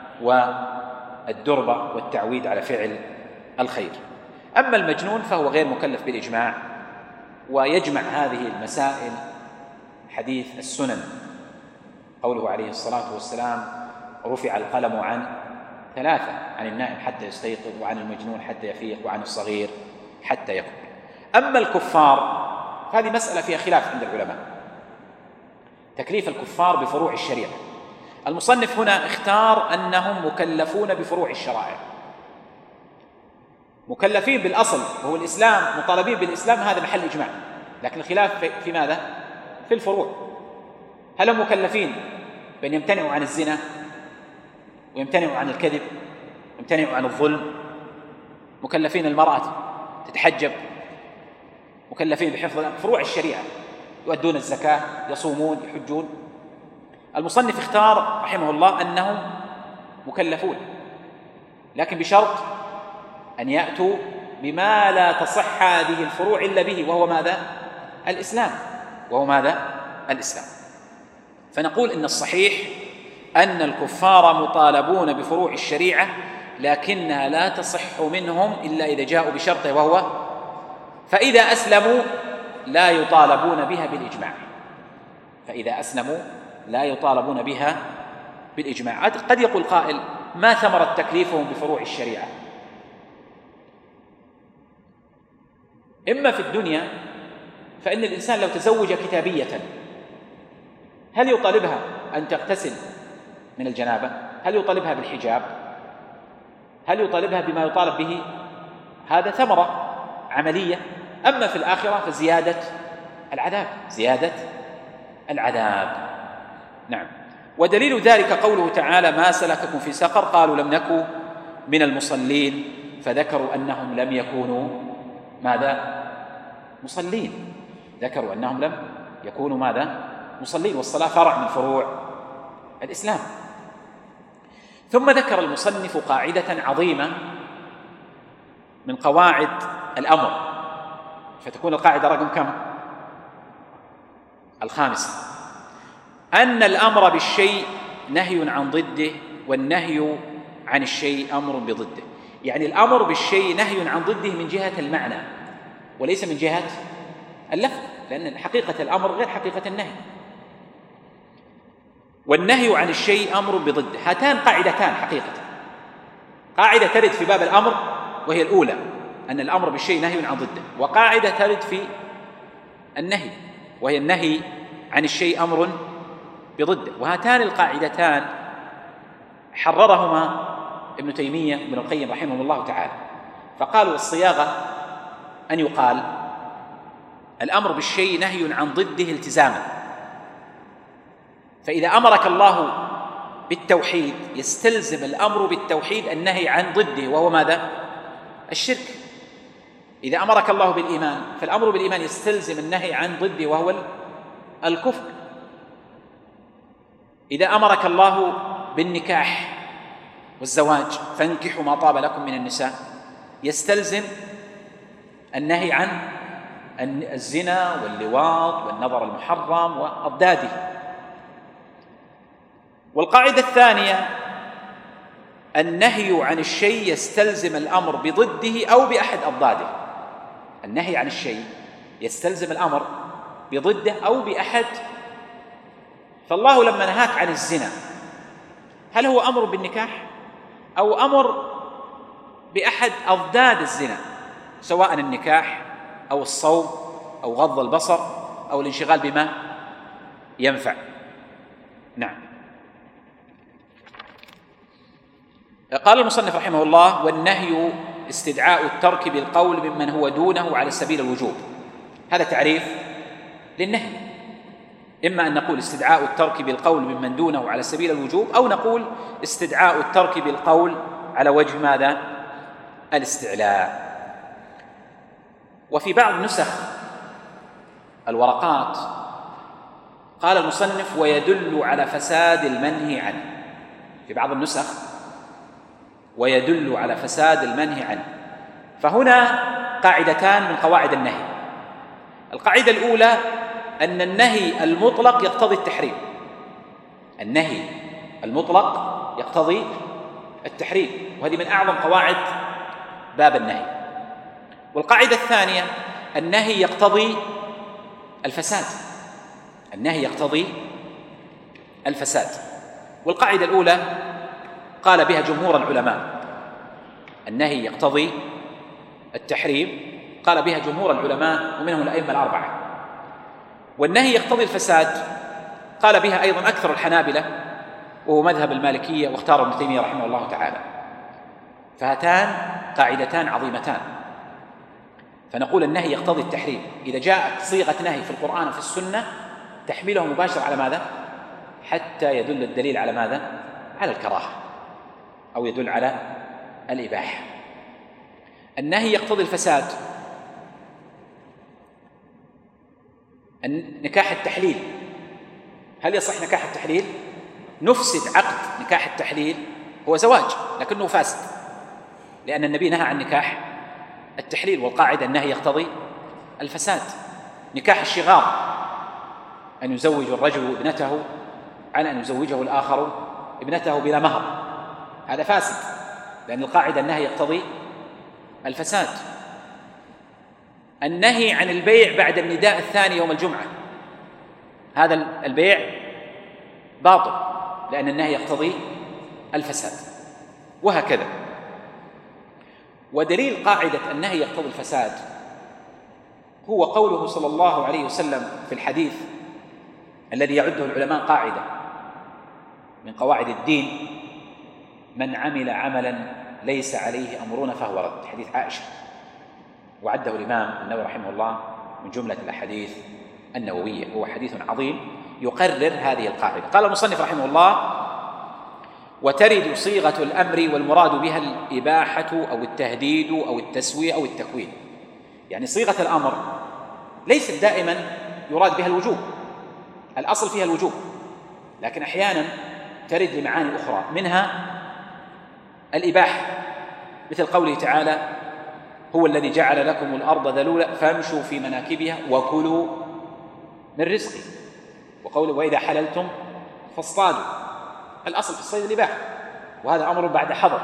والدربة والتعويد على فعل الخير. أما المجنون فهو غير مكلف بالإجماع. ويجمع هذه المسائل حديث السنن، قوله عليه الصلاة والسلام: رفع القلم عن ثلاثة، عن النائم حتى يستيقظ، وعن المجنون حتى يفيق، وعن الصغير حتى يكبر. أما الكفار فهذه مسألة فيها خلاف عند العلماء، تكليف الكفار بفروع الشريعة. المصنف هنا اختار أنهم مكلفون بفروع الشرائع، مكلفين بالأصل وهو الإسلام، مطالبين بالإسلام، هذا محل إجماع، لكن الخلاف في ماذا؟ في الفروع. هل هم مكلفين بأن يمتنعوا عن الزنا ويمتنعوا عن الكذب ويمتنعوا عن الظلم؟ مكلفين المرأة تتحجب، مكلفين بحفظ فروع الشريعة، يؤدون الزكاة، يصومون، يحجون. المصنف اختار رحمه الله أنهم مكلفون، لكن بشرط أن يأتوا بما لا تصح هذه الفروع إلا به، وهو ماذا؟ الإسلام، وهو ماذا؟ الإسلام. فنقول إن الصحيح أن الكفار مطالبون بفروع الشريعة، لكنها لا تصح منهم إلا إذا جاءوا بشرطه، وهو فإذا أسلموا لا يطالبون بها بالإجماع، فإذا أسلموا لا يطالبون بها بالإجماع. قد يقول قائل: ما ثمرة تكليفهم بفروع الشريعة؟ إما في الدنيا فإن الإنسان لو تزوج كتابية هل يطالبها أن تغتسل من الجنابة؟ هل يطالبها بالحجاب؟ هل يطالبها بما يطالب به؟ هذا ثمرة عملية. أما في الآخرة فزيادة العذاب، زيادة العذاب. نعم. ودليل ذلك قوله تعالى: ما سلككم في سقر؟ قالوا لم نكن من المصلين، فذكروا أنهم لم يكونوا ماذا؟ مصلين، ذكروا أنهم لم يكونوا ماذا؟ مصلين، والصلاة فرع من فروع الإسلام. ثم ذكر المصنف قاعدة عظيمة من قواعد الأمر، فتكون القاعدة رقم كم؟ الخامسة، أن الأمر بالشيء نهي عن ضده، والنهي عن الشيء أمر بضده. يعني الأمر بالشيء نهي عن ضده من جهة المعنى وليس من جهة اللفظ، لأن حقيقة الأمر غير حقيقة النهي. والنهي عن الشيء أمر بضده، هاتان قاعدتان حقيقة، قاعدة ترد في باب الأمر وهي الأولى أن الأمر بالشيء نهي عن ضده، وقاعدة ترد في النهي وهي النهي عن الشيء أمر بضده. وهاتان القاعدتان حررهما ابن تيمية ابن القيم رحمه الله تعالى، فقالوا الصياغة أن يقال الأمر بالشيء نهي عن ضده التزاما، فإذا أمرك الله بالتوحيد يستلزم الأمر بالتوحيد النهي عن ضده، وهو ماذا؟ الشرك. إذا أمرك الله بالإيمان فالأمر بالإيمان يستلزم النهي عن ضده وهو الكفر. إذا أمرك الله بالنكاح والزواج فانكحوا ما طاب لكم من النساء يستلزم النهي عن الزنا واللواط والنظر المحرم وأضداده. والقاعدة الثانية النهي عن الشيء يستلزم الأمر بضده أو بأحد أضداده. النهي عن الشيء يستلزم الأمر بضده أو بأحد. فالله لما نهاك عن الزنا هل هو أمر بالنكاح أو أمر بأحد أضداد الزنا، سواء النكاح أو الصوم أو غض البصر أو الانشغال بما ينفع؟ نعم. قال المصنف رحمه الله: والنهي استدعاء الترك بالقول ممن هو دونه على سبيل الوجوب. هذا تعريف للنهي، إما أن نقول استدعاء الترك بالقول ممن دونه على سبيل الوجوب، أو نقول استدعاء الترك بالقول على وجه ماذا؟ الاستعلاء. وفي بعض نسخ الورقات قال المصنف: ويدل على فساد المنهي عنه. في بعض النسخ ويدل على فساد المنهي عنه. فهنا قاعدتان من قواعد النهي. القاعدة الأولى أن النهي المطلق يقتضي التحريم. النهي المطلق يقتضي التحريم، وهذه من أعظم قواعد باب النهي. والقاعدة الثانية النهي يقتضي الفساد. النهي يقتضي الفساد. والقاعدة الأولى قال بها جمهور العلماء، النهي يقتضي التحريم، قال بها جمهور العلماء ومنهم الأئمة الأربعة. والنهي يقتضي الفساد قال بها أيضا أكثر الحنابلة، وهو مذهب المالكية، واختار ابن تيمية رحمه الله تعالى. فهاتان قاعدتان عظيمتان. فنقول النهي يقتضي التحريم إذا جاءت صيغة نهي في القرآن وفي السنة تحمله مباشرة على ماذا؟ حتى يدل الدليل على ماذا؟ على الكراهة أو يدل على الإباحة. النهي يقتضي الفساد. نكاح التحليل، هل يصح نكاح التحليل؟ نفسد عقد نكاح التحليل، هو زواج لكنه فاسد، لأن النبي نهى عن نكاح التحليل، والقاعدة النهي يقتضي الفساد. نكاح الشغار، أن يزوج الرجل ابنته على أن يزوجه الآخر ابنته بلا مهر، هذا فاسد، لأن القاعدة النهي يقتضي الفساد. النهي عن البيع بعد النداء الثاني يوم الجمعة، هذا البيع باطل، لأن النهي يقتضي الفساد، وهكذا. ودليل قاعدة النهي يقتضي الفساد هو قوله صلى الله عليه وسلم في الحديث الذي يعده العلماء قاعدة من قواعد الدين: من عمل عملا ليس عليه أمرنا فهو رد. حديث عائشة، وعده الإمام النووي رحمه الله من جملة الأحاديث النووية، هو حديث عظيم يقرر هذه القاعدة. قال المصنف رحمه الله: وترد صيغة الأمر والمراد بها الإباحة أو التهديد أو التسوية أو التكوين. يعني صيغة الأمر ليست دائما يراد بها الوجوب، الأصل فيها الوجوب، لكن أحيانا ترد لمعاني أخرى، منها الإباحة، مثل قوله تعالى: هو الذي جعل لكم الأرض ذلولا فامشوا في مناكبها وكلوا من رزقه. وقوله: وإذا حللتم فاصطادوا. الأصل في الصيد الإباحة، وهذا أمر بعد حظر.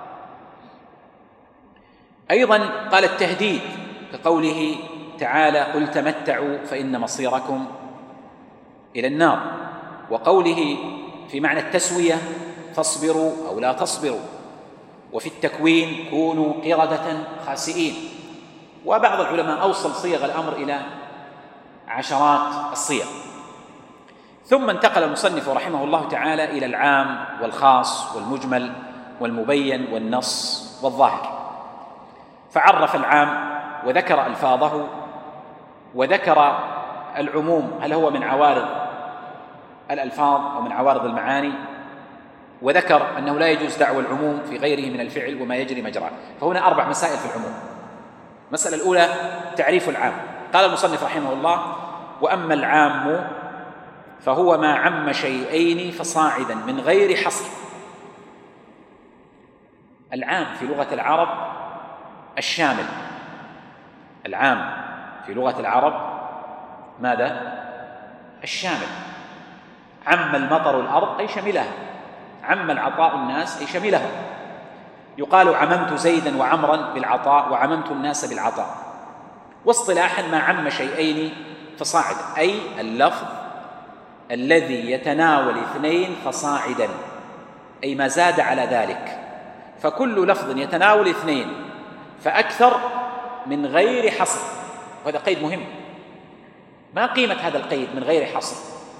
أيضا قال التهديد، كقوله تعالى: قل تمتعوا فإن مصيركم إلى النار. وقوله في معنى التسوية: فاصبروا أو لا تصبروا. وفي التكوين: كونوا قردة خاسئين. وبعض العلماء أوصل صيغ الأمر إلى عشرات الصيغ. ثم انتقل المصنف رحمه الله تعالى إلى العام والخاص والمجمل والمبين والنص والظاهر، فعرف العام وذكر ألفاظه، وذكر العموم هل هو من عوارض الألفاظ أو من عوارض المعاني، وذكر أنه لا يجوز دعوى العموم في غيره من الفعل وما يجري مجراه. فهنا أربع مسائل في العموم. المسألة الأولى تعريف العام. قال المصنف رحمه الله: وأما العام فهو ما عم شيئين فصاعدا من غير حصر. العام في لغة العرب الشامل. العام في لغة العرب ماذا؟ الشامل. عم المطر الأرض أي شملها، عم العطاء الناس أي شمله. يقال عممت زيدا وعمرا بالعطاء وعممت الناس بالعطاء. واصطلاحا ما عم شيئين فصاعدا، أي اللفظ الذي يتناول اثنين فصاعدا، أي ما زاد على ذلك. فكل لفظ يتناول اثنين فأكثر من غير حصر. وهذا قيد مهم. ما قيمة هذا القيد من غير حصر؟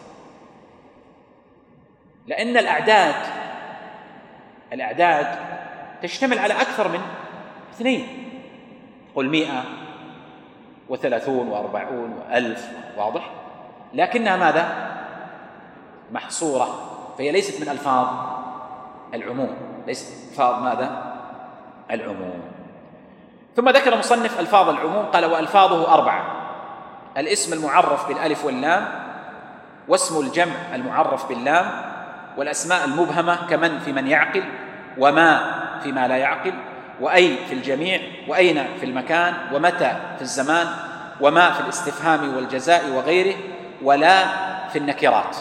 لأن الأعداد الأعداد تشتمل على أكثر من اثنين. قل مئة وثلاثون وأربعون وألف، واضح؟ لكنها ماذا؟ محصورة، فهي ليست من ألفاظ العموم، ليست ألفاظ ماذا؟ العموم. ثم ذكر المصنف ألفاظ العموم، قال: وألفاظه أربعة: الاسم المعرف بالألف واللام، واسم الجمع المعرف باللام، والأسماء المبهمة كمن في من يعقل، وما في ما لا يعقل، وأي في الجميع، وأين في المكان، ومتى في الزمان، وما في الاستفهام والجزاء وغيره، ولا في النكرات.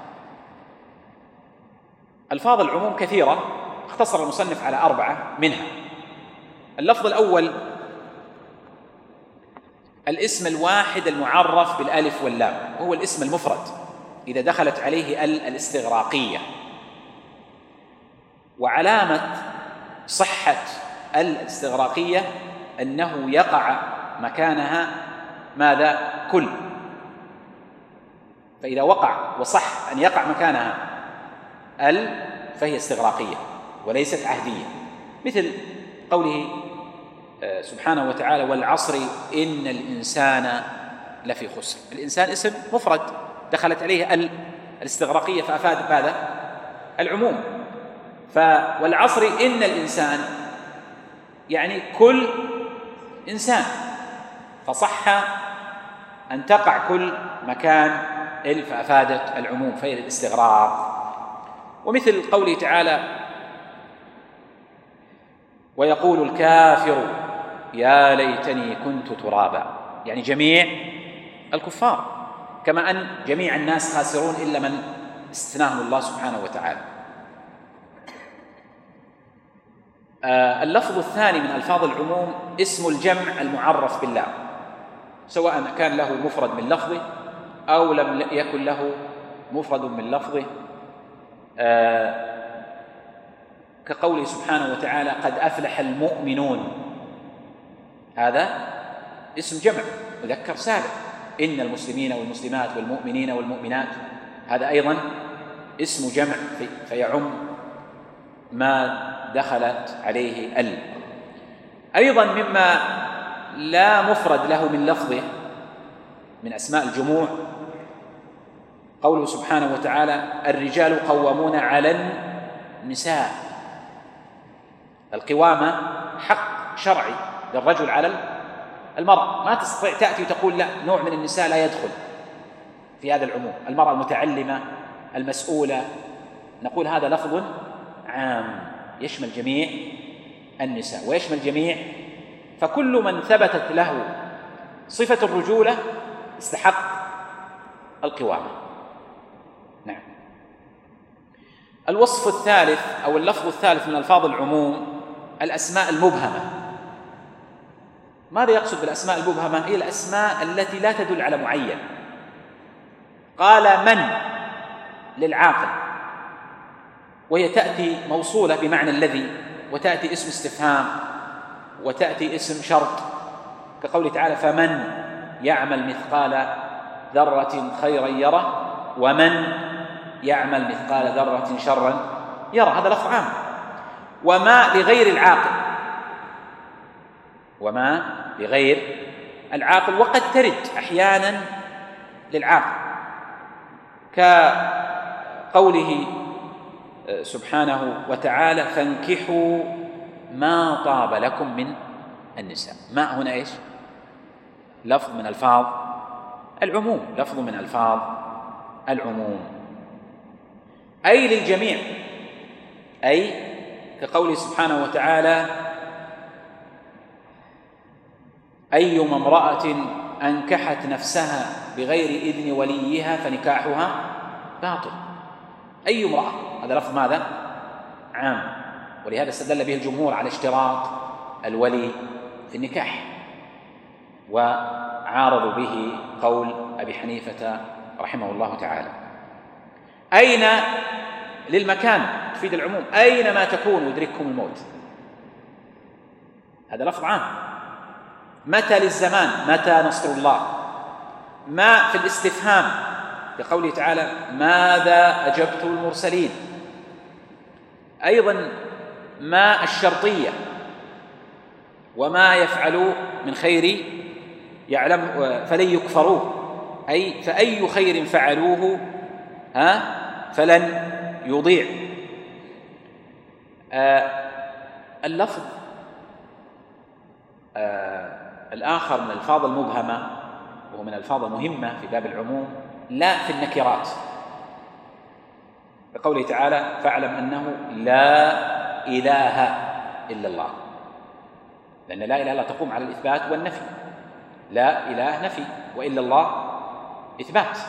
ألفاظ العموم كثيرة، اختصر المصنف على أربعة منها. اللفظ الأول الاسم الواحد المعرف بالألف واللام، وهو الاسم المفرد إذا دخلت عليه ال الاستغراقية. وعلامة صحة الاستغراقية أنه يقع مكانها ماذا؟ كل. فإذا وقع وصح أن يقع مكانها ال فهي استغراقية وليست عهدية، مثل قوله سبحانه وتعالى: والعصر إن الإنسان لفي خسر. الإنسان اسم مفرد دخلت عليه ال الاستغراقية فأفاد ماذا؟ العموم. والعصر إن الإنسان يعني كل إنسان، فصح أن تقع كل مكان ال فأفادت العموم، فهي الاستغراق. ومثل قوله تعالى: ويقول الكافر يا ليتني كنت ترابا، يعني جميع الكفار، كما أن جميع الناس خاسرون إلا من استثناهم الله سبحانه وتعالى. آه اللفظ الثاني من ألفاظ العموم اسم الجمع المعرف بالله، سواء كان له مفرد من لفظه أو لم يكن له مفرد من لفظه، آه كقوله سبحانه وتعالى: قد أفلح المؤمنون. هذا اسم جمع مذكر سابق. إن المسلمين والمسلمات والمؤمنين والمؤمنات، هذا أيضا اسم جمع فيعم ما دخلت عليه ال. أيضا مما لا مفرد له من لفظه من أسماء الجموع قوله سبحانه وتعالى: الرجال قوامون على النساء. القوامة حق شرعي للرجل على المرأة، ما تستطيع تأتي وتقول لا نوع من النساء لا يدخل في هذا العموم. المرأة المتعلمة المسؤولة، نقول هذا لفظ عام يشمل جميع النساء ويشمل جميع، فكل من ثبتت له صفة الرجولة استحق القوامة. نعم. الوصف الثالث أو اللفظ الثالث من ألفاظ العموم الأسماء المبهمة. ماذا يقصد بالأسماء المبهمة؟ هي الأسماء التي لا تدل على معين. قال من للعاقل، وهي تأتي موصولة بمعنى الذي، وتأتي اسم استفهام، وتأتي اسم شرط، كقوله تعالى: فمن يعمل مثقال ذرة خيرا يره ومن يعمل مثقال ذرة شرا يره. هذا لفظ عام. وما لغير العاقل، وما لغير العاقل، وقد ترد أحيانا للعاقل، كقوله سبحانه وتعالى: فانكحوا ما طاب لكم من النساء. ماء هنا إيش؟ لفظ من ألفاظ العموم، لفظ من ألفاظ العموم، أي للجميع، أي كقوله سبحانه وتعالى: أيما امرأة أنكحت نفسها بغير إذن وليها فنكاحها باطل. أي امرأة، هذا لفظ ماذا؟ عام، ولهذا استدل به الجمهور على اشتراط الولي في النكاح، وعارضوا به قول أبي حنيفة رحمه الله تعالى. أين للمكان تفيد العموم، أينما تكونوا يدرككم الموت، هذا لفظ عام. متى للزمان، متى نصر الله. ما في الاستفهام بقوله تعالى: ماذا أجبت المرسلين. أيضا ما الشرطية: وما يفعلوا من خير يعلم فلن يكفروه، أي فأي خير فعلوه ها فلن يضيع. آه اللفظ آه الآخر من الألفاظ المبهمة وهو من الألفاظ المهمة في باب العموم، لا في النكرات، بقوله تعالى: فاعلم أنه لا إله إلا الله، لأن لا إله إلا تقوم على الإثبات والنفي، لا إله نفي، وإلا الله إثبات.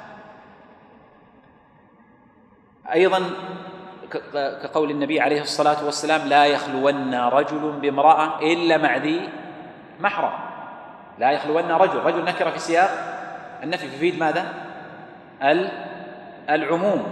أيضا كقول النبي عليه الصلاة والسلام: لا يخلون رجل بامرأة إلا مع ذي محرم. لا يخلون رجل، رجل نكرة في سياق النفي تفيد ماذا؟ العموم.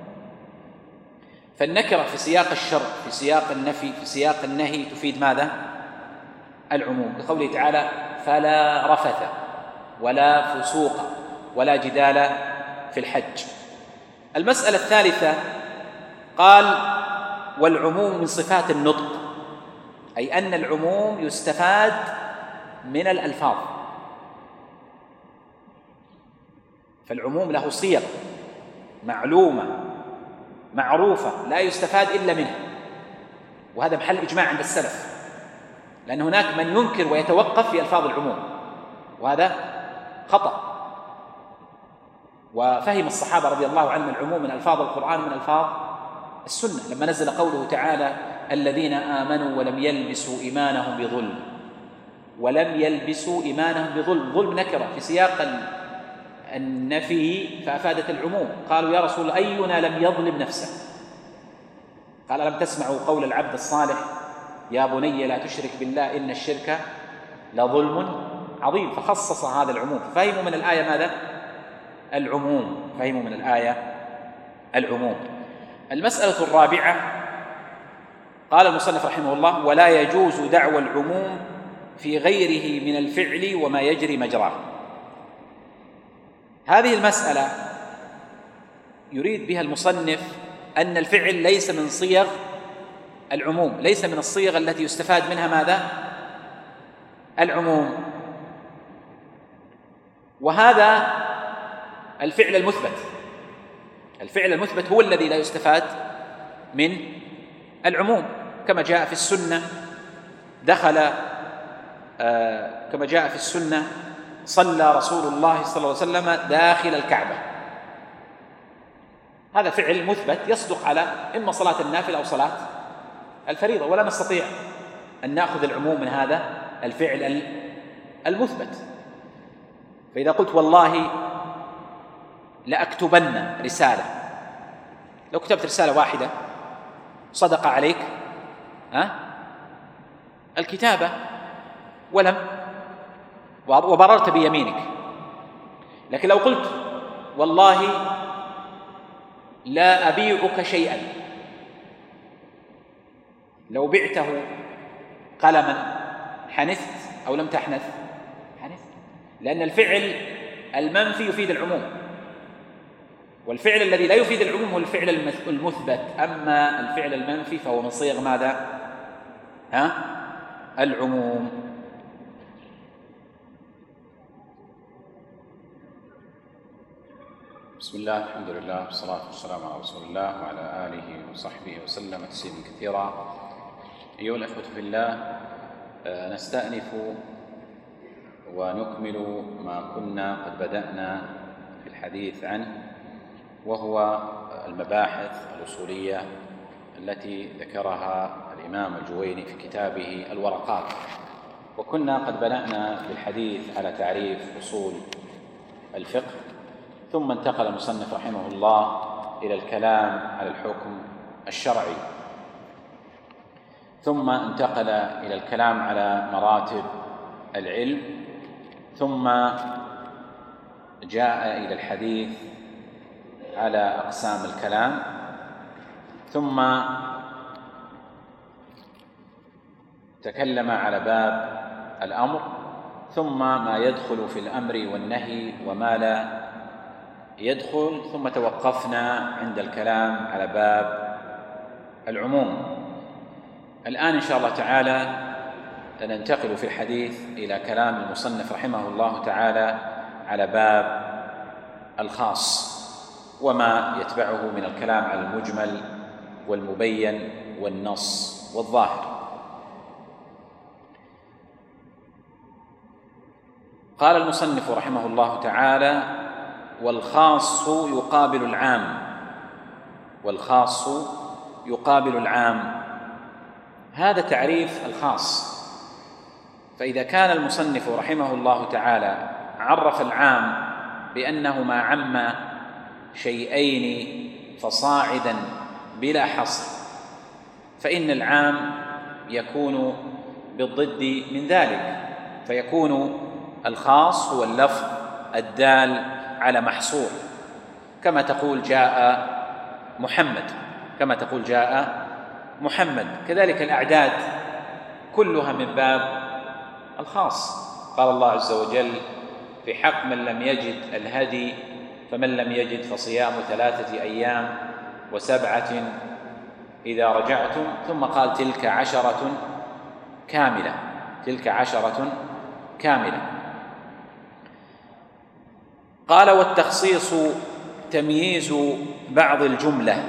فالنكرة في سياق الشرط، في سياق النفي، في سياق النهي تفيد ماذا؟ العموم، بقوله تعالى: فلا رفث ولا فسوق ولا جدال في الحج. المسألة الثالثة قال: والعموم من صفات النطق، أي أن العموم يستفاد من الألفاظ، فالعموم له صيغ معلومة معروفة لا يستفاد إلا منه، وهذا محل إجماع عند السلف، لأن هناك من ينكر ويتوقف في ألفاظ العموم، وهذا خطأ. وفهم الصحابة رضي الله عنهم العموم من ألفاظ القرآن من ألفاظ السنة، لما نزل قوله تعالى: الذين آمنوا ولم يلبسوا إيمانهم بظلم، ولم يلبسوا إيمانهم بظلم، ظلم نكرة في سياق النفي فأفادت العموم. قالوا: يا رسول الله، أينا لم يظلم نفسه؟ قال: ألم تسمعوا قول العبد الصالح: يا بني لا تشرك بالله إن الشرك لظلم عظيم. فخصص هذا العموم، فهموا من الآية ماذا؟ العموم، فهموا من الآية العموم. المسألة الرابعة قال المصنف رحمه الله: ولا يجوز دعوى العموم في غيره من الفعل وما يجري مجراه. هذه المسألة يريد بها المصنف أن الفعل ليس من صيغ العموم، ليس من الصيغ التي يستفاد منها ماذا؟ العموم. وهذا الفعل المثبت، الفعل المثبت هو الذي لا يستفاد من العموم، كما جاء في السنة دخل آه كما جاء في السنة صلى رسول الله صلى الله عليه وسلم داخل الكعبة. هذا فعل مثبت يصدق على إما صلاة النافلة أو صلاة الفريضة، ولا نستطيع أن نأخذ العموم من هذا الفعل المثبت. فإذا قلت والله لأكتبن رسالة، لو كتبت رسالة واحدة صدق عليك ها الكتابة ولم وبررت بيمينك. لكن لو قلت والله لا أبيعك شيئا، لو بعته قلما حنثت أو لم تحنث؟ حنثت، لأن الفعل المنفي يفيد العموم، والفعل الذي لا يفيد العموم هو الفعل المثبت. أما الفعل المنفي فهو من صيغ ماذا؟ ها؟ العموم. بسم الله، الحمد لله، والصلاة والسلام على رسول الله وعلى آله وصحبه وسلم تسليما كثيرا. أيها الأخوة في الله، نستأنف ونكمل ما كنا قد بدأنا في الحديث عنه، وهو المباحث الأصولية التي ذكرها الإمام الجويني في كتابه الورقات. وكنا قد بدأنا بالحديث على تعريف أصول الفقه، ثم انتقل المصنف رحمه الله إلى الكلام على الحكم الشرعي، ثم انتقل إلى الكلام على مراتب العلم، ثم جاء إلى الحديث على أقسام الكلام، ثم تكلم على باب الأمر، ثم ما يدخل في الأمر والنهي وما لا يدخل، ثم توقفنا عند الكلام على باب العموم. الآن إن شاء الله تعالى ننتقل في الحديث إلى كلام المصنف رحمه الله تعالى على باب الخاص وما يتبعه من الكلام على المجمل والمبين والنص والظاهر. قال المصنف رحمه الله تعالى: والخاص يقابل العام. والخاص يقابل العام، هذا تعريف الخاص. فإذا كان المصنف رحمه الله تعالى عرف العام بأنه ما عم شيئين فصاعدا بلا حصر، فإن العام يكون بالضد من ذلك، فيكون الخاص هو اللفظ الدال على محصور، كما تقول جاء محمد، كما تقول جاء محمد. كذلك الأعداد كلها من باب الخاص. قال الله عز وجل في حق من لم يجد الهدي فمن لم يجد فصيام ثلاثة أيام وسبعة إذا رجعتم، ثم قال تلك عشرة كاملة، تلك عشرة كاملة. قال: والتخصيص تمييز بعض الجملة.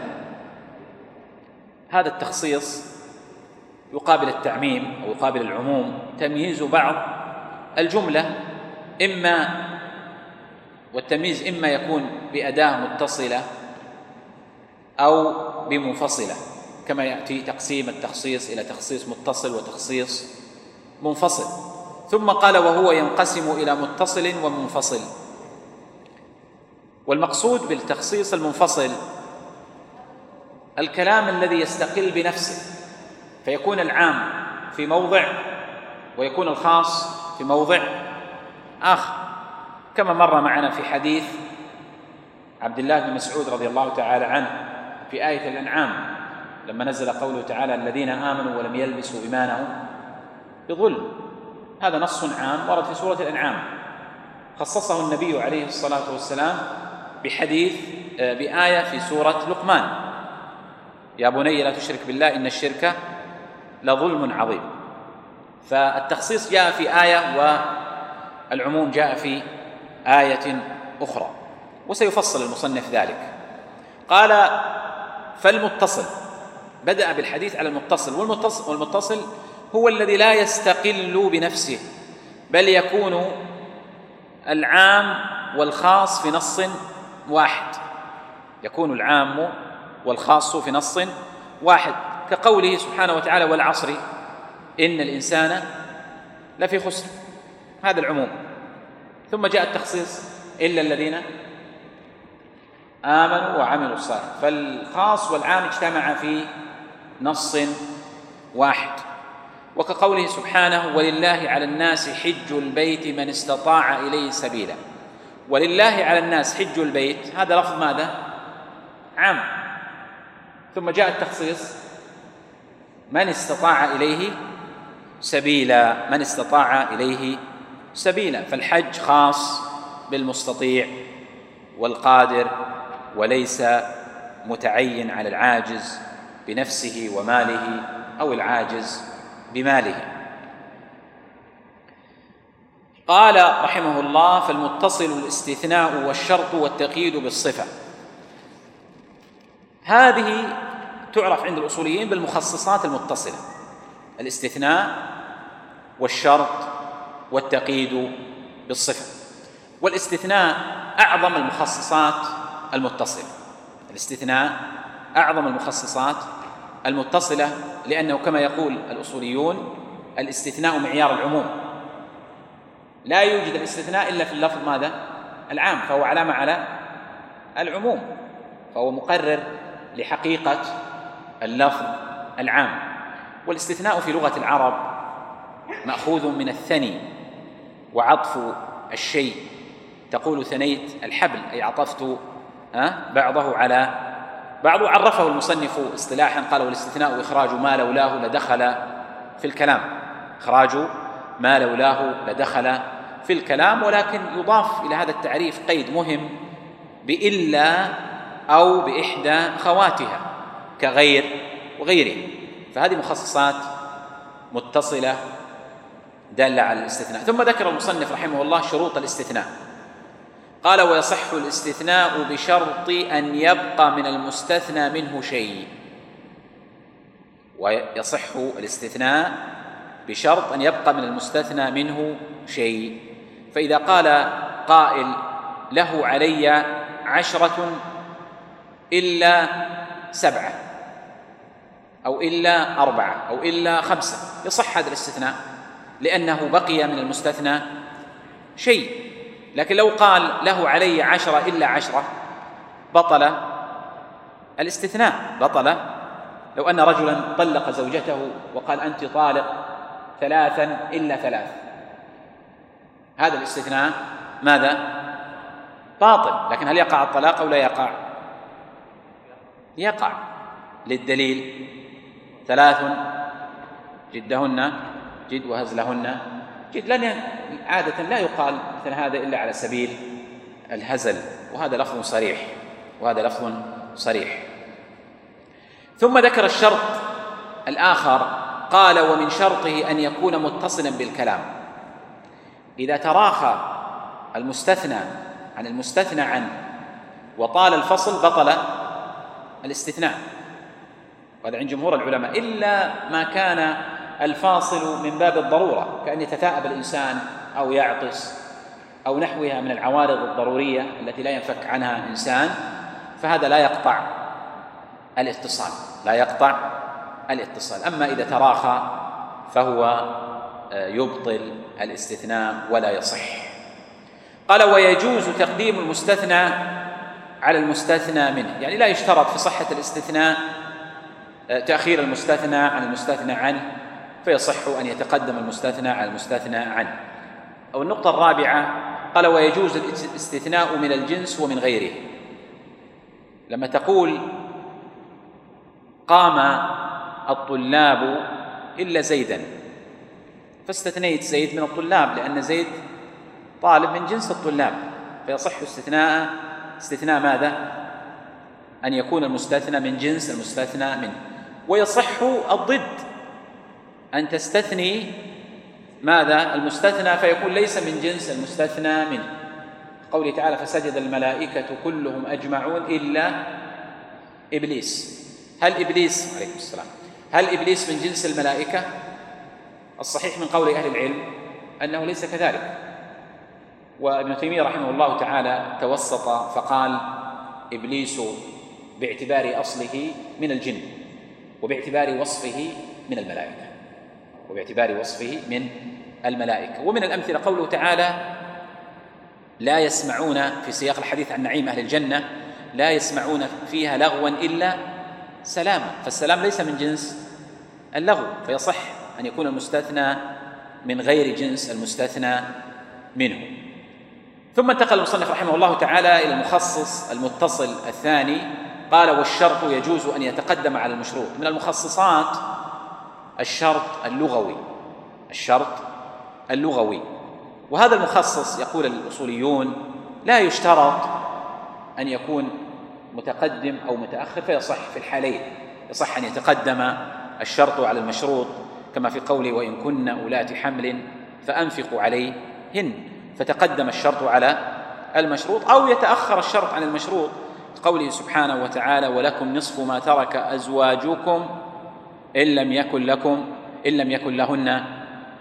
هذا التخصيص يقابل التعميم أو يقابل العموم، تمييز بعض الجملة، إما والتمييز إما يكون بأداة متصلة أو بمنفصلة، كما يأتي تقسيم التخصيص إلى تخصيص متصل وتخصيص منفصل. ثم قال: وهو ينقسم إلى متصل ومنفصل. والمقصود بالتخصيص المنفصل الكلام الذي يستقل بنفسه، فيكون العام في موضع ويكون الخاص في موضع آخر، كما مر معنا في حديث عبد الله بن مسعود رضي الله تعالى عنه في آية الأنعام لما نزل قوله تعالى: الذين آمنوا ولم يلبسوا إيمانهم بظلم. هذا نص عام ورد في سورة الأنعام، خصصه النبي عليه الصلاة والسلام بحديث بآية في سورة لقمان: يا بني لا تشرك بالله إن الشرك لظلم عظيم. فالتخصيص جاء في آية والعموم جاء في آية أخرى، وسيفصل المصنف ذلك. قال: فالمتصل، بدأ بالحديث على المتصل. والمتصل, والمتصل هو الذي لا يستقل بنفسه، بل يكون العام والخاص في نص واحد، يكون العام والخاص في نص واحد، كقوله سبحانه وتعالى: والعصر إن الإنسان لفي خسر. هذا العموم. ثم جاء التخصيص: إلا الذين آمنوا وعملوا الصالحات. فالخاص والعام اجتمع في نص واحد. وكقوله سبحانه: ولله على الناس حج البيت من استطاع إليه سبيلا. ولله على الناس حج البيت، هذا لفظ ماذا؟ عام. ثم جاء التخصيص: من استطاع إليه سبيلا، من استطاع إليه سبيلا. فالحج خاص بالمستطيع والقادر، وليس متعين على العاجز بنفسه وماله أو العاجز بماله. قال رحمه الله: فالمتصل الاستثناء والشرط والتقييد بالصفة. هذه تعرف عند الأصوليين بالمخصصات المتصلة. الاستثناء والشرط والتقييد بالصفة. والاستثناء أعظم المخصصات المتصلة، الاستثناء أعظم المخصصات المتصلة، لأنه كما يقول الأصوليون الاستثناء معيار العموم، لا يوجد الاستثناء إلا في اللفظ ماذا؟ العام، فهو علامة على العموم، فهو مقرر لحقيقة اللفظ العام. والاستثناء في لغة العرب مأخوذ من الثني وعطف الشيء، تقول ثنيت الحبل أي عطفت بعضه على بعض. عرفه المصنف اصطلاحا قال: والاستثناء إخراج ما لولاه لدخل في الكلام، إخراج ما لولاه لدخل في الكلام. ولكن يضاف إلى هذا التعريف قيد مهم بإلا أو بإحدى خواتها كغير وغيره، فهذه مخصصات متصلة دالة على الاستثناء. ثم ذكر المصنف رحمه الله شروط الاستثناء، قال: ويصح الاستثناء بشرط أن يبقى من المستثنى منه شيء. ويصح الاستثناء بشرط أن يبقى من المستثنى منه شيء. فإذا قال قائل: له علي عشرة إلا سبعة أو إلا أربعة أو إلا خمسة، يصح هذا الاستثناء لأنه بقي من المستثنى شيء. لكن لو قال: له علي عشرة إلا عشرة، بطل الاستثناء، بطل. لو أن رجلا طلق زوجته وقال: أنت طالق ثلاثا إلا ثلاث، هذا الاستثناء ماذا؟ باطل. لكن هل يقع الطلاق أو لا يقع؟ يقع، للدليل: ثلاث جدهن جد وهزلهن جد. لأن عادة لا يقال مثل هذا إلا على سبيل الهزل، وهذا لفظ صريح، وهذا لفظ صريح. ثم ذكر الشرط الآخر، قال: ومن شرطه أن يكون متصلا بالكلام. إذا تراخى المستثنى عن المستثنى عنه وطال الفصل بطل الاستثناء، وهذا عند جمهور العلماء، إلا ما كان الفاصل من باب الضرورة، كأن يتثاءب الإنسان أو يعطس أو نحوها من العوارض الضرورية التي لا ينفك عنها إنسان، فهذا لا يقطع الاتصال، لا يقطع الاتصال. أما إذا تراخى فهو يبطل الاستثناء ولا يصح. قال: ويجوز تقديم المستثنى على المستثنى منه، يعني لا يشترط في صحة الاستثناء تأخير المستثنى عن المستثنى عنه، فيصح أن يتقدم المستثنى على المستثنى عنه. أو النقطة الرابعة، قال: ويجوز الاستثناء من الجنس ومن غيره. لما تقول: قام الطلاب إلا زيدا، فاستثنيت زيد من الطلاب لأن زيد طالب من جنس الطلاب، فيصح استثناء استثناء ماذا؟ أن يكون المستثنى من جنس المستثنى منه. ويصح الضد، أن تستثني ماذا؟ المستثنى فيكون ليس من جنس المستثنى منه. قوله تعالى: فسجد الملائكة كلهم أجمعون إلا إبليس. هل إبليس عليكم السلام هل إبليس من جنس الملائكة؟ الصحيح من قول أهل العلم أنه ليس كذلك. وابن تيمية رحمه الله تعالى توسط فقال: إبليس باعتبار أصله من الجن، وباعتبار وصفه من الملائكة، وباعتبار وصفه من الملائكة. ومن الأمثلة قوله تعالى: لا يسمعون، في سياق الحديث عن نعيم أهل الجنة: لا يسمعون فيها لغوا إلا سلاما، فالسلام ليس من جنس اللغو، فيصح أن يكون المستثنى من غير جنس المستثنى منه. ثم انتقل المصنف رحمه الله تعالى إلى المخصص المتصل الثاني، قال: والشرط يجوز أن يتقدم على المشروط. من المخصصات الشرط اللغوي، الشرط اللغوي. وهذا المخصص يقول الأصوليون لا يشترط أن يكون متقدم أو متأخر، فيصح في الحالين، يصح أن يتقدم الشرط على المشروط، كما في قوله: وإن كن أولات حمل فأنفقوا عليهن، فتقدم الشرط على المشروط. أو يتأخر الشرط عن المشروط، قوله سبحانه وتعالى: ولكم نصف ما ترك أزواجكم إن لم يكن لكم إن لم يكن لهن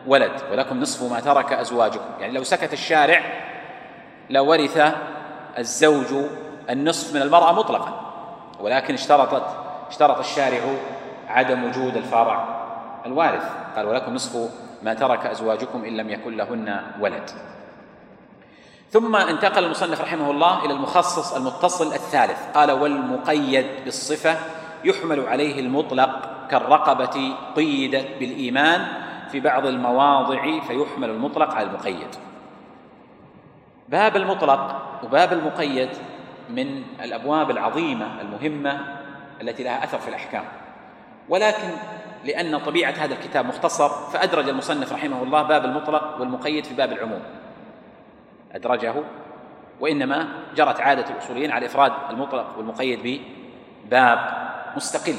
ولد، ولكم نصف ما ترك أزواجكم. يعني لو سكت الشارع لورث الزوج النصف من المرأة مطلقا، ولكن اشترطت اشترط الشارع عدم وجود الفرع الوارث، قال ولكم نصف ما ترك أزواجكم إن لم يكن لهن ولد. ثم انتقل المصنف رحمه الله إلى المخصص المتصل الثالث، قال والمقيد بالصفة يحمل عليه المطلق كالرقبة قيدت بالإيمان في بعض المواضع فيحمل المطلق على المقيد. باب المطلق وباب المقيد من الأبواب العظيمة المهمة التي لها أثر في الأحكام، ولكن لأن طبيعة هذا الكتاب مختصر فأدرج المصنف رحمه الله باب المطلق والمقيد في باب العموم، أدرجه، وإنما جرت عادة الأصوليين على إفراد المطلق والمقيد بباب مستقل.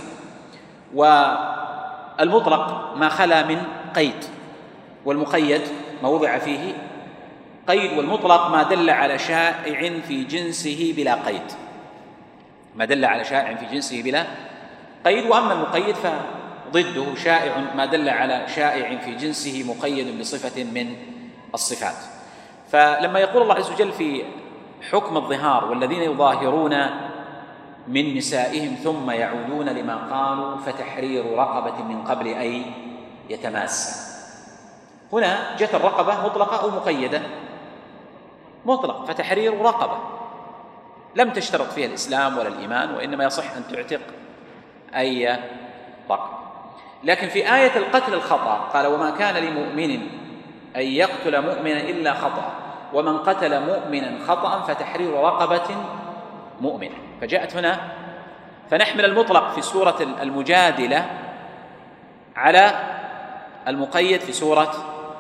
والمطلق ما خلا من قيد، والمقيد ما وضع فيه قيد، والمطلق ما دل على شائع في جنسه بلا قيد، ما دل على شائع في جنسه بلا قيد. وأما المقيد فضده شائع ما دل على شائع في جنسه مقيد بصفة من الصفات. فلما يقول الله عز وجل في حكم الظهار والذين يظاهرون من نسائهم ثم يعودون لما قالوا فتحرير رقبة من قبل أن يتماسا، هنا جت الرقبة مطلقة أو مقيدة؟ مطلق، فتحرير رقبة، لم تشترط فيها الإسلام ولا الإيمان، وإنما يصح أن تعتق أي رقبة. لكن في آية القتل الخطأ قال وما كان لمؤمن أن يقتل مؤمنا إلا خطأ ومن قتل مؤمنا خطأ فتحرير رقبة مؤمنة، فجاءت هنا فنحمل المطلق في سورة المجادلة على المقيد في سورة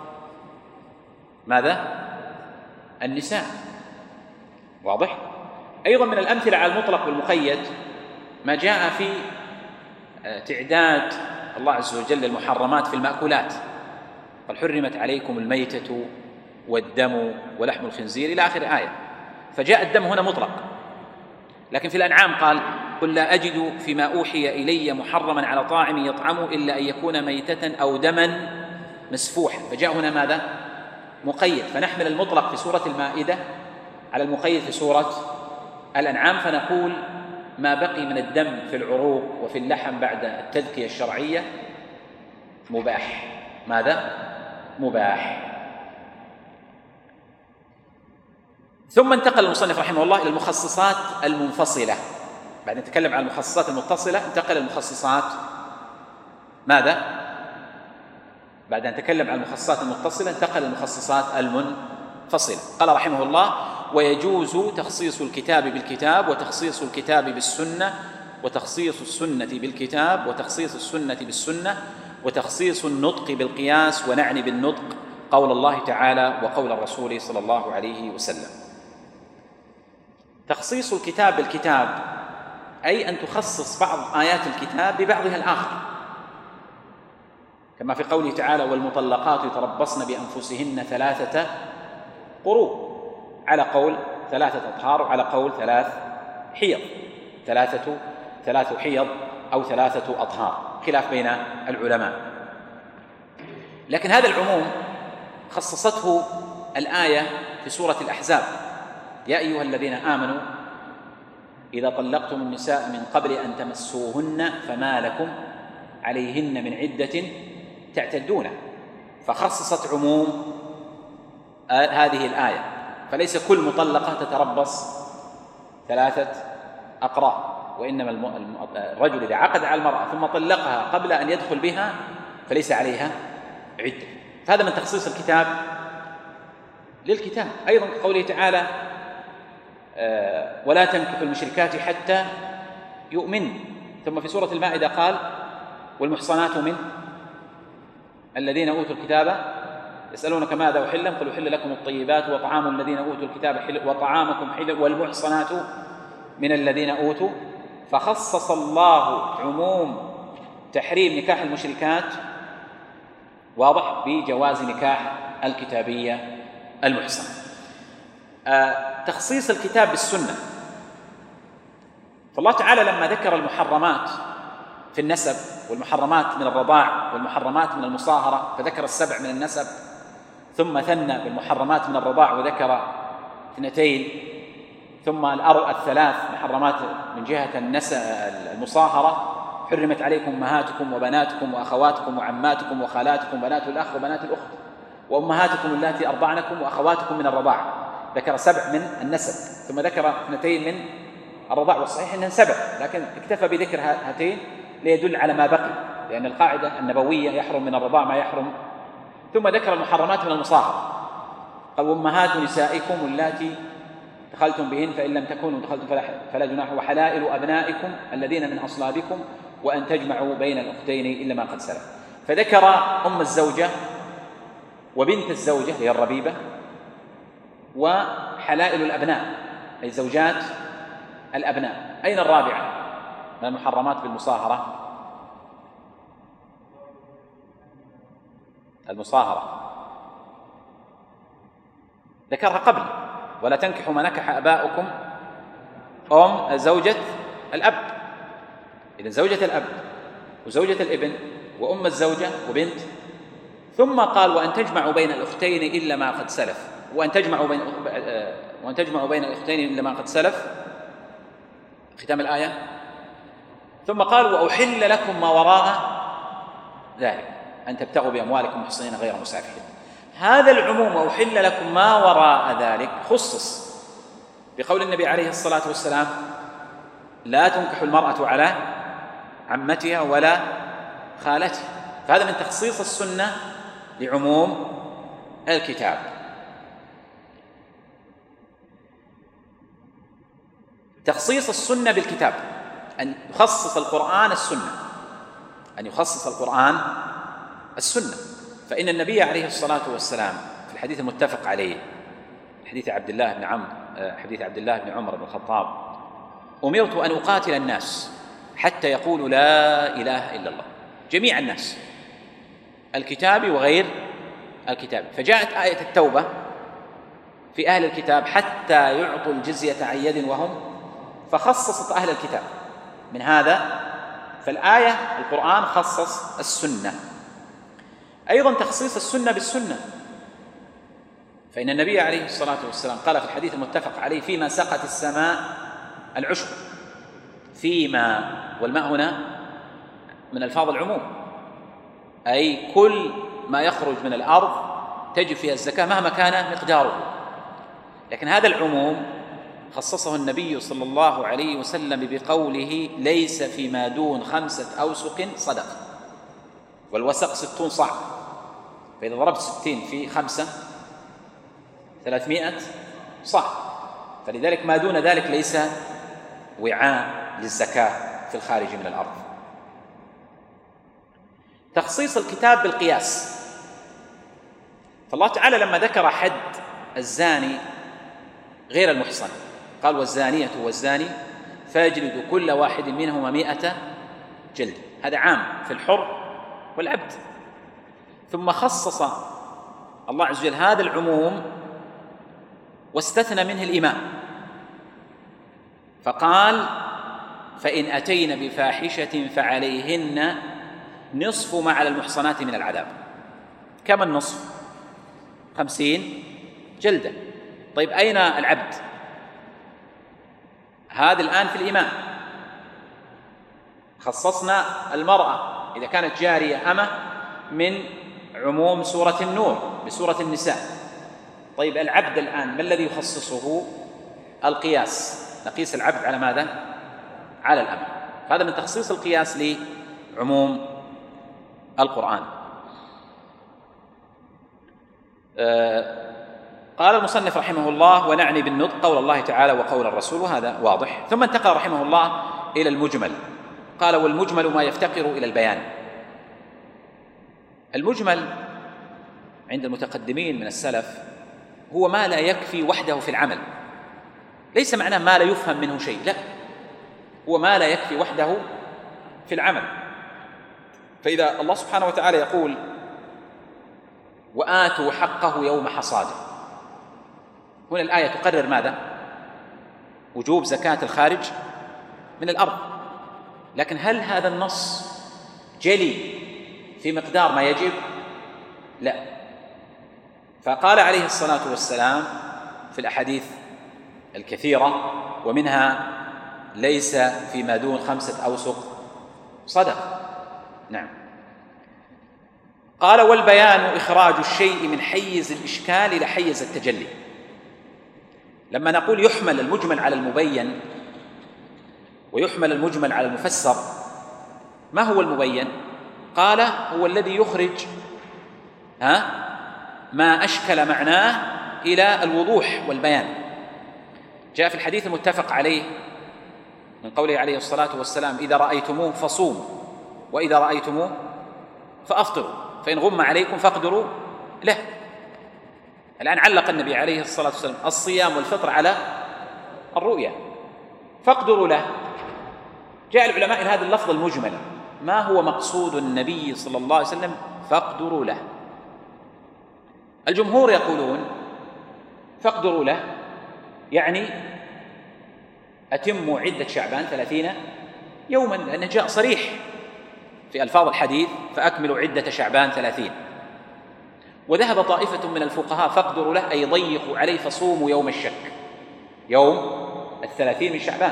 ماذا؟ النساء. واضح؟ أيضا من الأمثلة على المطلق والمقيد ما جاء في تعداد الله عز وجل المحرمات في المأكولات، قال حرمت عليكم الميتة والدم ولحم الخنزير إلى آخر آية، فجاء الدم هنا مطلق. لكن في الأنعام قال قل لا أجد فيما أوحي إلي محرما على طاعم يطعمه إلا أن يكون ميتة أو دما مسفوحا، فجاء هنا ماذا؟ مقيد. فنحمل المطلق في سورة المائدة على المقيد في سورة الأنعام، فنقول ما بقي من الدم في العروق وفي اللحم بعد التذكية الشرعية مباح. ماذا؟ مباح. ثم انتقل المصنف رحمه الله إلى المخصصات المنفصلة، بعد أن نتكلم عن المخصصات المتصلة انتقل المخصصات ماذا؟ بعد أن نتكلم عن المخصصات المتصلة انتقل المخصصات المنفصلة. قال رحمه الله ويجوز تخصيص الكتاب بالكتاب وتخصيص الكتاب بالسنة وتخصيص السنة بالكتاب وتخصيص السنة بالسنة وتخصيص النطق بالقياس، ونعني بالنطق قول الله تعالى وقول الرسول صلى الله عليه وسلم. تخصيص الكتاب بالكتاب أي أن تخصص بعض آيات الكتاب ببعضها الآخر، كما في قوله تعالى والمطلقات يتربصن بأنفسهن ثلاثة قروء، على قول ثلاثة أطهار وعلى قول ثلاث حيض، ثلاثة ثلاث حيض أو ثلاثة أطهار، خلاف بين العلماء. لكن هذا العموم خصصته الآية في سورة الأحزاب يا أيها الذين آمنوا إذا طلقتم النساء من قبل أن تمسوهن فما لكم عليهن من عدة تعتدون، فخصصت عموم هذه الآية، فليس كل مطلقة تتربص ثلاثة أقراء، وإنما الرجل إذا عقد على المرأة ثم طلقها قبل أن يدخل بها فليس عليها عدة، فهذا من تخصيص الكتاب للكتاب. أيضا قوله تعالى ولا تنكحوا المشركات حتى يؤمن، ثم في سورة المائدة قال والمحصنات من الذين أوتوا الكتاب يسألونك ماذا أحل قل أحل لكم الطيبات وطعام الذين أوتوا الكتاب حل وطعامكم حل والمحصنات من الذين أوتوا، فخصص الله عموم تحريم نكاح المشركات واضح بجواز نكاح الكتابية المحصنة. آه تخصيص الكتاب بالسنة، فالله تعالى لما ذكر المحرمات في النسب والمحرمات من الرضاع والمحرمات من المصاهرة، فذكر السبع من النسب، ثم ثنى بالمحرمات من الرضاع وذكر اثنتين، ثم الأربع الثلاث محرمات من جهة النسب المصاهرة: حرمت عليكم أمهاتكم وبناتكم وأخواتكم وعماتكم وخالاتكم بنات الأخ وبنات الأخت وأمهاتكم اللاتي أرضعنكم وأخواتكم من الرضاعة. ذكر سبع من النسب، ثم ذكر اثنتين من الرضاع، والصحيح أنهن سبع، لكن اكتفى بذكر هاتين ليدل على ما بقي، لأن القاعدة النبوية يحرم من الرضاع ما يحرم. ثم ذكر المحرمات من المصاهرة، قال: أمهات نسائكم اللاتي دخلتم بهن فإن لم تكونوا دخلتم فلا جناح، وحلائل أبنائكم الذين من أصلابكم، وأن تجمعوا بين الأختين إلا ما قد سلف. فذكر أم الزوجة وبنت الزوجة هي الربيبة، وحلائل الأبناء أي زوجات الأبناء. أين الرابعة من المحرمات بالمصاهرة؟ المصاهرة ذكرها قبل: ولا تنكحوا ما نكح آباؤكم أم زوجة الأب. إذن زوجة الأب وزوجة الابن وأم الزوجة وبنت، ثم قال: وأن تجمعوا بين الأختين إلا ما قد سلف، وأن تجمعوا بين وأن تجمعوا بين الأختين إلا ما قد سلف، ختام الآية. ثم قال: وأحل لكم ما وراء ذلك أن تبتغوا بأموالكم محصنين غير مسافحين. هذا العموم وأحل لكم ما وراء ذلك خصص بقول النبي عليه الصلاة والسلام: لا تنكح المرأة على عمتها ولا خالتها. فهذا من تخصيص السنة لعموم الكتاب. تخصيص السنة بالكتاب، أن يخصص القرآن السنة، أن يخصص القرآن السنة. فإن النبي عليه الصلاة والسلام في الحديث المتفق عليه، حديث عبد الله بن عمرو حديث عبد الله بن عمر بن الخطاب: أمرت أن أقاتل الناس حتى يقولوا لا إله إلا الله، جميع الناس، الكتاب وغير الكتاب. فجاءت آية التوبة في أهل الكتاب: حتى يعطوا الجزية عن يد وهم، فخصصت أهل الكتاب من هذا. فالآية القرآن خصص السنة. أيضا تخصيص السنة بالسنة، فإن النبي عليه الصلاة والسلام قال في الحديث المتفق عليه: فيما سقت السماء العشب. فيما، والماء هنا من ألفاظ العموم، أي كل ما يخرج من الأرض تجب فيها الزكاة مهما كان مقداره. لكن هذا العموم خصصه النبي صلى الله عليه وسلم بقوله: ليس فيما دون خمسة أوسق صدقة، والوسق ستون صاع، فإذا ضربت ستين في خمسة ثلاثمائة صاع، فلذلك ما دون ذلك ليس وعاء للزكاة في الخارج من الأرض. تخصيص الكتاب بالقياس، فالله تعالى لما ذكر حد الزاني غير المحصن قال: والزانية والزاني فاجلدوا كل واحد منهما مئة جلد. هذا عام في الحر والعبد. ثم خصص الله عز وجل هذا العموم واستثنى منه الإماء، فقال: فإن أتين بفاحشة فعليهن نصف ما على المحصنات من العذاب. كم النصف؟ خمسين جلدة. طيب أين العبد؟ هذا الآن في الإماء. خصصنا المرأة إذا كانت جارية أمة من عموم سورة النور بسورة النساء. طيب العبد الآن ما الذي يخصصه؟ القياس، نقيس العبد على ماذا؟ على الأمة. هذا من تخصيص القياس لعموم القرآن. آه قال المصنف رحمه الله: ونعني بالنطق قول الله تعالى وقول الرسول، وهذا واضح. ثم انتقل رحمه الله إلى المجمل، قال: والمجمل ما يفتقر إلى البيان. المجمل عند المتقدمين من السلف هو ما لا يكفي وحده في العمل، ليس معناه ما لا يفهم منه شيء، لا، هو ما لا يكفي وحده في العمل. فإذا الله سبحانه وتعالى يقول: وآتوا حقه يوم حصاده، هنا الآية تقرر ماذا؟ وجوب زكاة الخارج من الأرض. لكن هل هذا النص جلي في مقدار ما يجب؟ لا. فقال عليه الصلاة والسلام في الأحاديث الكثيرة ومنها ليس فيما دون خمسة أوسق صدقة. نعم. قال والبيان إخراج الشيء من حيز الإشكال إلى حيز التجلي. لما نقول يحمل المجمل على المبين ويحمل المجمل على المفسر، ما هو المبين؟ قال هو الذي يخرج ها ما أشكل معناه إلى الوضوح والبيان. جاء في الحديث المتفق عليه من قوله عليه الصلاة والسلام إذا رأيتموه فصوموا وإذا رأيتموه فأفطروا فإن غم عليكم فاقدروا له. الآن علق النبي عليه الصلاة والسلام الصيام والفطر على الرؤيا، فاقدروا له. جاء العلماء إلى هذا اللفظ المجمل، ما هو مقصود النبي صلى الله عليه وسلم فاقدروا له؟ الجمهور يقولون فاقدروا له يعني أتموا عدة شعبان ثلاثين يوما، لأنه جاء صريح في ألفاظ الحديث فأكملوا عدة شعبان ثلاثين. وذهب طائفة من الفقهاء فاقدروا له أي ضيقوا عليه فصوموا يوم الشك، يوم الثلاثين من شعبان.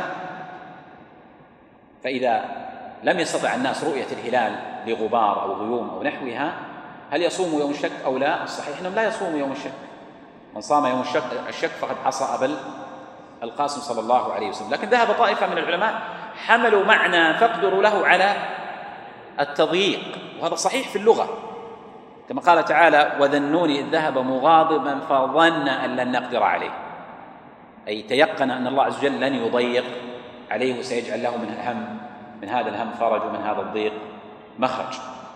فإذا لم يستطع الناس رؤية الهلال لغبار أو غيوم أو نحوها هل يصوموا يوم الشك أو لا؟ الصحيح أنهم لا يصوموا يوم الشك، من صام يوم الشك, الشك فقد عصى أبا القاسم صلى الله عليه وسلم. لكن ذهب طائفة من العلماء حملوا معنى فاقدروا له على التضييق، وهذا صحيح في اللغة، كما قال تعالى وذنون إذ ذهب مغاضبا فظن أن لن نقدر عليه، أي تيقن أن الله عز وجل لن يضيق عليه وسيجعل له من الهم من هذا الهم فرج ومن هذا الضيق مخرج.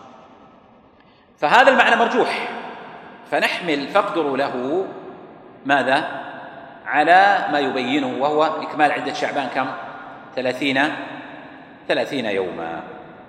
فهذا المعنى مرجوح، فنحمل فاقدروا له ماذا؟ على ما يبينه وهو إكمال عدة شعبان كم؟ ثلاثين ثلاثين يوما.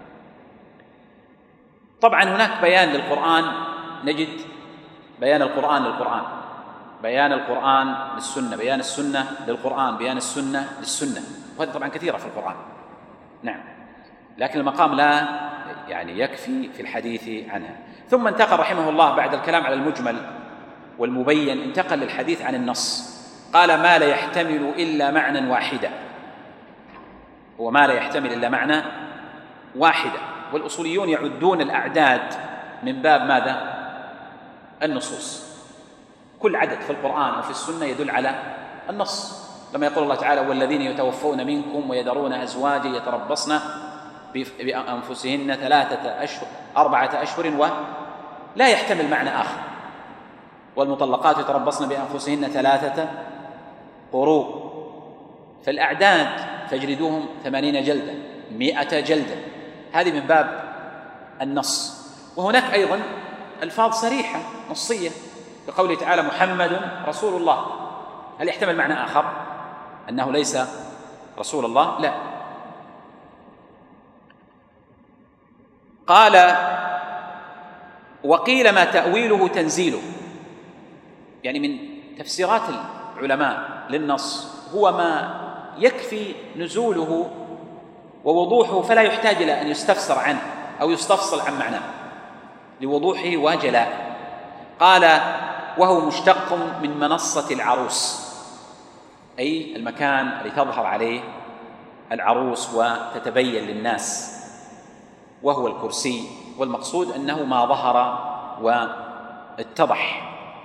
طبعا هناك بيان للقرآن، نجد بيان القرآن للقرآن، بيان القرآن للسنة، بيان السنة للقرآن، بيان السنة للسنة، وهذا طبعا كثيرة في القرآن. نعم، لكن المقام لا يعني يكفي في الحديث عنها. ثم انتقل رحمه الله بعد الكلام على المجمل والمبين انتقل للحديث عن النص، قال ما لا يحتمل إلا معنى واحدا، هو ما لا يحتمل إلا معنى واحدا. والأصوليون يعدون الأعداد من باب ماذا؟ النصوص، كل عدد في القرآن وفي السنة يدل على النص، لما يقول الله تعالى والذين يتوفون منكم ويذرون أزواجا يتربصن بأنفسهن ثلاثة أشهر أربعة أشهر ولا يحتمل معنى آخر، والمطلقات يتربصن بأنفسهن ثلاثة قروء. فالأعداد فاجلدوهم ثمانين جلدة مئة جلدة، هذه من باب النص. وهناك أيضا ألفاظ صريحة نصية كقوله تعالى محمد رسول الله، هل يحتمل معنى آخر أنه ليس رسول الله؟ لا. قال وقيل ما تأويله تنزيله، يعني من تفسيرات العلماء للنص هو ما يكفي نزوله ووضوحه فلا يحتاج إلى أن يستفسر عنه أو يستفصل عن معناه لوضوحه وجلائه. قال وهو مشتق من منصة العروس، أي المكان الذي تظهر عليه العروس وتتبين للناس، وهو الكرسي، والمقصود أنه ما ظهر واتضح.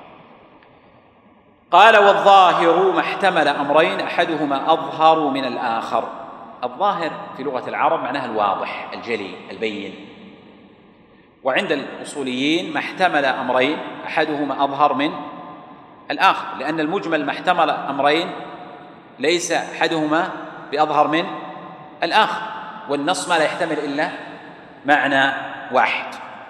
قال والظاهر ما احتمل أمرين أحدهما أظهر من الآخر. الظاهر في لغة العرب معناها الواضح الجلي البين، وعند الأصوليين ما احتمل أمرين أحدهما أظهر من الآخر، لأن المجمل ما احتمل أمرين ليس أحدهما بأظهر من الآخر، والنص ما لا يحتمل إلا معنى واحد.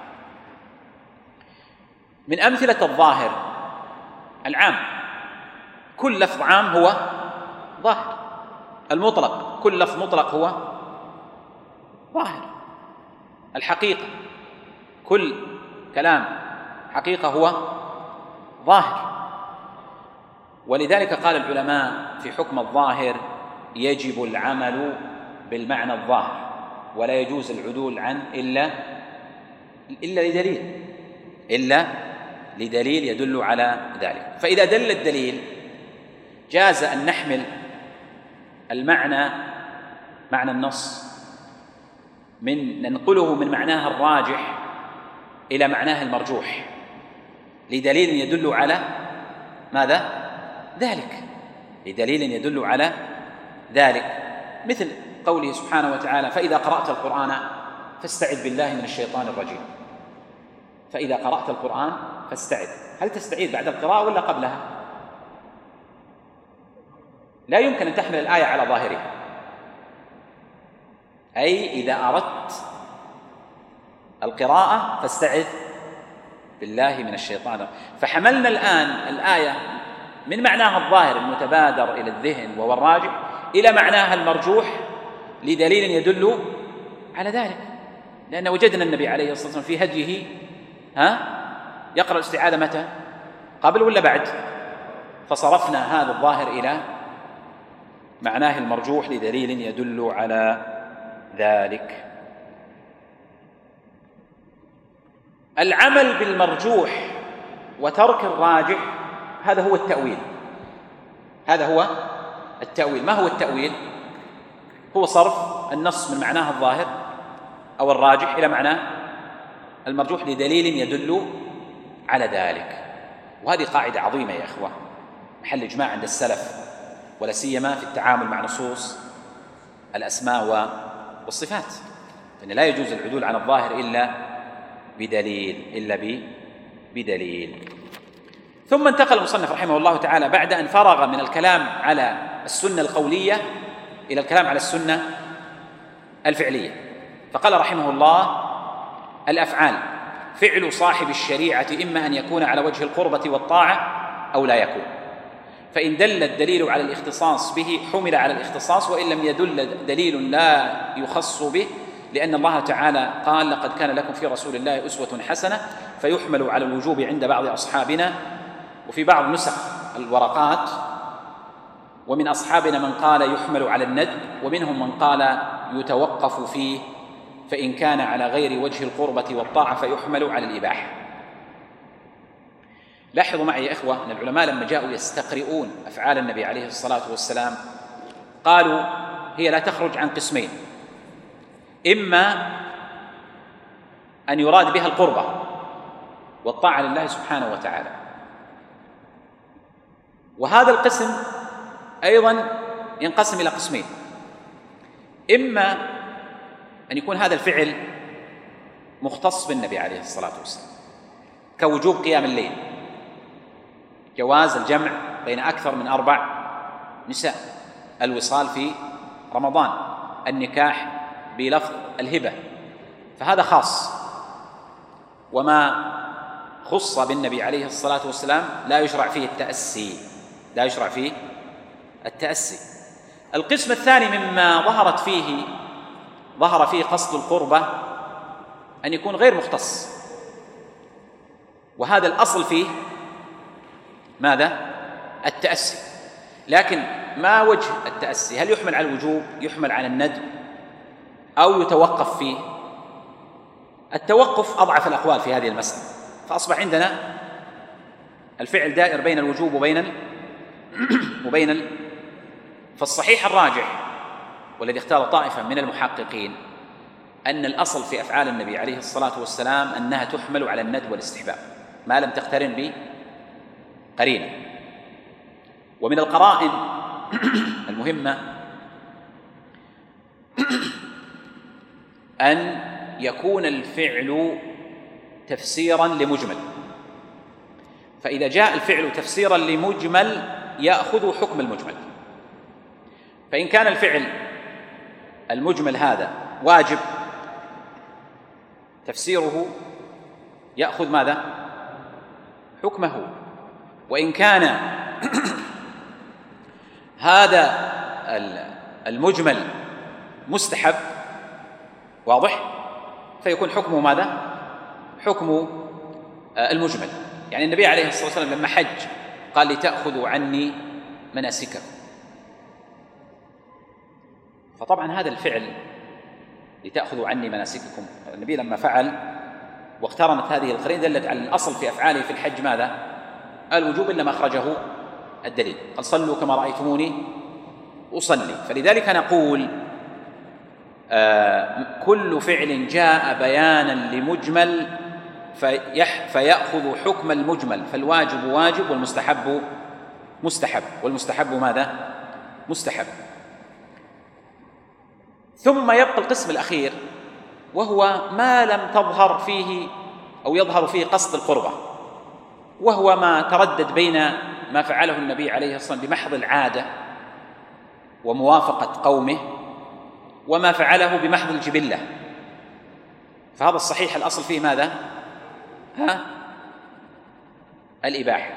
من أمثلة الظاهر العام، كل لفظ عام هو ظاهر. المطلق، كل لفظ مطلق هو ظاهر. الحقيقة، كل كلام حقيقة هو ظاهر. ولذلك قال العلماء في حكم الظاهر يجب العمل بالمعنى الظاهر، ولا يجوز العدول عنه إلا إلا لدليل إلا لدليل يدل على ذلك. فإذا دل الدليل جاز أن نحمل المعنى معنى النص من ننقله من معناه الراجح إلى معناه المرجوح لدليل يدل على ماذا؟ ذلك، لدليل يدل على ذلك، مثل قوله سبحانه وتعالى: فإذا قرأت القرآن فاستعذ بالله من الشيطان الرجيم. فإذا قرأت القرآن فاستعذ، هل تستعيذ بعد القراءة ولا قبلها؟ لا يمكن أن تحمل الآية على ظاهرها، أي إذا أردت القراءة فاستعذ بالله من الشيطان. فحملنا الآن الآية من معناها الظاهر المتبادر إلى الذهن وهو الراجح إلى معناها المرجوح لدليل يدل على ذلك، لأن وجدنا النبي عليه الصلاة والسلام في هديه ها يقرأ الاستعاذة متى؟ قبل ولا بعد؟ فصرفنا هذا الظاهر إلى معناه المرجوح لدليل يدل على ذلك. العمل بالمرجوح وترك الراجح هذا هو التأويل، هذا هو التأويل. ما هو التأويل؟ هو صرف النص من معناه الظاهر أو الراجح إلى معناه المرجوح لدليل يدل على ذلك. وهذه قاعدة عظيمة يا إخوة، محل إجماع عند السلف، ولا سيما في التعامل مع نصوص الأسماء والصفات، فإن لا يجوز العدول عن الظاهر إلا بدليل إلا بدليل. ثم انتقل المصنف رحمه الله تعالى بعد أن فرغ من الكلام على السنة القولية إلى الكلام على السنة الفعلية، فقال رحمه الله: الأفعال فعل صاحب الشريعة إما أن يكون على وجه القربة والطاعة أو لا يكون، فإن دل الدليل على الاختصاص به حمل على الاختصاص، وإن لم يدل دليل لا يخص به، لأن الله تعالى قال: لقد كان لكم في رسول الله أسوة حسنة، فيحمل على الوجوب عند بعض أصحابنا، وفي بعض نسخ الورقات ومن أصحابنا من قال يحمل على الندب، ومنهم من قال يتوقف فيه، فإن كان على غير وجه القربة والطاعة فيحمل على الإباحة. لاحظوا معي يا إخوة أن العلماء لما جاءوا يستقرئون أفعال النبي عليه الصلاة والسلام قالوا هي لا تخرج عن قسمين: إما أن يراد بها القربة والطاعة لله سبحانه وتعالى، وهذا القسم أيضا ينقسم إلى قسمين: إما أن يكون هذا الفعل مختص بالنبي عليه الصلاة والسلام كوجوب قيام الليل، جواز الجمع بين أكثر من أربع نساء، الوصال في رمضان، النكاح بلفظ الهبة، فهذا خاص، وما خص بالنبي عليه الصلاة والسلام لا يشرع فيه التأسي، لا يشرع فيه التأسي. القسم الثاني مما ظهرت فيه ظهر فيه قصد القربة أن يكون غير مختص، وهذا الأصل فيه ماذا؟ التأسي. لكن ما وجه التأسي؟ هل يحمل على الوجوب، يحمل على الندب، أو يتوقف فيه؟ التوقف أضعف الأقوال في هذه المسألة، فأصبح عندنا الفعل دائر بين الوجوب وبين ال... وبين ال... فالصحيح الراجح والذي اختار طائفة من المحققين أن الأصل في أفعال النبي عليه الصلاة والسلام أنها تحمل على الندب والاستحباب ما لم تقترن بقرينة. ومن القرائن المهمة أن يكون الفعل تفسيرا لمجمل، فإذا جاء الفعل تفسيرا لمجمل يأخذ حكم المجمل، فإن كان الفعل المجمل هذا واجب تفسيره يأخذ ماذا؟ حكمه. وإن كان هذا المجمل مستحب واضح فيكون حكمه ماذا؟ حكم المجمل. يعني النبي عليه الصلاة والسلام لما حج قال: لتأخذوا عني مناسككم، فطبعا هذا الفعل لتأخذوا عني مناسككم. النبي لما فعل واقترنت هذه القرين دلت على الأصل في أفعاله في الحج ماذا؟ الوجوب، إلا ما أخرجه الدليل، قال صلوا كما رأيتموني أصلي. فلذلك نقول آه كل فعل جاء بيانا لمجمل فيح فيأخذ حكم المجمل، فالواجب واجب والمستحب مستحب، والمستحب ماذا؟ مستحب. ثم يبقى القسم الأخير وهو ما لم تظهر فيه أو يظهر فيه قصد القربة، وهو ما تردد بين ما فعله النبي عليه الصلاة والسلام بمحض العادة وموافقة قومه وما فعله بمحض الجبلة. فهذا الصحيح الأصل فيه ماذا؟ ها؟ الإباحة.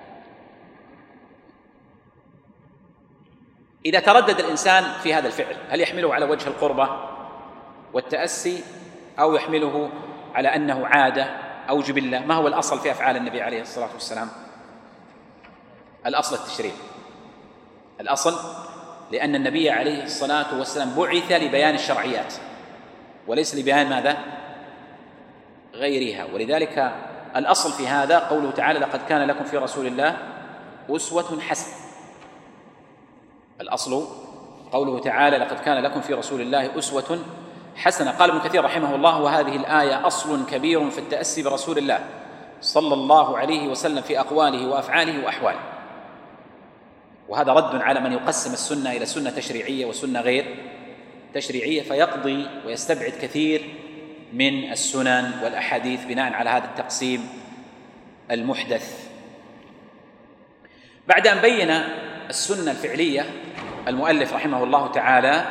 إذا تردد الإنسان في هذا الفعل هل يحمله على وجه القربة والتأسي أو يحمله على أنه عادة أو جبلة؟ ما هو الأصل في أفعال النبي عليه الصلاة والسلام؟ الأصل التشريع، الأصل، لأن النبي عليه الصلاة والسلام بعث لبيان الشرعيات وليس لبيان ماذا؟ غيرها. ولذلك الأصل في هذا قوله تعالى لقد كان لكم في رسول الله أسوة حسنة. الأصل قوله تعالى لقد كان لكم في رسول الله أسوة حسنة. قال ابن كثير رحمه الله وهذه الآية أصل كبير في التأسي برسول الله صلى الله عليه وسلم في أقواله وأفعاله وأحواله. وهذا رد على من يقسم السنة إلى سنة تشريعية وسنة غير تشريعية، فيقضي ويستبعد كثير من السنن والأحاديث بناء على هذا التقسيم المحدث. بعد أن بين السنة الفعلية المؤلف رحمه الله تعالى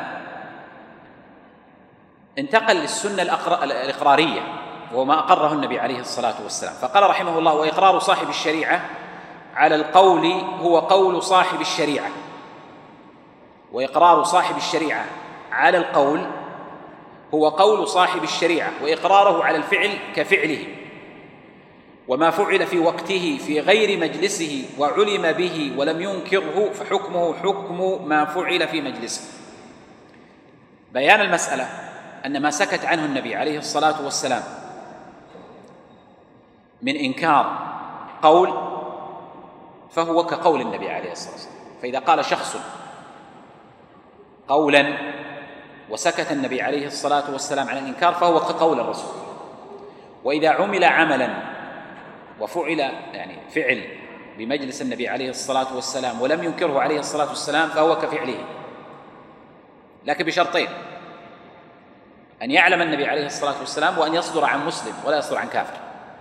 انتقل للسنة الإقرارية وهو ما أقره النبي عليه الصلاة والسلام، فقال رحمه الله وإقرار صاحب الشريعة على القول هو قول صاحب الشريعة، وإقرار صاحب الشريعة على القول هو قول صاحب الشريعة، وإقراره على الفعل كفعله، وما فعل في وقته في غير مجلسه وعلم به ولم ينكره فحكمه حكم ما فعل في مجلسه. بيان المسألة أن ما سكت عنه النبي عليه الصلاة والسلام من إنكار قول فهو كقول النبي عليه الصلاة والسلام. فإذا قال شخص قولا وسكت النبي عليه الصلاة والسلام عن الإنكار فهو كقول الرسول، وإذا عمل عملا وفعل يعني فعل بمجلس النبي عليه الصلاة والسلام ولم ينكره عليه الصلاة والسلام فهو كفعله، لكن بشرطين: أن يعلم النبي عليه الصلاة والسلام وأن يصدر عن مسلم ولا يصدر عن كافر،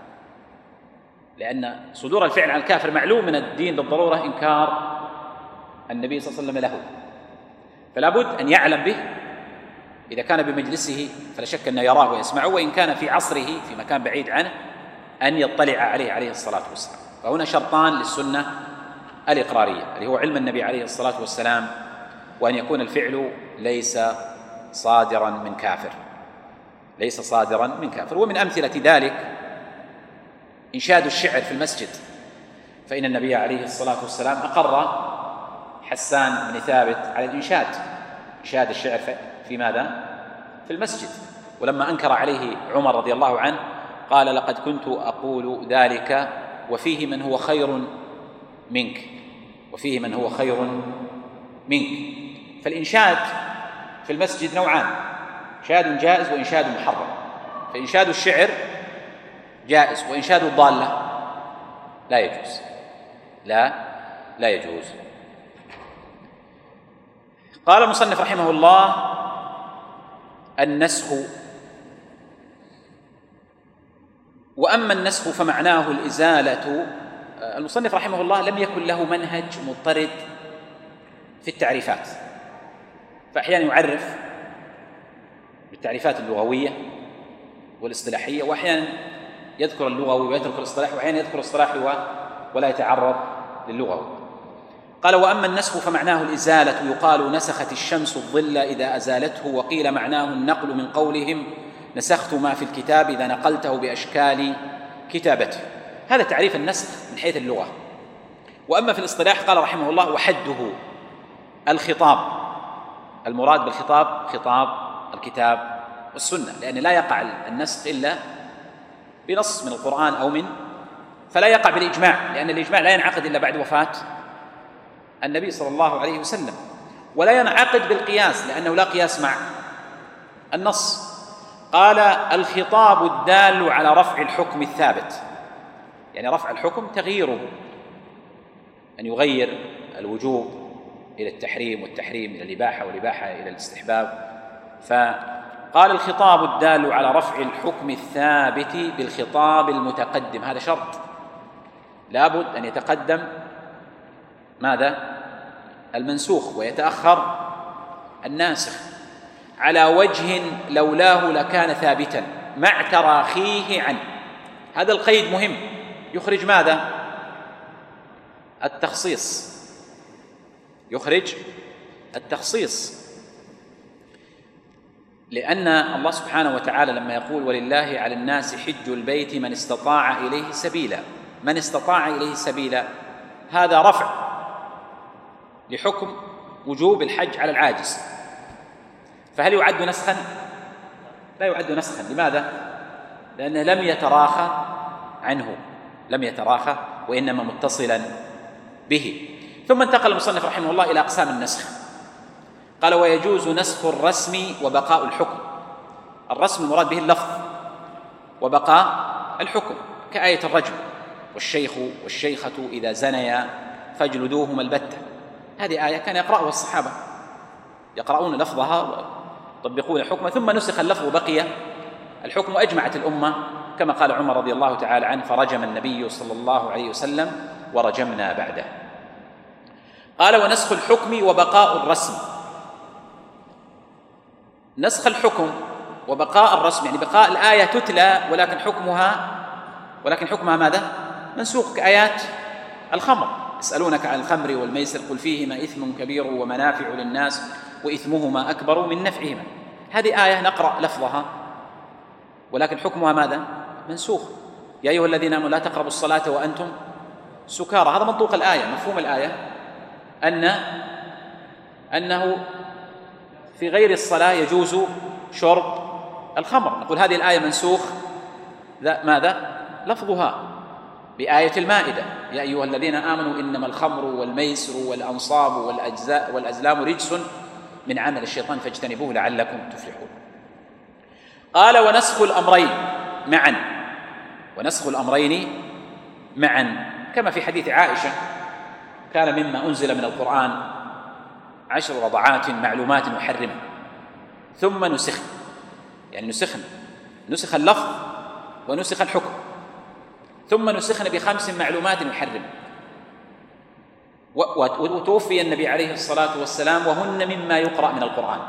لأن صدور الفعل عن الكافر معلوم من الدين بالضرورة إنكار النبي صلى الله عليه وسلم له، فلا بد أن يعلم به. إذا كان بمجلسه فلا شك أنه يراه ويسمعه، وإن كان في عصره في مكان بعيد عنه أن يطلع عليه عليه الصلاة والسلام. فهنا شرطان للسنة الإقرارية اللي هو علم النبي عليه الصلاة والسلام، وأن يكون الفعل ليس صادرا من كافر ليس صادرا من كافر. ومن أمثلة ذلك إنشاد الشعر في المسجد، فإن النبي عليه الصلاة والسلام أقر حسان بن ثابت على الإنشاد، إنشاد الشعر في ماذا؟ في المسجد. ولما أنكر عليه عمر رضي الله عنه قال لقد كنت أقول ذلك وفيه من هو خير منك وفيه من هو خير منك. فالإنشاد في المسجد نوعان: إنشاد جائز وإنشاد محرم. فإنشاد الشعر جائز، وإنشاد الضالة لا يجوز لا لا يجوز. قال المصنف رحمه الله: النسخ. وأما النسخ فمعناه الإزالة. المصنف رحمه الله لم يكن له منهج مضطرد في التعريفات، فأحيانا يعرف بالتعريفات اللغوية والاصطلاحية، وأحيانا يذكر اللغوي ويترك الاصطلاح، وأحيانا يذكر الاصطلاح ولا يتعرض للغوي. قال: وأما النسخ فمعناه الإزالة، يقال نسخت الشمس الظل إذا أزالته، وقيل معناه النقل من قولهم نسخت ما في الكتاب إذا نقلته بأشكال كتابته. هذا تعريف النسخ من حيث اللغة. وأما في الاصطلاح قال رحمه الله: وحده الخطاب، المراد بالخطاب خطاب الكتاب والسنة، لأن لا يقع النسخ إلا بنص من القرآن أو من فلا يقع بالإجماع، لأن الإجماع لا ينعقد إلا بعد وفاة النبي صلى الله عليه وسلم، ولا ينعقد بالقياس لأنه لا قياس مع النص. قال: الخطاب الدال على رفع الحكم الثابت، يعني رفع الحكم تغييره، أن يغير الوجوب إلى التحريم والتحريم إلى الإباحة والإباحة إلى الاستحباب. فقال: الخطاب الدال على رفع الحكم الثابت بالخطاب المتقدم، هذا شرط، لابد أن يتقدم ماذا؟ المنسوخ، ويتأخر الناسخ، على وجه لولاه لكان ثابتا مع تراخيه عنه. هذا القيد مهم، يخرج ماذا؟ التخصيص، يخرج التخصيص، لأن الله سبحانه وتعالى لما يقول: ولله على الناس حج البيت من استطاع إليه سبيلا، من استطاع إليه سبيلا، هذا رفع لحكم وجوب الحج على العاجز، فهل يعد نسخا؟ لا يعد نسخا. لماذا؟ لأنه لم يتراخى عنه، لم يتراخى وإنما متصلا به. ثم انتقل المصنف رحمه الله إلى أقسام النسخ. قال: ويجوز نسخ الرسم وبقاء الحكم. الرسم المراد به اللفظ، وبقاء الحكم، كآية الرجم: والشيخ والشيخة إذا زنيا فاجلدوهما البتة. هذه آية كان يقرأها الصحابة، يقرؤون لفظها ويطبقون الحكم، ثم نسخ اللفظ وبقي الحكم، وأجمعت الأمة كما قال عمر رضي الله تعالى عنه: فرجم النبي صلى الله عليه وسلم ورجمنا بعده. قال: ونسخ الحكم وبقاء الرسم. نسخ الحكم وبقاء الرسم يعني بقاء الآية تتلى ولكن حكمها ولكن حكمها ماذا؟ منسوخ، كآيات الخمر: يسألونك عن الخمر والميسر قل فيهما إثم كبير ومنافع للناس وإثمهما أكبر من نفعهما. هذه آية نقرأ لفظها ولكن حكمها ماذا؟ منسوخ. يا أيها الذين آمنوا لا تقربوا الصلاة وأنتم سكارى، هذا منطوق الآية، مفهوم الآية أن أنه في غير الصلاة يجوز شرب الخمر. نقول هذه الآية منسوخ ماذا؟ لفظها بآية المائدة: يا أيها الذين آمنوا إنما الخمر والميسر والأنصاب والأجزاء والأزلام رجس من عمل الشيطان فاجتنبوه لعلكم تفلحون. قال: ونسخ الأمرين معا، ونسخ الأمرين معا كما في حديث عائشة: كان مما أنزل من القرآن عشر رضعات معلومات محرمة ثم نسخ، يعني نسخن نسخ اللفظ ونسخ الحكم، ثم نسخن بخمس معلومات محرمة، وتوفي النبي عليه الصلاة والسلام وهن مما يقرأ من القرآن.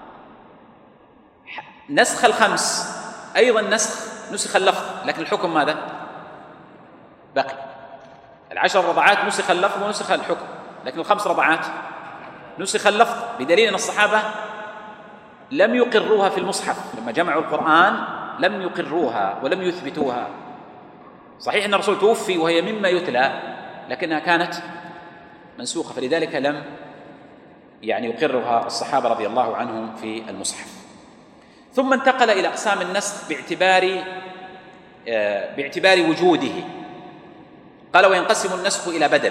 نسخ الخمس أيضا نسخ نسخ اللفظ لكن الحكم ماذا؟ بقي. العشر رضعات نسخ اللفظ ونسخ الحكم، لكن الخمس رضعات نسخ اللفظ، بدليل أن الصحابة لم يقروها في المصحف، لما جمعوا القرآن لم يقروها ولم يثبتوها. صحيح أن الرسول توفي وهي مما يتلى لكنها كانت منسوخة، فلذلك لم يعني يقرها الصحابة رضي الله عنهم في المصحف. ثم انتقل إلى أقسام النسخ باعتبار باعتبار وجوده. قال: وينقسم النسخ إلى بدل،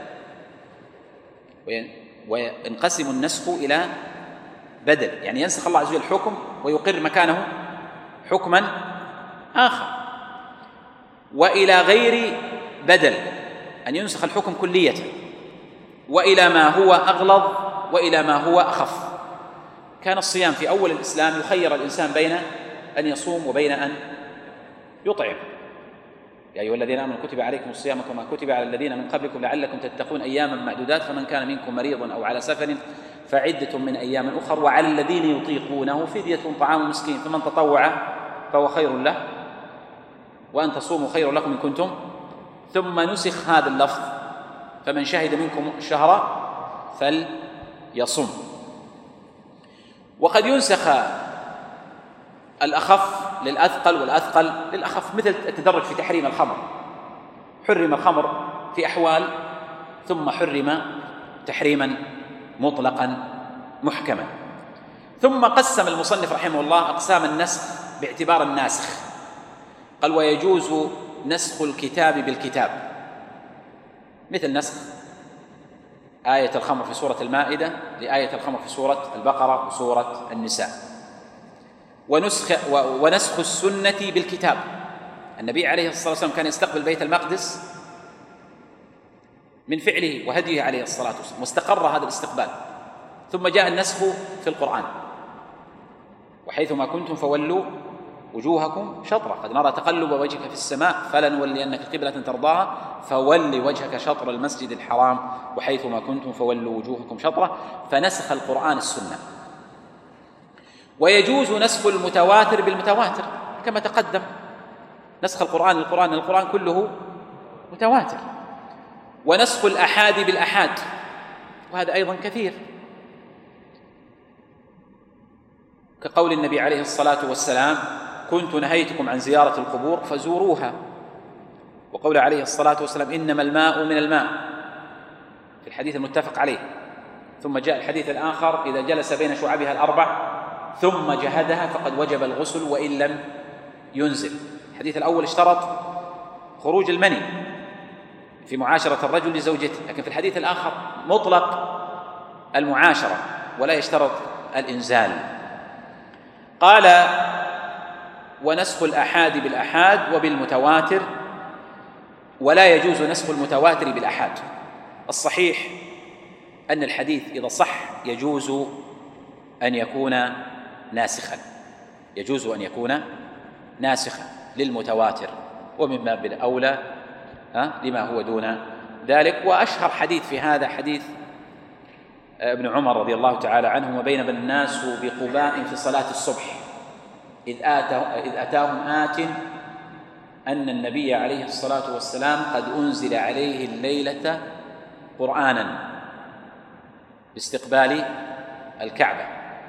وينقسم النسخ إلى بدل يعني ينسخ الله عز وجل الحكم ويقر مكانه حكما آخر، وإلى غير بدل أن ينسخ الحكم كلية، وإلى ما هو أغلظ وإلى ما هو أخف. كان الصيام في أول الإسلام يخير الإنسان بين أن يصوم وبين أن يطعم: يا أيها الذين آمنوا كتب عليكم الصيام كما كتب على الذين من قبلكم لعلكم تتقون أياما معدودات فمن كان منكم مريضا أو على سفر فعدة من أيام أخر وعلى الذين يطيقونه فدية طعام مسكين فمن تطوع فهو خير له وأن تصوموا خير لكم إن كنتم. ثم نسخ هذا اللفظ: فمن شهد منكم الشهر فليصم. وقد ينسخ الأخف للأثقل والأثقل للأخف، مثل التدرج في تحريم الخمر: حرم الخمر في أحوال ثم حرم تحريما مطلقا محكما. ثم قسم المصنف رحمه الله أقسام النسخ باعتبار الناسخ، قال: ويجوز نسخ الكتاب بالكتاب، مثل نسخ آية الخمر في سورة المائدة لآية الخمر في سورة البقرة وسورة النساء. ونسخ ونسخ السنة بالكتاب، النبي عليه الصلاة والسلام كان يستقبل بيت المقدس من فعله وهديه عليه الصلاة والسلام، واستقر هذا الاستقبال، ثم جاء النسخ في القرآن: وحيثما كنتم فولوا وجوهكم شطرة، قد نرى تقلب وجهك في السماء فلنولينك قبلة ترضاها فول وجهك شطر المسجد الحرام وحيثما كنتم فولوا وجوهكم شطرة. فنسخ القرآن السنة. ويجوز نسخ المتواتر بالمتواتر كما تقدم، نسخ القرآن القرآن القرآن كله متواتر. ونسخ الأحاد بالأحاد، وهذا أيضا كثير، كقول النبي عليه الصلاة والسلام: كنت نهيتكم عن زيارة القبور فزوروها، وقول عليه الصلاة والسلام: إنما الماء من الماء، في الحديث المتفق عليه. ثم جاء الحديث الآخر: إذا جلس بين شعبها الأربع ثم جهدها فقد وجب الغسل وإن لم ينزل. الحديث الأول اشترط خروج المني في معاشرة الرجل لزوجته، لكن في الحديث الآخر مطلق المعاشرة ولا يشترط الإنزال. قال: ونسخ الأحاد بالأحاد وبالمتواتر، ولا يجوز نسخ المتواتر بالأحاد. الصحيح أن الحديث إذا صح يجوز أن يكون ناسخا، يجوز أن يكون ناسخا للمتواتر، ومن باب الأولى لما هو دون ذلك. وأشهر حديث في هذا حديث ابن عمر رضي الله تعالى عنه: وبينما الناس بقباء في صلاة الصبح إذ, إذ أتاهم آت أن النبي عليه الصلاة والسلام قد أنزل عليه الليلة قرآنا باستقبال الكعبة،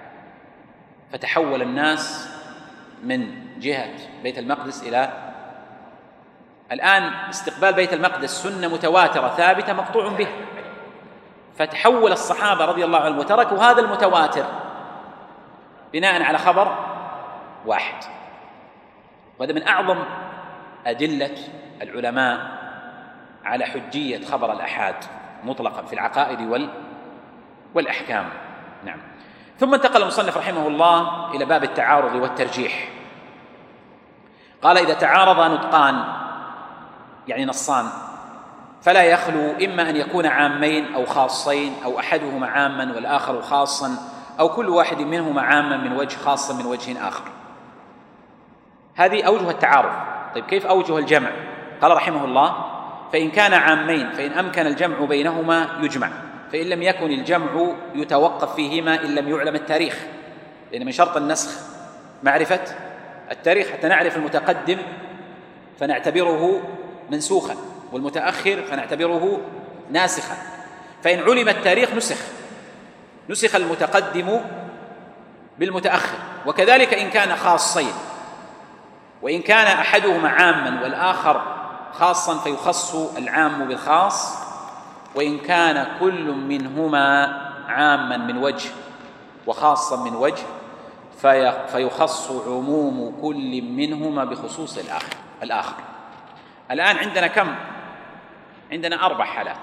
فتحول الناس من جهة بيت المقدس إلى الآن استقبال بيت المقدس سنة متواترة ثابتة مقطوع به، فتحول الصحابة رضي الله عنهم وتركوا هذا المتواتر بناء على خبر واحد. وهذا من أعظم أدلة العلماء على حجية خبر الأحاد مطلقا في العقائد وال والأحكام. نعم. ثم انتقل المصنف رحمه الله إلى باب التعارض والترجيح. قال: إذا تعارض نطقان يعني نصان فلا يخلو إما أن يكون عامين أو خاصين، أو أحدهما عاما والآخر خاصا، أو كل واحد منهما عاما من وجه خاصا من وجه آخر. هذه أوجه التعارض. طيب كيف أوجه الجمع؟ قال رحمه الله: فإن كان عامين فإن أمكن الجمع بينهما يجمع، فإن لم يكن الجمع يتوقف فيهما إن لم يعلم التاريخ، لأن من شرط النسخ معرفة التاريخ حتى نعرف المتقدم فنعتبره منسوخا والمتأخر فنعتبره ناسخا. فإن علم التاريخ نسخ نسخ المتقدم بالمتأخر. وكذلك إن كان خاصين، وإن كان أحدهما عاما والآخر خاصا فيخص العام بالخاص، وإن كان كل منهما عاما من وجه وخاصا من وجه فيخص عموم كل منهما بخصوص الآخر الآخر الآن عندنا كم؟ عندنا أربع حالات: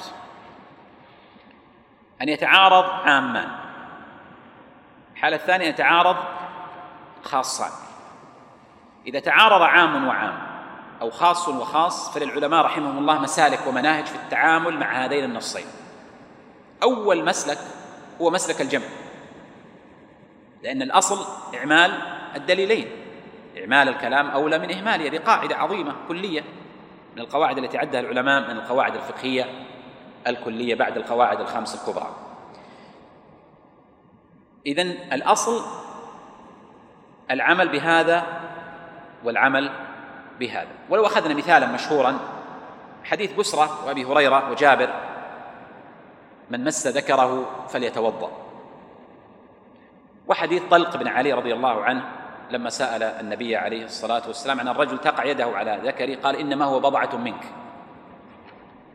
أن يتعارض عامان، الحالة الثانية أن يتعارض خاصان. إذا تعارض عام وعام أو خاص وخاص فللعلماء رحمهم الله مسالك ومناهج في التعامل مع هذين النصين. أول مسلك هو مسلك الجمع، لأن الأصل إعمال الدليلين، إعمال الكلام أولى من إهماله. هذه قاعدة عظيمة كلية من القواعد التي عدها العلماء من القواعد الفقهية الكلية بعد القواعد الخمس الكبرى. إذن الأصل العمل بهذا والعمل بهذا. ولو أخذنا مثالا مشهورا: حديث بسرة وأبي هريرة وجابر: من مس ذكره فليتوضأ. وحديث طلق بن علي رضي الله عنه لما سأل النبي عليه الصلاة والسلام عن الرجل تقع يده على ذكره قال: إنما هو بضعة منك.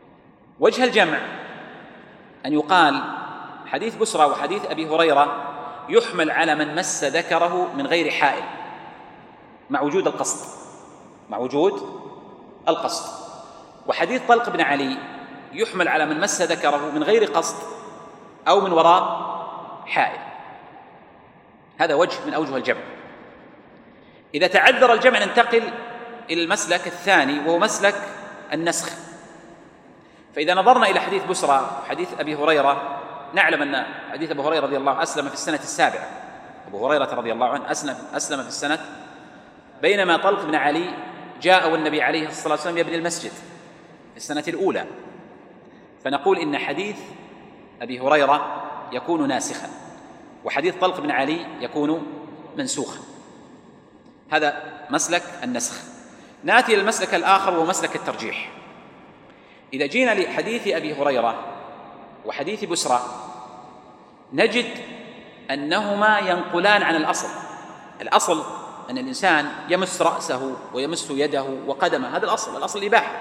وجه الجمع أن يقال حديث بسرة وحديث أبي هريرة يحمل على من مس ذكره من غير حائل مع وجود القصد مع وجود القصد. وحديث طلق بن علي يحمل على من مس ذكره من غير قصد أو من وراء حائل. هذا وجه من أوجه الجمع. إذا تعذر الجمع ننتقل إلى المسلك الثاني وهو مسلك النسخ. فإذا نظرنا إلى حديث بسرى وحديث أبي هريرة نعلم أن حديث أبي هريرة رضي الله عنه أسلم في السنة السابعة. أبو هريرة رضي الله عنه أسلم, أسلم في السنة، بينما طلق بن علي جاء والنبي عليه الصلاة والسلام يبني المسجد في السنة الأولى. فنقول إن حديث أبي هريرة يكون ناسخا وحديث طلق بن علي يكون منسوخا. هذا مسلك النسخ. نأتي إلى المسلك الآخر وهو مسلك الترجيح. إذا جينا لحديث أبي هريرة وحديث بسرى نجد أنهما ينقلان عن الأصل. الأصل أن الإنسان يمس رأسه ويمس يده وقدمه، هذا الأصل، الأصل الإباحة.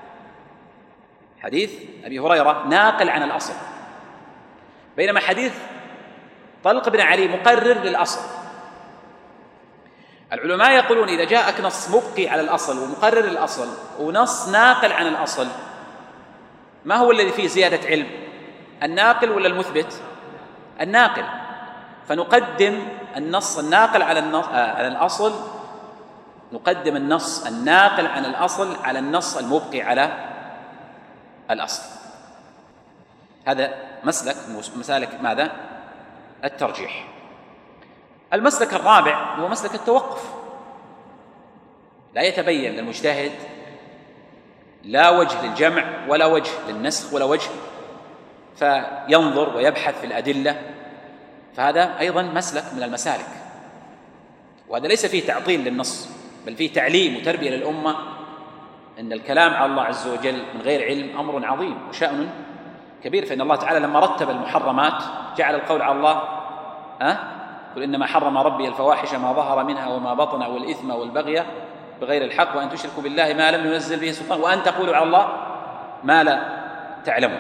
حديث أبي هريرة ناقل عن الأصل، بينما حديث طلق بن علي مقرر للأصل. العلماء يقولون إذا جاءك نص مبقي على الأصل ومقرر للأصل ونص ناقل عن الأصل، ما هو الذي فيه زيادة علم، الناقل ولا المثبت؟ الناقل. فنقدم النص الناقل على على الأصل، نقدم النص الناقل عن الأصل على النص المبقي على الأصل. هذا مسلك مسالك ماذا؟ الترجيح. المسلك الرابع هو مسلك التوقف. لا يتبين للمجتهد لا وجه للجمع ولا وجه للنسخ ولا وجه، فينظر ويبحث في الأدلة، فهذا أيضا مسلك من المسالك. وهذا ليس فيه تعطيل للنص بل فيه تعليم وتربية للأمة أن الكلام على الله عز وجل من غير علم أمر عظيم وشأن كبير. فإن الله تعالى لما رتب المحرمات جعل القول على الله أه؟ قل إنما حرم ربي الفواحش ما ظهر منها وما بطن والإثم والبغي بغير الحق وأن تشركوا بالله ما لم ينزل به سلطان وأن تقولوا على الله ما لا تعلمون.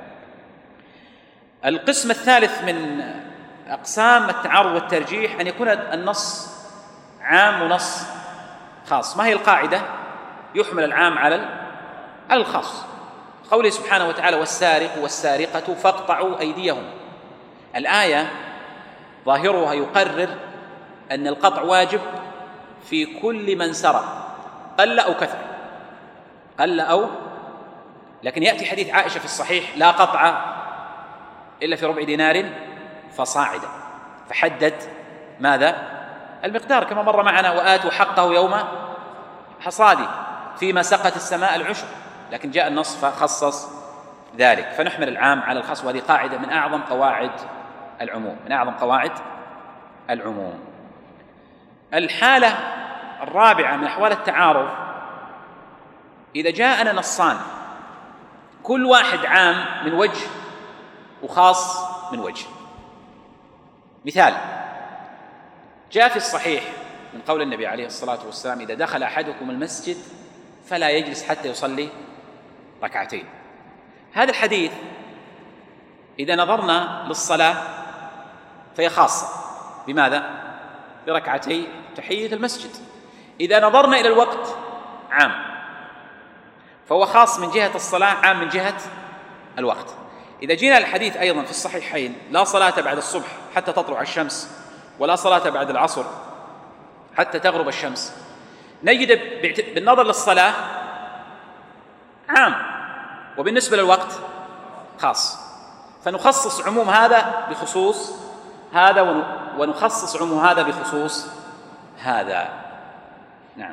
القسم الثالث من أقسام التعارض والترجيح أن يكون النص عام ونص خاص. ما هي القاعدة؟ يحمل العام على الخاص. قوله سبحانه وتعالى والسارق والسارقة فاقطعوا أيديهم. الآية ظاهرها يقرر أن القطع واجب في كل من سرق قل أو كثر، قل أو، لكن يأتي حديث عائشة في الصحيح لا قطع إلا في ربع دينار فصاعدا، فحدد ماذا؟ المقدار كما مر معنا وآتوا حقه يوم حصاده فيما سقت السماء العشر، لكن جاء النص فخصص ذلك. فنحمل العام على الخاص، وهذه قاعدة من أعظم قواعد العموم، من أعظم قواعد العموم. الحالة الرابعة من أحوال التعارض إذا جاءنا نصان كل واحد عام من وجه وخاص من وجه. مثال جاء في الصحيح من قول النبي عليه الصلاة والسلام إذا دخل أحدكم المسجد فلا يجلس حتى يصلي ركعتين. هذا الحديث إذا نظرنا للصلاة فهي خاصة بماذا؟ بركعتي تحية المسجد. إذا نظرنا إلى الوقت عام، فهو خاص من جهة الصلاة، عام من جهة الوقت. إذا جينا الحديث أيضا في الصحيحين لا صلاة بعد الصبح حتى تطلع الشمس ولا صلاة بعد العصر حتى تغرب الشمس، نجد بالنظر للصلاة عام وبالنسبة للوقت خاص، فنخصص عموم هذا بخصوص هذا ونخصص عموم هذا بخصوص هذا. نعم.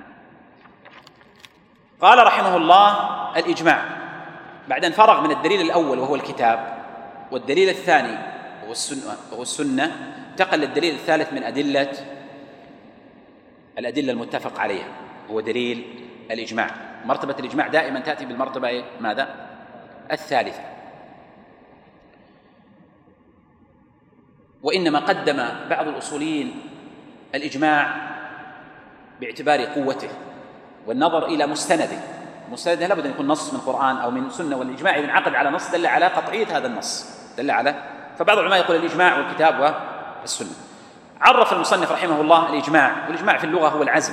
قال رحمه الله الإجماع بعد أن فرغ من الدليل الأول وهو الكتاب والدليل الثاني وهو السنة, وهو السنة انتقل للدليل الثالث من أدلة الأدلة المتفق عليها هو دليل الإجماع. مرتبة الإجماع دائما تأتي بالمرتبة ماذا؟ الثالثة. وإنما قدم بعض الأصوليين الإجماع باعتبار قوته والنظر إلى مستنده. مستنده لابد أن يكون نص من القرآن أو من سنة، والإجماع إذا انعقد على نص دل على قطعية هذا النص، دل على. فبعض العلماء يقول الإجماع والكتاب السنة. عرف المصنف رحمه الله الإجماع، والإجماع في اللغة هو العزم.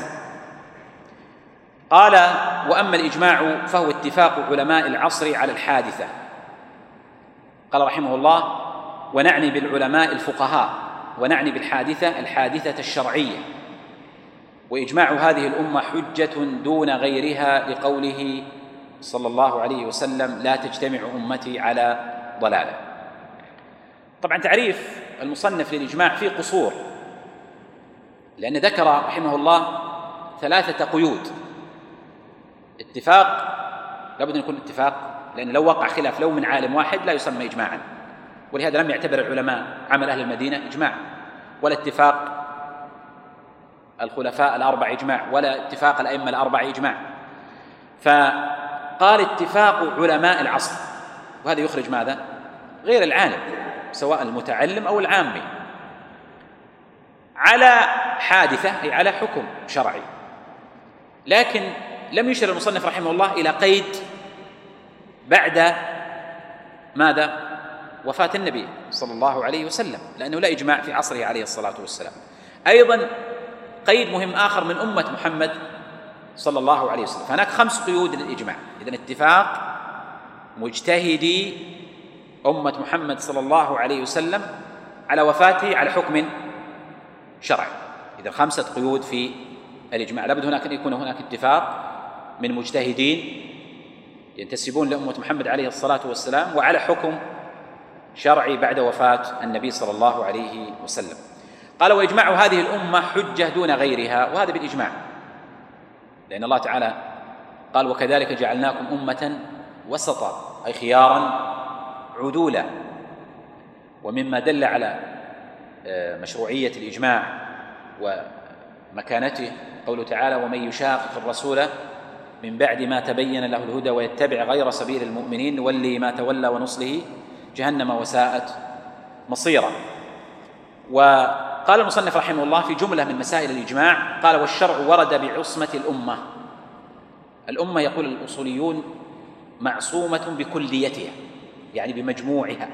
قال: وأما الإجماع فهو اتفاق علماء العصر على الحادثة. قال رحمه الله: ونعني بالعلماء الفقهاء، ونعني بالحادثة الحادثة الشرعية. وإجماع هذه الأمة حجة دون غيرها لقوله صلى الله عليه وسلم: لا تجتمع أمتي على ضلالة. طبعا تعريف المصنف للإجماع فيه قصور، لأن ذكر رحمه الله ثلاثة قيود. اتفاق، لابد أن يكون اتفاق، لأن لو وقع خلاف لو من عالم واحد لا يسمى إجماعا، ولهذا لم يعتبر العلماء عمل أهل المدينة إجماع، ولا اتفاق الخلفاء الأربع إجماع، ولا اتفاق الأئمة الأربع إجماع. فقال اتفاق علماء العصر، وهذا يخرج ماذا؟ غير العالم، سواء المتعلم أو العامي، على حادثة، أي على حكم شرعي. لكن لم يشر المصنف رحمه الله إلى قيد بعد ماذا؟ وفاة النبي صلى الله عليه وسلم، لأنه لا إجماع في عصره عليه الصلاة والسلام. أيضا قيد مهم آخر من أمة محمد صلى الله عليه وسلم. فهناك خمس قيود للإجماع. إذن اتفاق مجتهدي أمة محمد صلى الله عليه وسلم على وفاته على حكم شرعي. إذن خمسة قيود في الإجماع. لابد هناك أن يكون هناك اتفاق من مجتهدين ينتسبون لأمة محمد عليه الصلاة والسلام وعلى حكم شرعي بعد وفاة النبي صلى الله عليه وسلم. قال: وإجماع هذه الأمة حجة دون غيرها، وهذا بالإجماع، لأن الله تعالى قال: وكذلك جعلناكم أمة وسطا، أي خيارا عدولا. ومما دل على مشروعية الإجماع ومكانته قوله تعالى: ومن يشاقق الرسول من بعد ما تبين له الهدى ويتبع غير سبيل المؤمنين نولي ما تولى ونصله جهنم وساءت مصيرا. وقال المصنف رحمه الله في جملة من مسائل الإجماع، قال: والشرع ورد بعصمة الأمة. الأمة يقول الأصوليون معصومة بكليتها، يعني بمجموعها.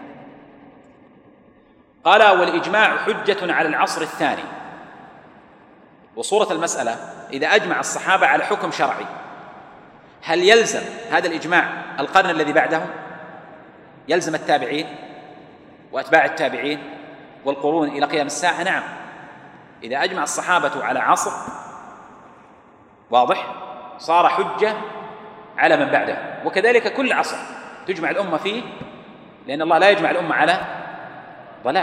قال: والإجماع حجة على العصر الثاني. وصورة المسألة: إذا أجمع الصحابة على حكم شرعي، هل يلزم هذا الإجماع القرن الذي بعدهم؟ يلزم التابعين وأتباع التابعين والقرون إلى قيام الساعة؟ نعم. إذا أجمع الصحابة على عصر واضح صار حجة على من بعده، وكذلك كل عصر تجمع الأمة فيه، لأن الله لا يجمع الأمة على ضلال.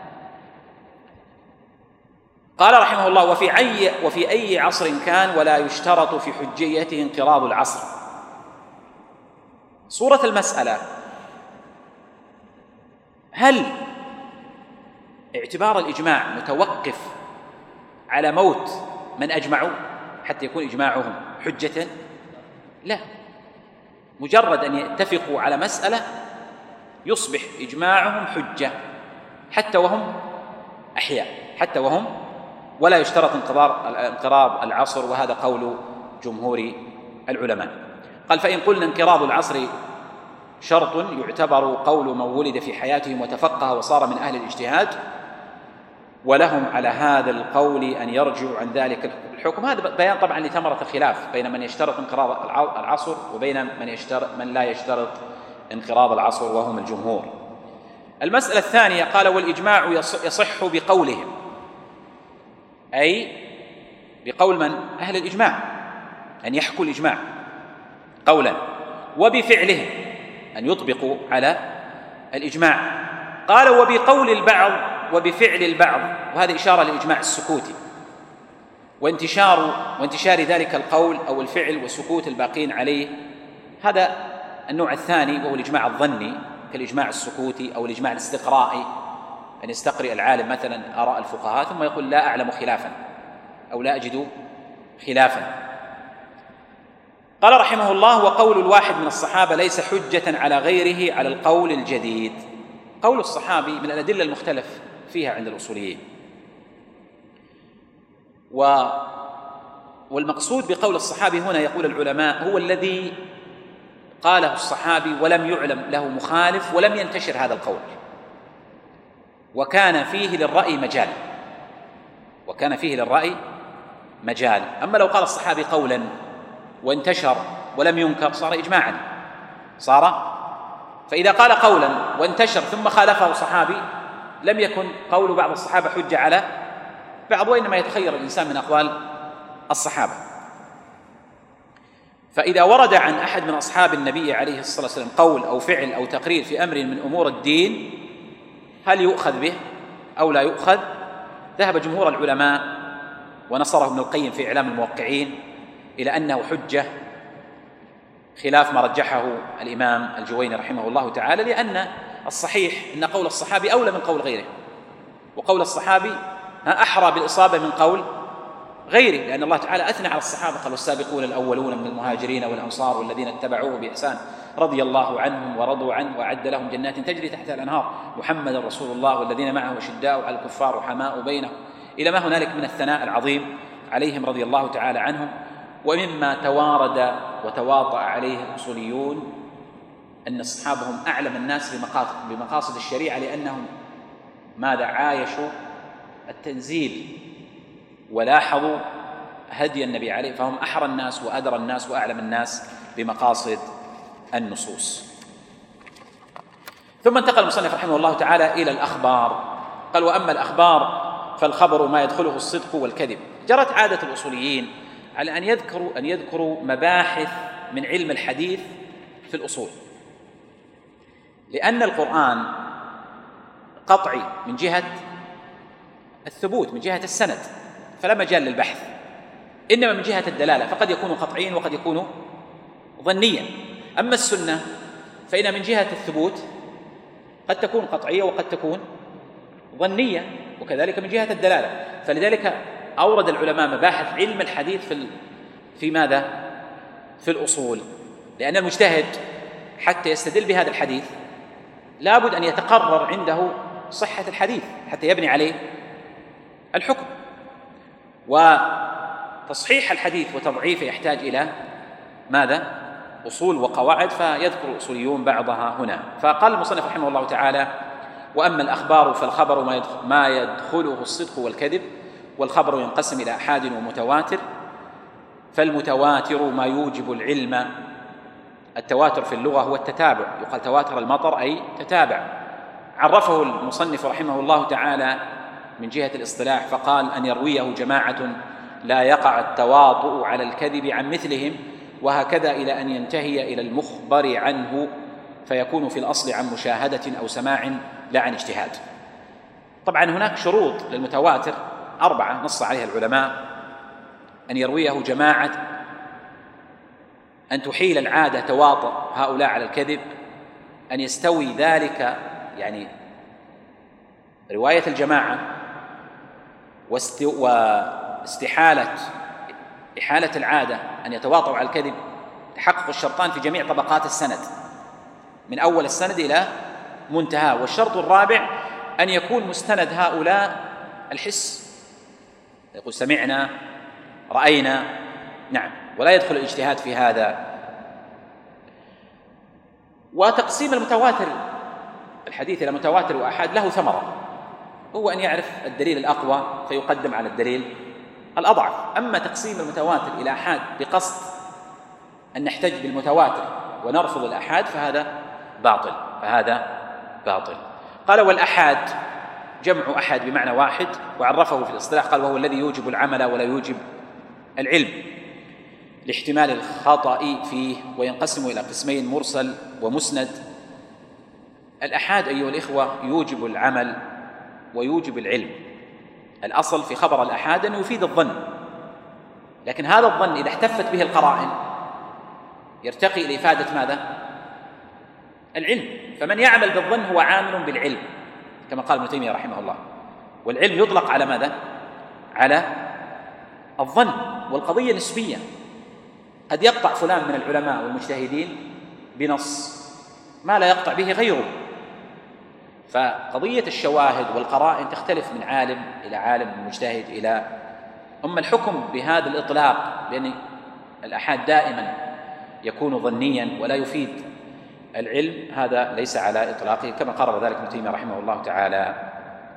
قال رحمه الله: وفي أي, وفي أي عصر كان ولا يشترط في حجيته انقراض العصر. صورة المسألة: هل اعتبار الإجماع متوقف على موت من أجمعوا حتى يكون إجماعهم حجة؟ لا، مجرد أن يتفقوا على مسألة يصبح إجماعهم حجة حتى وهم أحياء، حتى وهم ولا يشترط انقراض العصر، وهذا قول جمهور العلماء. قال: فإن قلنا انقراض العصر شرط يعتبر قول من ولد في حياتهم وتفقه وصار من أهل الاجتهاد، ولهم على هذا القول أن يرجعوا عن ذلك الحكم. هذا بيان طبعا لثمرة الخلاف بين من يشترط انقراض العصر وبين من, يشترط من لا يشترط انقراض العصر وهم الجمهور. المسألة الثانية: قال: والإجماع يصح بقولهم، أي بقول من؟ أهل الإجماع، أن يحكوا الإجماع قولا، وبفعلهم أن يطبقوا على الإجماع. قال: وبقول البعض وبفعل البعض، وهذا إشارة للإجماع السكوتي وانتشار وانتشار ذلك القول أو الفعل وسكوت الباقين عليه. هذا النوع الثاني، وهو الإجماع الظني كالإجماع السكوتي أو الإجماع الاستقرائي، أن يستقرئ العالم مثلا آراء الفقهاء ثم يقول لا أعلم خلافا أو لا أجد خلافا. قال رحمه الله: وقول الواحد من الصحابة ليس حجة على غيره على القول الجديد. قول الصحابي من الأدلة المختلف فيها عند الأصوليين، و والمقصود بقول الصحابي هنا يقول العلماء هو الذي قاله الصحابي ولم يعلم له مخالف ولم ينتشر هذا القول. وكان فيه للرأي مجال وكان فيه للرأي مجال أما لو قال الصحابي قولا وانتشر ولم ينكر صار إجماعا صار فإذا قال قولا وانتشر ثم خالفه صحابي لم يكن قول بعض الصحابة حجة على بعض، وإنما يتخير الإنسان من أقوال الصحابة. فإذا ورد عن أحد من أصحاب النبي عليه الصلاة والسلام قول أو فعل أو تقرير في أمر من أمور الدين هل يؤخذ به أو لا يؤخذ؟ ذهب جمهور العلماء ونصره ابن القيم في إعلام الموقعين إلى أنه حجة، خلاف ما رجحه الإمام الجويني رحمه الله تعالى، لأن الصحيح أن قول الصحابي أولى من قول غيره، وقول الصحابي أحرى بالإصابة من قول غيره، لأن الله تعالى أثنى على الصحابة قال والسابقون الأولون من المهاجرين والأنصار والذين اتبعوه بإحسان رضي الله عنهم ورضوا عنه وأعد لهم جنات تجري تحتها الأنهار محمد رسول الله والذين معه أشداء على الكفار حماء بينهم إلى ما هنالك من الثناء العظيم عليهم رضي الله تعالى عنهم. ومما توارد وتواطأ عليه الأصوليون أن الصحابة هم أعلم الناس بمقاصد الشريعة، لأنهم ماذا عايشوا التنزيل ولاحظوا هدي النبي عليه، فهم أحرى الناس وأدرى الناس وأعلم الناس بمقاصد النصوص. ثم انتقل المصنف رحمه الله تعالى إلى الأخبار، قال وأما الأخبار فالخبر ما يدخله الصدق والكذب. جرت عادة الأصوليين على أن يذكروا أن يذكروا مباحث من علم الحديث في الأصول، لأن القرآن قطعي من جهة الثبوت من جهة السند فلا مجال للبحث، إنما من جهة الدلالة فقد يكون قطعيا وقد يكون ظنيا. أما السنة فإن من جهة الثبوت قد تكون قطعية وقد تكون ظنية، وكذلك من جهة الدلالة. فلذلك أورد العلماء مباحث علم الحديث في في ماذا؟ في الأصول، لأن المجتهد حتى يستدل بهذا الحديث لابد أن يتقرر عنده صحة الحديث حتى يبني عليه الحكم، وتصحيح الحديث وتضعيفه يحتاج إلى ماذا؟ أصول وقواعد، فيذكر الأصوليون بعضها هنا. فقال المصنف رحمه الله تعالى وأما الأخبار فالخبر ما يدخله الصدق والكذب، والخبر ينقسم إلى أحاد ومتواتر. فالمتواتر ما يوجب العلم، التواتر في اللغة هو التتابع، يقال تواتر المطر أي تتابع. عرفه المصنف رحمه الله تعالى من جهة الاصطلاح فقال أن يرويه جماعة لا يقع التواطؤ على الكذب عن مثلهم، وهكذا إلى أن ينتهي إلى المخبر عنه فيكون في الأصل عن مشاهدة أو سماع لا عن اجتهاد. طبعا هناك شروط للمتواتر أربعة نص عليها العلماء: أن يرويه جماعة، أن تحيل العادة تواطؤ هؤلاء على الكذب، أن يستوي ذلك يعني رواية الجماعة واستحالة إحالة العادة أن يتواطؤوا على الكذب، تحقق الشرطان في جميع طبقات السند من أول السند إلى منتهى. والشرط الرابع أن يكون مستند هؤلاء الحس، يقول سمعنا رأينا، نعم، ولا يدخل الاجتهاد في هذا. وتقسيم المتواتر الحديث إلى متواتر وأحاد له ثمرة، هو أن يعرف الدليل الأقوى فيقدم على الدليل الأضعف. أما تقسيم المتواتر إلى أحاد بقصد أن نحتج بالمتواتر ونرفض الأحاد فهذا باطل فهذا باطل. قال والأحاد جمع أحد بمعنى واحد، وعرفه في الاصطلاح قال وهو الذي يوجب العمل ولا يوجب العلم لاحتمال الخطأ فيه، وينقسم إلى قسمين: مرسل ومسند. الأحاد أيها الإخوة يوجب العمل ويوجب العلم. الأصل في خبر الأحاد أنه يفيد الظن، لكن هذا الظن إذا احتفت به القرائن يرتقي إلى إفادة ماذا؟ العلم. فمن يعمل بالظن هو عامل بالعلم كما قال ابن تيمية رحمه الله. والعلم يطلق على ماذا؟ على الظن، والقضية نسبية، قد يقطع فلان من العلماء والمجتهدين بنص ما لا يقطع به غيره. فقضية الشواهد والقرائن تختلف من عالم إلى عالم، من مجتهد إلى أما الحكم بهذا الإطلاق بأن الأحاد دائما يكون ظنيا ولا يفيد العلم، هذا ليس على إطلاقه كما قرر ذلك ابن تيمية رحمه الله تعالى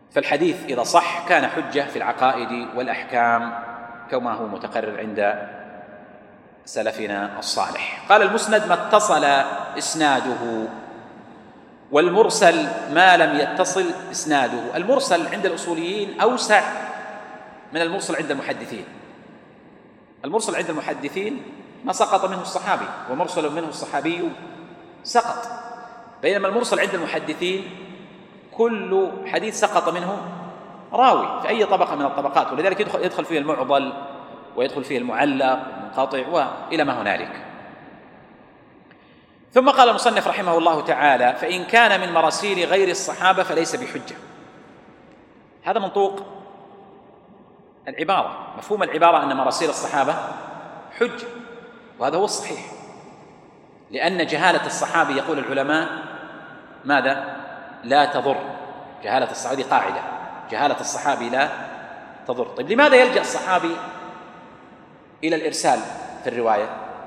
فالحديث إذا صح كان حجة في العقائد والأحكام كما هو متقرر عند سلفنا الصالح. قال المسند ما اتصل إسناده، والمرسل ما لم يتصل إسناده. المرسل عند الأصوليين أوسع من المرسل عند المحدثين. المرسل عند المحدثين ما سقط منه الصحابي، ومرسل منه الصحابي سقط، بينما المرسل عند المحدثين كل حديث سقط منه راوي في أي طبقة من الطبقات، ولذلك يدخل, يدخل فيه المعضل ويدخل فيه المعلق والمنقطع وإلى ما هنالك. ثم قال المصنف رحمه الله تعالى: فإن كان من مراسيل غير الصحابة فليس بحجة. هذا منطوق العبارة، مفهوم العبارة أن مراسيل الصحابة حجة، وهذا هو الصحيح، لأن جهالة الصحابي يقول العلماء ماذا؟ لا تضر. جهالة الصحابي قاعدة، جهالة الصحابي لا تضر. طيب لماذا يلجأ الصحابي إلى الإرسال في الرواية؟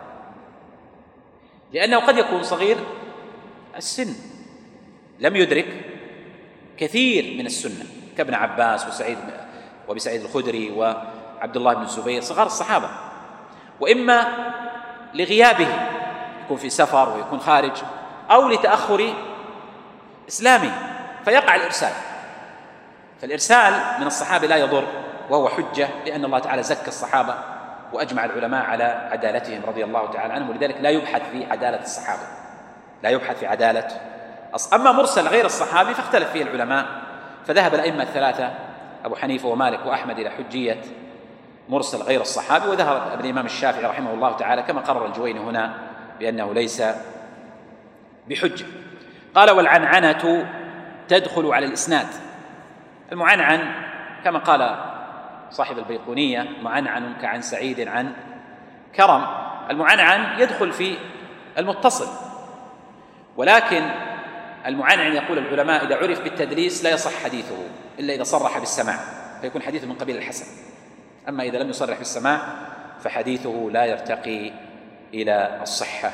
لأنه قد يكون صغير السن لم يدرك كثير من السنة، كابن عباس وسعيد وابي سعيد الخدري وعبد الله بن الزبير، صغار الصحابة، وإما لغيابه، يكون في سفر ويكون خارج، أو لتأخر إسلامه فيقع الإرسال. فالإرسال من الصحابة لا يضر، وهو حجة، لأن الله تعالى زكى الصحابة وأجمع العلماء على عدالتهم رضي الله تعالى عنهم، ولذلك لا يبحث في عدالة الصحابة، لا يبحث في عدالة. أما مرسل غير الصحابي فاختلف فيه العلماء، فذهب الأئمة الثلاثة أبو حنيفة ومالك وأحمد إلى حجية مرسل غير الصحابي، وذهب الإمام الشافعي رحمه الله تعالى كما قرر الجويني هنا بأنه ليس بحجة. قال: والعنعنة تدخل على الإسناد. المعنعن كما قال صاحب البيقونية: معنعن كعن سعيد عن كرم. المعنعن يدخل في المتصل، ولكن المعنعن يقول العلماء إذا عرف بالتدليس لا يصح حديثه إلا إذا صرح بالسماع، فيكون حديثه من قبيل الحسن. أما إذا لم يصرح بالسماع فحديثه لا يرتقي إلى الصحة.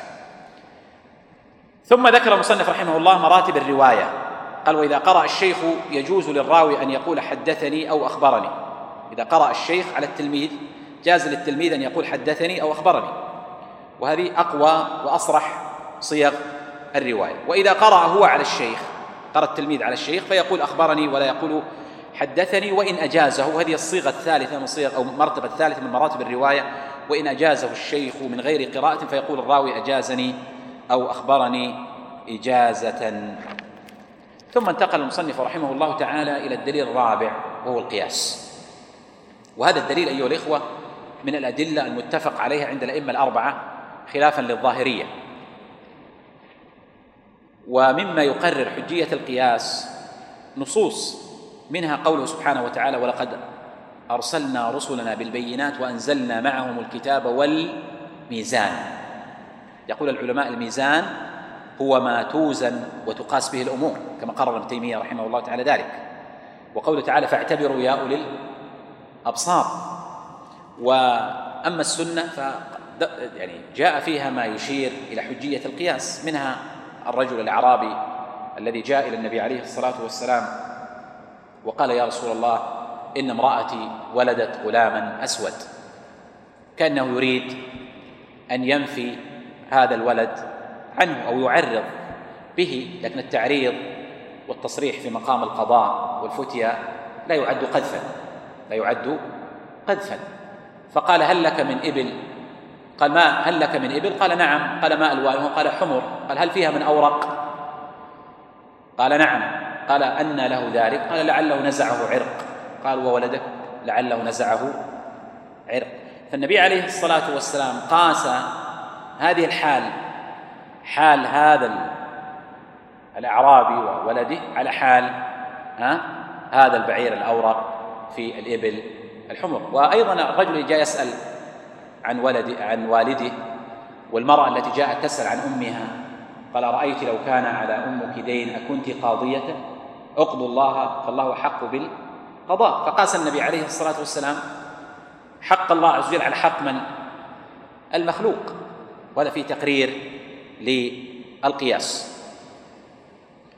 ثم ذكر المصنف رحمه الله مراتب الرواية. قال: وإذا قرأ الشيخ يجوز للراوي أن يقول حدثني أو أخبرني. إذا قرأ الشيخ على التلميذ جاز للتلميذ أن يقول حدثني أو أخبرني، وهذه أقوى وأصرح صيغ الرواية. وإذا قرأ هو على الشيخ، قرأ التلميذ على الشيخ، فيقول أخبرني ولا يقول حدثني، وإن أجازه. هذه الصيغة الثالثة من صيغ أو مرتبة الثالثة من مراتب الرواية: وإن أجازه الشيخ من غير قراءة فيقول الراوي أجازني أو أخبرني إجازة. ثم انتقل المصنف رحمه الله تعالى إلى الدليل الرابع وهو القياس. وهذا الدليل أيها الإخوة من الأدلة المتفق عليها عند الأئمة الأربعة خلافا للظاهرية. ومما يقرر حجية القياس نصوص، منها قوله سبحانه وتعالى: ولقد أرسلنا رسلنا بالبينات وأنزلنا معهم الكتاب والميزان. يقول العلماء الميزان هو ما توزن وتقاس به الأمور، كما قرر ابن تيمية رحمه الله تعالى ذلك. وقوله تعالى: فاعتبروا يا أولي الأبصار. وأما السنة ف يعني جاء فيها ما يشير إلى حجية القياس، منها الرجل الأعرابي الذي جاء إلى النبي عليه الصلاة والسلام وقال: يا رسول الله، إن امرأتي ولدت غلاما أسود، كأنه يريد أن ينفي هذا الولد عنه أو يعرض به، لكن التعريض والتصريح في مقام القضاء والفتيا لا يعد قذفا، لا يعد قذفا. فقال: هل لك من إبل؟ قال: ما هل لك من إبل؟ قال: نعم. قال: ما ألوانها؟ قال: حمر. قال: هل فيها من أورق؟ قال: نعم. قال: أنى له ذلك؟ قال: لعله نزعه عرق. قال: وولدك؟ لعله نزعه عرق. فالنبي عليه الصلاة والسلام قاس هذه الحال، حال هذا الأعرابي وولده، على حال ها هذا البعير الأورق في الإبل الحمر. وأيضا الرجل جاء يسأل عن ولد عن والده، والمرأة التي جاءت تسأل عن أمها قال: رأيت لو كان على أمك دين أكنت قاضية؟ اقضوا الله فالله حق بالقضاء. فقاس النبي عليه الصلاة والسلام حق الله عز وجل على حق من؟ المخلوق. وهذا فيه تقرير للقياس.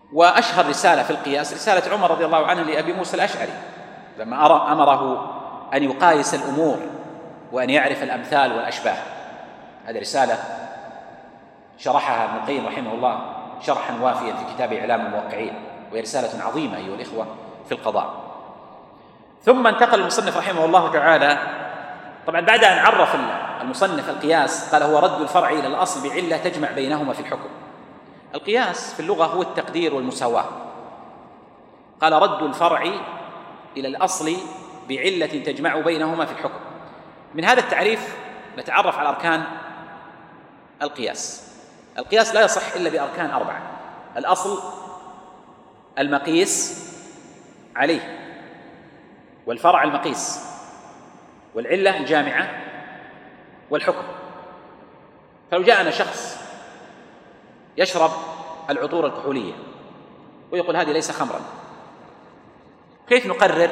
وأشهر رسالة في القياس رسالة عمر رضي الله عنه لأبي موسى الأشعري لما أمره أن يقايس الأمور وأن يعرف الأمثال والأشباه. هذه رسالة شرحها ابن القيم رحمه الله شرحا وافيا في كتاب إعلام الموقعين، وهي رسالة عظيمة أيها الإخوة في القضاء. ثم انتقل المصنف رحمه الله تعالى، طبعا بعد أن عرف المصنف القياس قال هو رد الفرع إلى الأصل بعلة تجمع بينهما في الحكم. القياس في اللغة هو التقدير والمساواة. قال رد الفرع إلى الأصل بعلة تجمع بينهما في الحكم. من هذا التعريف نتعرف على أركان القياس. القياس لا يصح إلا بأركان أربعة: الأصل، المقيس عليه، والفرع المقيس، والعلة الجامعة، والحكم. فلو جاءنا شخص يشرب العطور الكحولية ويقول هذه ليس خمرا، كيف نقرر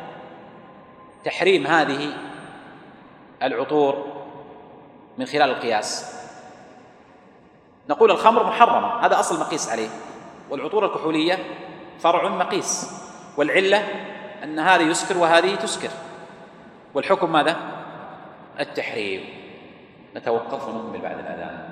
تحريم هذه العطور من خلال القياس؟ نقول الخمر محرمة، هذا أصل مقيس عليه، والعطور الكحولية فرع مقيس، والعلة أن هذه يسكر وهذه تسكر، والحكم ماذا؟ التحريم. نتوقف ونكمل بعد الأذان.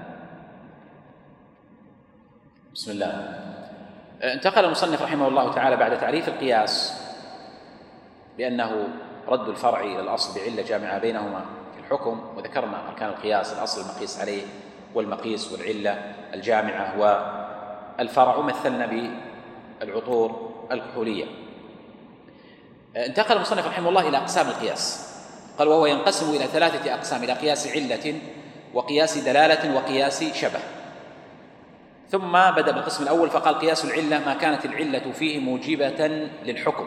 بسم الله. انتقل المصنف رحمه الله تعالى بعد تعريف القياس بأنه رد الفرع إلى الأصل بعلة جامعة بينهما في الحكم، وذكرنا أركان القياس: الأصل المقيس عليه، والمقيس، والعلة الجامعة، والفرع، مثلنا بالعطور الكحولية. انتقل المصنف رحمه الله إلى أقسام القياس. قال وهو ينقسم إلى ثلاثة أقسام: إلى قياس علة، وقياس دلالة، وقياس شبه. ثم بدأ بالقسم الأول فقال قياس العلة ما كانت العلة فيه موجبة للحكم.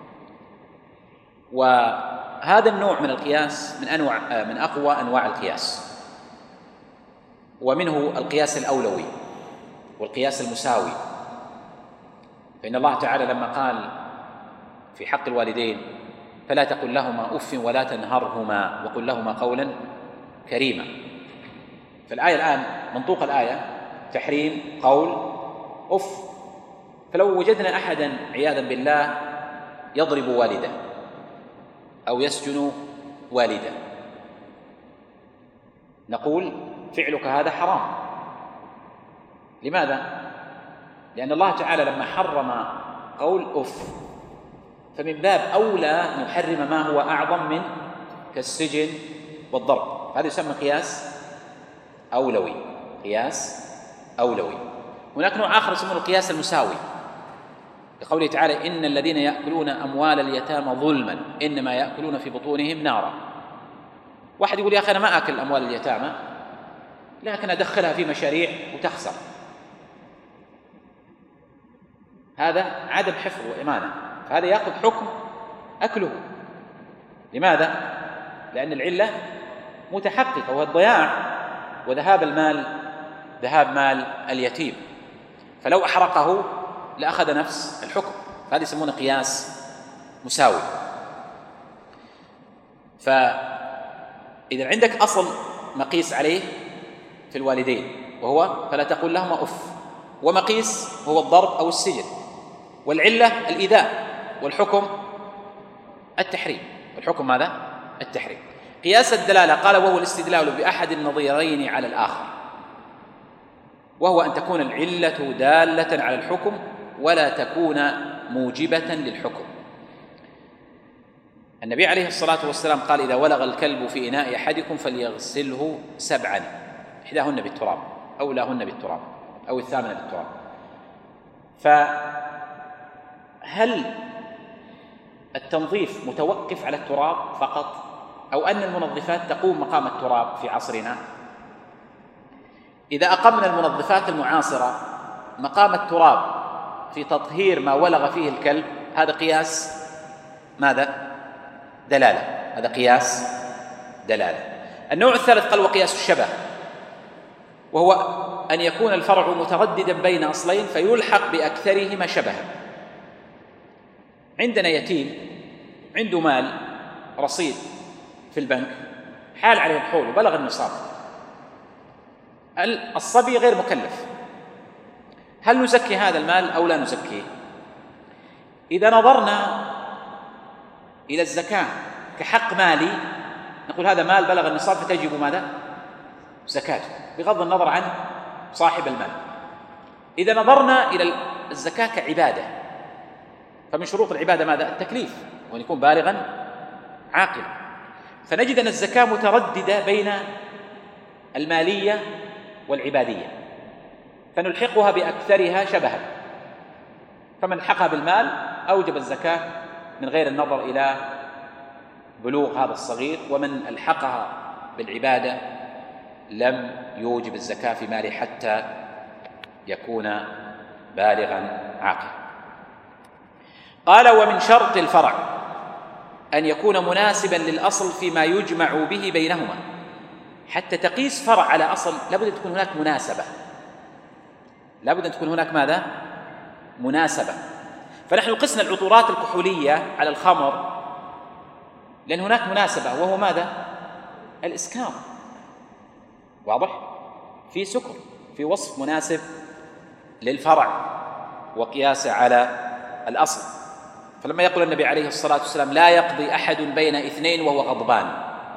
وهذا النوع من القياس من أنواع من أقوى أنواع القياس، ومنه القياس الأولوي والقياس المساوي. فإن الله تعالى لما قال في حق الوالدين فلا تقل لهما أف ولا تنهرهما وقل لهما قولا كريما، فالآية الآن منطوق الآية تحريم قول أف. فلو وجدنا أحدا عياذا بالله يضرب والده أو يسجن والده، نقول فعلك هذا حرام. لماذا؟ لأن الله تعالى لما حرم قول أف فمن باب أولى نحرم ما هو أعظم من كالسجن والضرب. هذا يسمى قياس أولوي. قياس أولوي. هناك نوع آخر يسمونه القياس المساوي، لقوله تعالى إن الذين يأكلون أموال اليتامى ظلما إنما يأكلون في بطونهم نارا. واحد يقول يا أخي أنا ما أكل أموال اليتامى لكن أدخلها في مشاريع وتخسر، هذا عدم حفظ وإمانة، فهذا يأخذ حكم أكله. لماذا؟ لأن العلة متحققة وهو الضياع وذهاب المال، ذهاب مال اليتيم، فلو أحرقه لأخذ نفس الحكم. فهذا يسمونه قياس مساوي. فإذا عندك أصل مقيس عليه في الوالدين وهو فلا تقل لهما أف، ومقيس هو الضرب أو السجن، والعلة الإيذاء، والحكم التحريم. والحكم ماذا؟ التحريم. قياس الدلالة قال وهو الاستدلال بأحد النظيرين على الآخر، وهو أن تكون العلة دالة على الحكم ولا تكون موجبة للحكم. النبي عليه الصلاة والسلام قال إذا ولغ الكلب في إناء أحدكم فليغسله سبعا، إحداهن بالتراب أو لاهن بالتراب أو الثامنة بالتراب. فهل التنظيف متوقف على التراب فقط، أو أن المنظفات تقوم مقام التراب في عصرنا؟ إذا أقمنا المنظفات المعاصرة مقام التراب في تطهير ما ولغ فيه الكلب، هذا قياس ماذا؟ دلالة. هذا قياس دلالة. النوع الثالث قال وقياس الشبه، وهو أن يكون الفرع مترددا بين أصلين فيلحق بأكثرهما شبها. عندنا يتيم عنده مال رصيد في البنك حال عليه الحول وبلغ النصاب، الصبي غير مكلف، هل نزكي هذا المال أو لا نزكيه؟ إذا نظرنا إلى الزكاة كحق مالي نقول هذا مال بلغ النصاب فتجب ماذا؟ زكاته، بغض النظر عن صاحب المال. إذا نظرنا إلى الزكاة كعبادة فمن شروط العبادة ماذا؟ التكليف، وأن يكون بالغا عاقلا، فنجد أن الزكاة مترددة بين المالية والعبادية، فنلحقها بأكثرها شبها، فمن الحقها بالمال أوجب الزكاة من غير النظر إلى بلوغ هذا الصغير، ومن الحقها بالعبادة لم يوجب الزكاة في ماله حتى يكون بالغا عاقلا. قال: ومن شرط الفرع أن يكون مناسبا للأصل فيما يجمع به بينهما. حتى تقيس فرع على أصل لابد أن تكون هناك مناسبة، لابد أن تكون هناك ماذا؟ مناسبة. فنحن قسنا العطورات الكحولية على الخمر لأن هناك مناسبة، وهو ماذا؟ الإسكار. واضح؟ في سكر، في وصف مناسب للفرع وقياسه على الأصل. فلما يقول النبي عليه الصلاة والسلام: لا يقضي أحد بين اثنين وهو غضبان.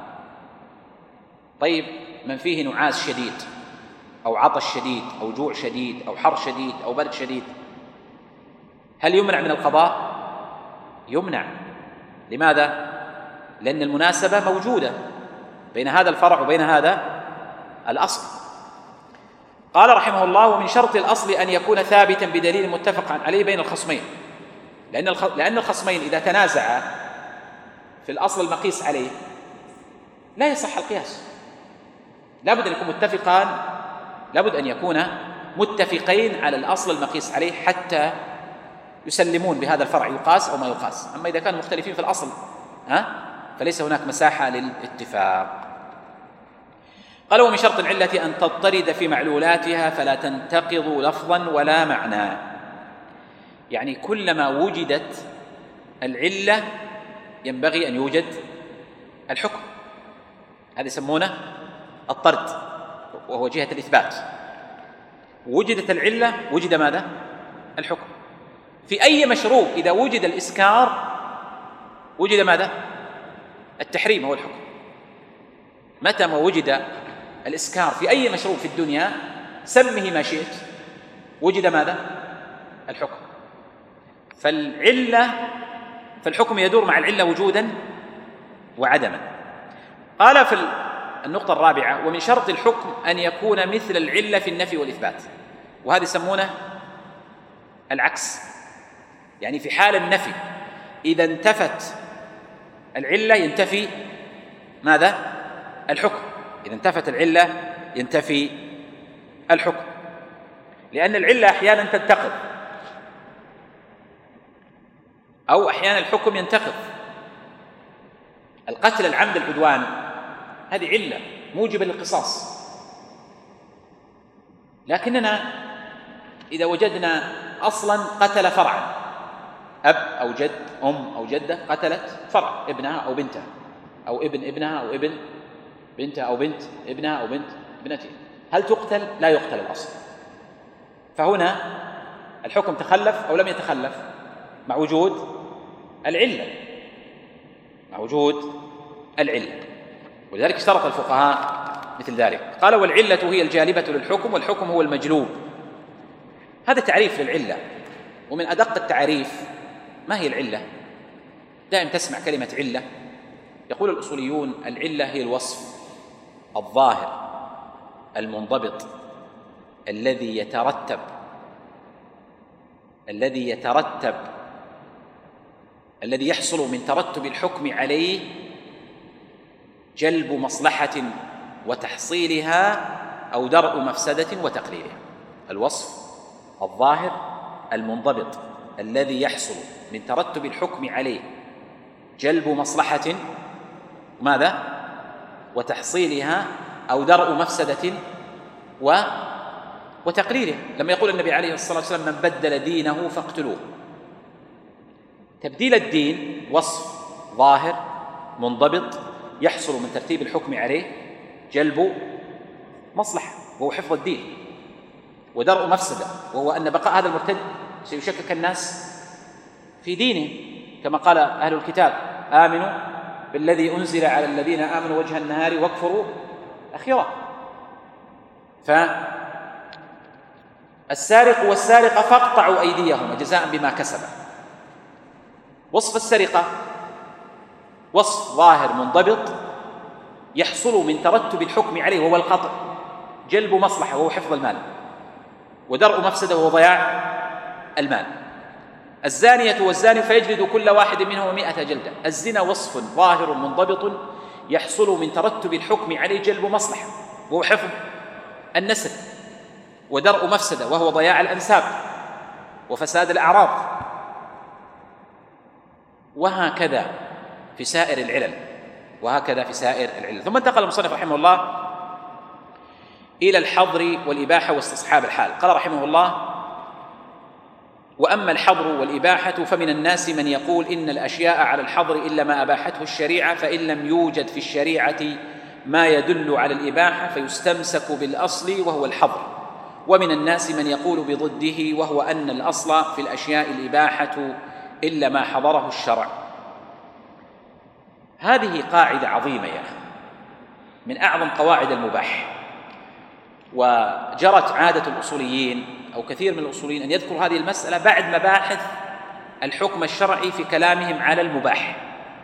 طيب، من فيه نعاس شديد أو عطش شديد أو جوع شديد أو حر شديد أو برد شديد، هل يمنع من القضاء؟ يمنع. لماذا؟ لأن المناسبة موجودة بين هذا الفرع وبين هذا الأصل. قال رحمه الله: ومن شرط الأصل أن يكون ثابتا بدليل متفق عليه بين الخصمين، لأن لأن الخصمين إذا تنازعا في الأصل المقيس عليه لا يصح القياس، لابد أن يكون متفقان، لابد أن يكون متفقين على الأصل المقيس عليه حتى يسلمون بهذا الفرع يقاس أو ما يقاس. أما إذا كانوا مختلفين في الأصل ها فليس هناك مساحة للاتفاق. قال: ومن شرط العلة أن تضطرد في معلولاتها فلا تنتقض لفظا ولا معنى. يعني كلما وجدت العلة ينبغي أن يوجد الحكم، هذا يسمونه الطرد، وهو جهة الإثبات. وجدت العلة وجد ماذا؟ الحكم. في أي مشروب إذا وجد الإسكار وجد ماذا؟ التحريم هو الحكم. متى ما وجد الإسكار في أي مشروب في الدنيا سمه ما شئت وجد ماذا؟ الحكم. فالعلة فالحكم يدور مع العلة وجودا وعدما. قال في النقطة الرابعة: ومن شرط الحكم أن يكون مثل العلة في النفي والإثبات، وهذا يسمونه العكس. يعني في حال النفي إذا انتفت العلة ينتفي ماذا؟ الحكم. إذا انتفت العلة ينتفي الحكم، لأن العلة أحيانا تنتقض أو أحيانا الحكم ينتقض. القتل العمد العدوان هذه علة موجبة للقصاص، لكننا إذا وجدنا أصلا قتل فرعا، أب أو جد، أم أو جدة قتلت فرع، ابنها أو بنتها أو ابن ابنها أو ابن بنتها أو بنت ابنها أو بنت ابنتها، هل تقتل؟ لا يقتل الأصل. فهنا الحكم تخلف أو لم يتخلف مع وجود العلة، مع وجود العلة. ولذلك اشترط الفقهاء مثل ذلك. قال: والعلة هي الجالبة للحكم والحكم هو المجلوب. هذا تعريف للعلة، ومن أدق التعريف ما هي العلة؟ دائما تسمع كلمة علة، يقول الأصوليون: العلة هي الوصف الظاهر المنضبط الذي يترتب الذي يترتب الذي يحصل من ترتب الحكم عليه جلب مصلحة وتحصيلها أو درء مفسدة وتقليلها. الوصف الظاهر المنضبط الذي يحصل من ترتب الحكم عليه جلب مصلحة ماذا؟ وتحصيلها أو درء مفسدة و وتقليلها. لما يقول النبي عليه الصلاة والسلام: من بدل دينه فاقتلوه. تبديل الدين وصف ظاهر منضبط يحصل من ترتيب الحكم عليه جلب مصلحة وهو حفظ الدين. ودرء مفسدة، وهو أن بقاء هذا المرتد سيشكك الناس في دينهم، كما قال أهل الكتاب: آمنوا بالذي أنزل على الذين آمنوا وجه النهار واكفروا آخره. فالسارق والسارقة فاقطعوا أيديهما جزاء بما كسبا. وصف السرقة وصف ظاهر منضبط يحصل من ترتب الحكم عليه، وهو القطع، جلب مصلحة وهو حفظ المال، ودرء مفسدة وهو ضياع المال. الزانية والزاني فيجلد كل واحد منهما مئة جلدة. الزنا وصف ظاهر منضبط يحصل من ترتب الحكم عليه جلب مصلحة وهو حفظ النسل، ودرء مفسدة وهو ضياع الأنساب وفساد الأعراض، وهكذا في سائر العلل، وهكذا في سائر العلل. ثم انتقل المصنف رحمه الله إلى الحظر والإباحة واستصحاب الحال. قال رحمه الله: وأما الحظر والإباحة فمن الناس من يقول إن الأشياء على الحظر إلا ما أباحته الشريعة، فإن لم يوجد في الشريعة ما يدل على الإباحة فيستمسك بالأصل وهو الحظر. ومن الناس من يقول بضده، وهو أن الأصل في الأشياء الإباحة إلا ما حضره الشرع. هذه قاعدة عظيمة يا أخي، من أعظم قواعد المباح. وجرت عادة الأصوليين أو كثير من الأصوليين أن يذكروا هذه المسألة بعد مباحث الحكم الشرعي في كلامهم على المباح.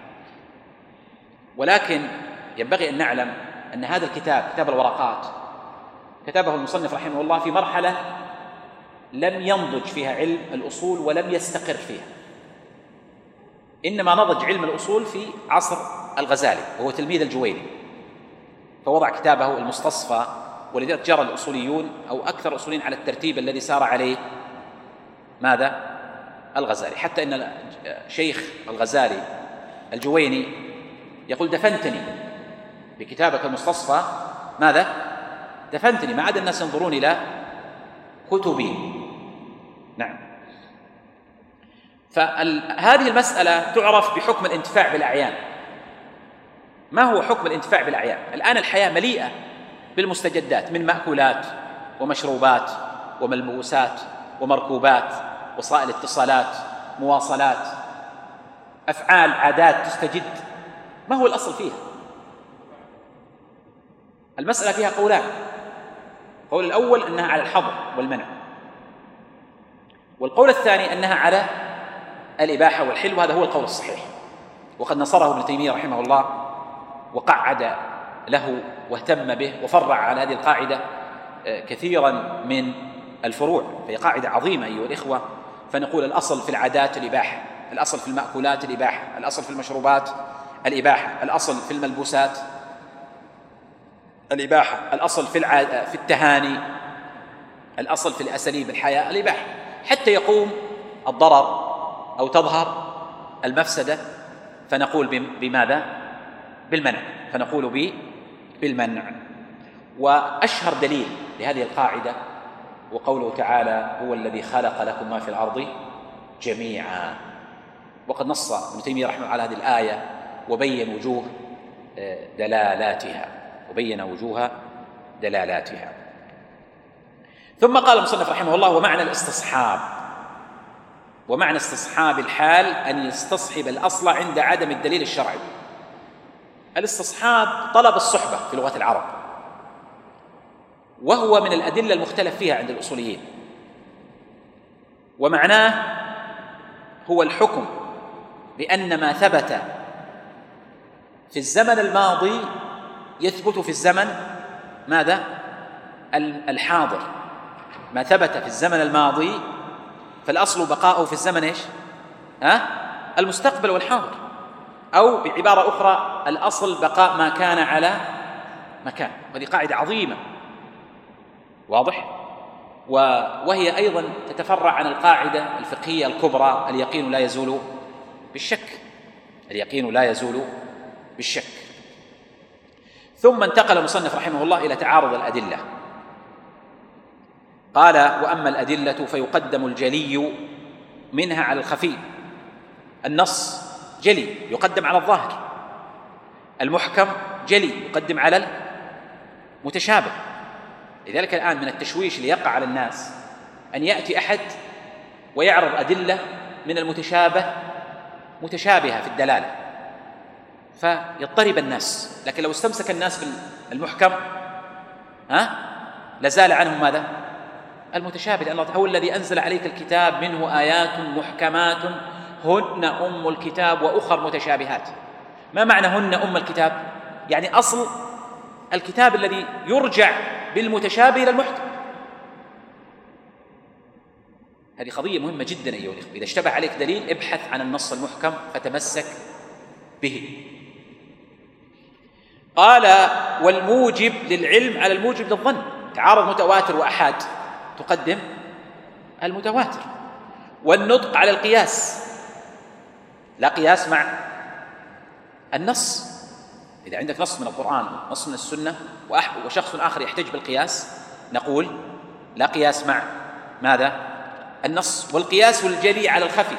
ولكن ينبغي أن نعلم أن هذا الكتاب، كتاب الورقات، كتبه المصنف رحمه الله في مرحلة لم ينضج فيها علم الأصول ولم يستقر فيها، إنما نضج علم الأصول في عصر الغزالي وهو تلميذ الجويني، فوضع كتابه المستصفى. ولذلك جرى الأصوليون أو أكثر الأصوليين على الترتيب الذي سار عليه ماذا؟ الغزالي، حتى إن شيخ الغزالي الجويني يقول: دفنتني بكتابك المستصفى. ماذا؟ دفنتني، ما عاد الناس ينظرون إلى كتبي. نعم. فهذه المسألة تعرف بحكم الانتفاع بالأعيان. ما هو حكم الانتفاع بالأعيان؟ الآن الحياة مليئة بالمستجدات من مأكولات ومشروبات وملبوسات ومركوبات، وسائل اتصالات، مواصلات، أفعال، عادات تستجد. ما هو الأصل فيها؟ المسألة فيها قولان. القول الأول أنها على الحظر والمنع، والقول الثاني أنها على الإباحة والحل، وهذا هو القول الصحيح. وقد نصره ابن تيمية رحمه الله وقعد له واهتم به وفرع على هذه القاعدة كثيرا من الفروع، فهي قاعدة عظيمة أيها الإخوة. فنقول: الأصل في العادات الإباحة، الأصل في المأكولات الإباحة، الأصل في المشروبات الإباحة، الأصل في الملبوسات الإباحة، الأصل في الع... في التهاني، الأصل في الأساليب الحياة الإباحة، حتى يقوم الضرر أو تظهر المفسدة فنقول بماذا؟ بالمنع، فنقول ب بالمنع. وأشهر دليل لهذه القاعدة وقوله تعالى: هو الذي خلق لكم ما في الأرض جميعا. وقد نص ابن تيمية رحمه الله على هذه الآية وبين وجوه دلالاتها وبين وجوه دلالاتها. ثم قال المصنف رحمه الله: ومعنى الاستصحاب، ومعنى استصحاب الحال أن يستصحب الأصل عند عدم الدليل الشرعي. الاستصحاب طلب الصحبة في لغة العرب، وهو من الأدلة المختلف فيها عند الأصوليين، ومعناه هو الحكم بأن ما ثبت في الزمن الماضي يثبت في الزمن ماذا؟ الحاضر. ما ثبت في الزمن الماضي فالأصل بقاؤه في الزمن إيش؟ ها؟ المستقبل والحاضر، أو بعبارة أخرى الأصل بقاء ما كان على مكان. وهذه قاعدة عظيمة، واضح؟ وهي أيضا تتفرع عن القاعدة الفقهية الكبرى: اليقين لا يزول بالشك، اليقين لا يزول بالشك. ثم انتقل المصنف رحمه الله إلى تعارض الأدلة. قال: وأما الأدلة فيقدم الجلي منها على الخفي. النص جلي يقدم على الظاهر، المحكم جلي يقدم على المتشابه. لذلك الآن من التشويش اللي يقع على الناس أن يأتي أحد ويعرض أدلة من المتشابه متشابهة في الدلالة فيضطرب الناس، لكن لو استمسك الناس بالمحكم ها لزال عنهم ماذا؟ المتشابه، لأن الله هو الذي أنزل عليك الكتاب منه آيات محكمات هن أم الكتاب وأخر متشابهات. ما معنى هن أم الكتاب؟ يعني أصل الكتاب الذي يرجع بالمتشابه إلى المحكم. هذه قضية مهمة جدا أيها الأخوة، إذا اشتبه عليك دليل ابحث عن النص المحكم فتمسك به. قال والموجب للعلم على الموجب للظن، تعارض متواتر وأحاد تقدم المتواتر، والنطق على القياس لا قياس مع النص. إذا عندك نص من القرآن ونص من السنة وشخص آخر يحتج بالقياس نقول لا قياس مع ماذا؟ النص. والقياس والجلي على الخفي،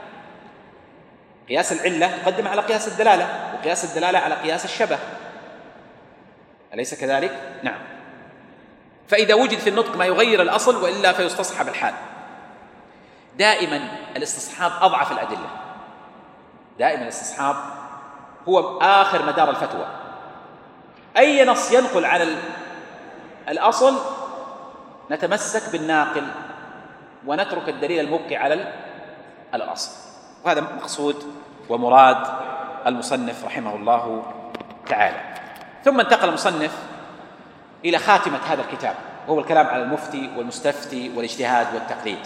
قياس العلة يقدم على قياس الدلالة، وقياس الدلالة على قياس الشبه، أليس كذلك؟ نعم. فإذا وجد في النطق ما يغير الأصل وإلا فيستصحب الحال. دائما الاستصحاب أضعف الأدلة، دائما الاستصحاب هو آخر مدار الفتوى. أي نص ينقل على الأصل نتمسك بالناقل ونترك الدليل المبقي على الأصل، وهذا مقصود ومراد المصنف رحمه الله تعالى. ثم انتقل المصنف إلى خاتمة هذا الكتاب، وهو الكلام على المفتي والمستفتي والاجتهاد والتقليد،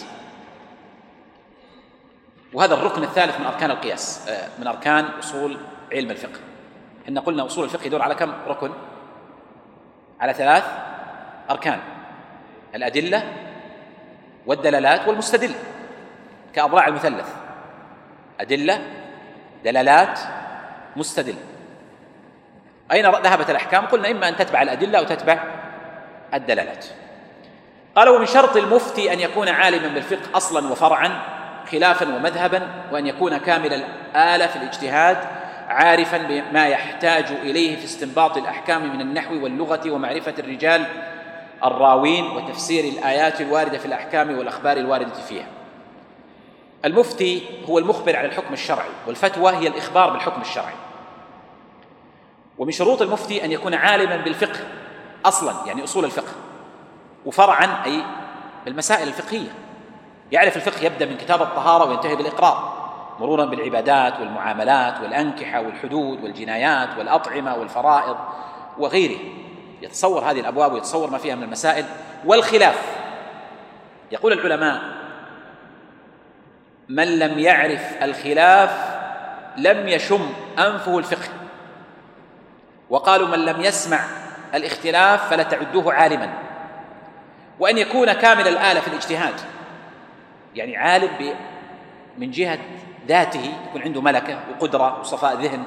وهذا الركن الثالث من أركان القياس، من أركان أصول علم الفقه. إن قلنا أصول الفقه يدور على كم ركن؟ على ثلاث أركان: الأدلة والدلالات والمستدل، كأضلاع المثلث: أدلة، دلالات، مستدل. أين ذهبت الأحكام؟ قلنا إما أن تتبع الأدلة أو تتبع الدلالات. قال ومن شرط المفتي أن يكون عالما بالفقه أصلا وفرعا خلافا ومذهبا، وأن يكون كامل الآلة في الاجتهاد عارفا بما يحتاج إليه في استنباط الأحكام من النحو واللغة ومعرفة الرجال الراوين وتفسير الآيات الواردة في الأحكام والأخبار الواردة فيها. المفتي هو المخبر عن الحكم الشرعي، والفتوى هي الإخبار بالحكم الشرعي. ومن شروط المفتي أن يكون عالما بالفقه أصلا، يعني أصول الفقه، وفرعا أي بالمسائل الفقهية، يعرف الفقه يبدأ من كتاب الطهارة وينتهي بالإقرار، مرورا بالعبادات والمعاملات والأنكحة والحدود والجنايات والأطعمة والفرائض وغيره، يتصور هذه الأبواب ويتصور ما فيها من المسائل والخلاف. يقول العلماء: من لم يعرف الخلاف لم يشم أنفه الفقه، وقالوا من لم يسمع الاختلاف فلا تعدوه عالما. وأن يكون كامل الآلة في الاجتهاد، يعني عالم من جهة ذاته، يكون عنده ملكة وقدرة وصفاء ذهن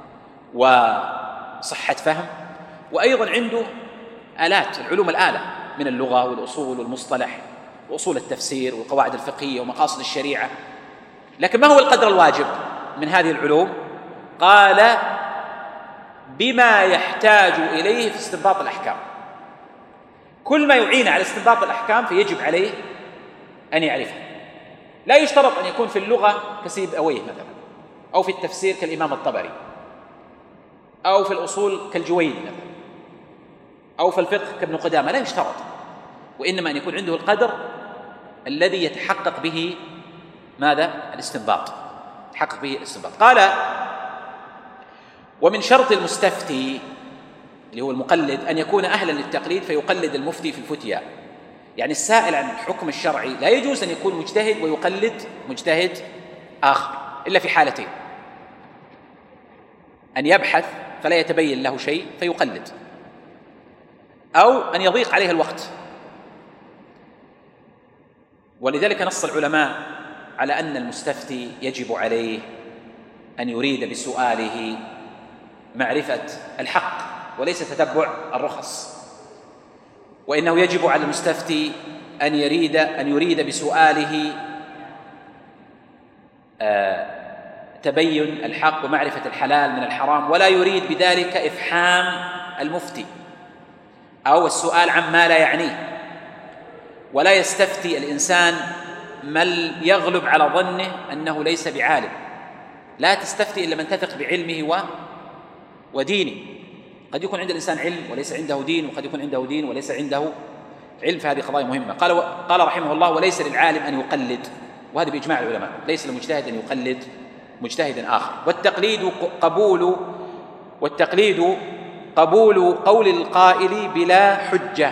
وصحة فهم، وأيضا عنده آلات العلوم الآلة من اللغة والأصول والمصطلح وأصول التفسير والقواعد الفقهية ومقاصد الشريعة. لكن ما هو القدر الواجب من هذه العلوم؟ قال: بما يحتاج إليه في استنباط الأحكام. كل ما يعين على استنباط الأحكام فيجب عليه أن يعرفه. لا يشترط أن يكون في اللغة كسيبويه مثلا، أو في التفسير كالإمام الطبري، أو في الأصول كالجويني مثلا، أو في الفقه كابن قدامة، لا يشترط، وإنما أن يكون عنده القدر الذي يتحقق به ماذا؟ الاستنباط، يتحقق به الاستنباط. قال: ومن شرط المستفتي اللي هو المقلد أن يكون أهلا للتقليد فيقلد المفتي في الفتيا. يعني السائل عن الحكم الشرعي لا يجوز أن يكون مجتهد ويقلد مجتهد آخر إلا في حالتين: أن يبحث فلا يتبين له شيء فيقلد، أو أن يضيق عليه الوقت. ولذلك نص العلماء على أن المستفتي يجب عليه أن يريد بسؤاله معرفة الحق وليس تتبع الرخص، وإنه يجب على المستفتي أن يريد أن يريد بسؤاله آه تبين الحق ومعرفة الحلال من الحرام، ولا يريد بذلك إفحام المفتي أو السؤال عما لا يعنيه، ولا يستفتي الإنسان من يغلب على ظنه أنه ليس بعالم. لا تستفتي إلا من تثق بعلمه ودينه. قد يكون عند الإنسان علم وليس عنده دين، وقد يكون عنده دين وليس عنده علم، فهذه قضايا مهمة. قال قال رحمه الله: وليس للعالم أن يقلد، وهذا بإجماع العلماء، ليس للمجتهد أن يقلد مجتهد آخر. والتقليد قبول والتقليد قبول قول القائل بلا حجة.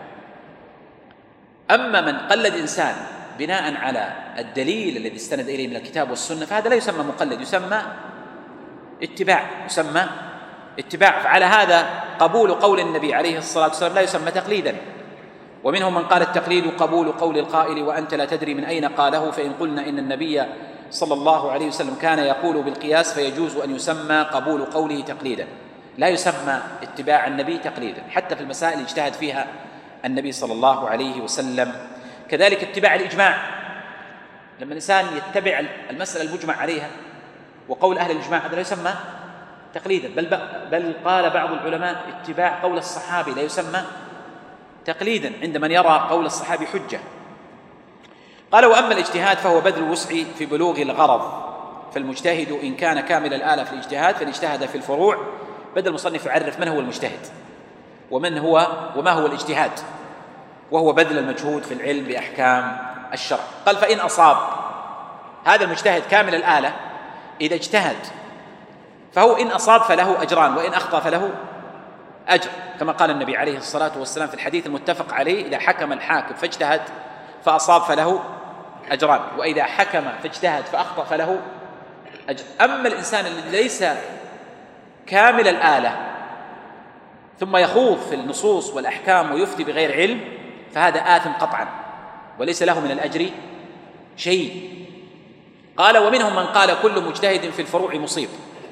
أما من قلد إنسان بناء على الدليل الذي استند إليه من الكتاب والسنة فهذا لا يسمى مقلد، يسمى اتباع، يسمى اتباع. فعلى هذا قبول قول النبي عليه الصلاة والسلام لا يسمى تقليدا. ومنهم من قال التقليد قبول قول القائل وأنت لا تدري من أين قاله، فإن قلنا إن النبي صلى الله عليه وسلم كان يقول بالقياس فيجوز أن يسمى قبول قوله تقليدا، لا يسمى اتباع النبي تقليدا، حتى في المسائل اجتهد فيها النبي صلى الله عليه وسلم. كذلك اتباع الإجماع، لما الإنسان يتبع المسألة المجمع عليها وقول أهل الإجماع هذا لا يسمى تقليدا، بل, بل قال بعض العلماء اتباع قول الصحابي لا يسمى تقليدا عند من يرى قول الصحابي حجة. قال: وأما الاجتهاد فهو بذل الوسع في بلوغ الغرض، فالمجتهد إن كان كامل الآلة في الاجتهاد فإن اجتهد في الفروع. بدأ المصنف يعرف من هو المجتهد ومن هو وما هو الاجتهاد، وهو بذل المجهود في العلم بأحكام الشرع. قال: فإن أصاب هذا المجتهد كامل الآلة إذا اجتهد فهو إن أصاب فله أجران، وإن أخطأ فله أجر، كما قال النبي عليه الصلاة والسلام في الحديث المتفق عليه: إذا حكم الحاكم فاجتهد فأصاب فله أجران، وإذا حكم فاجتهد فأخطأ فله أجر. أما الإنسان الذي ليس كامل الآلة ثم يخوض في النصوص والأحكام ويفتي بغير علم فهذا آثم قطعا وليس له من الأجر شيء. قال: ومنهم من قال كل مجتهد في الفروع مصيب،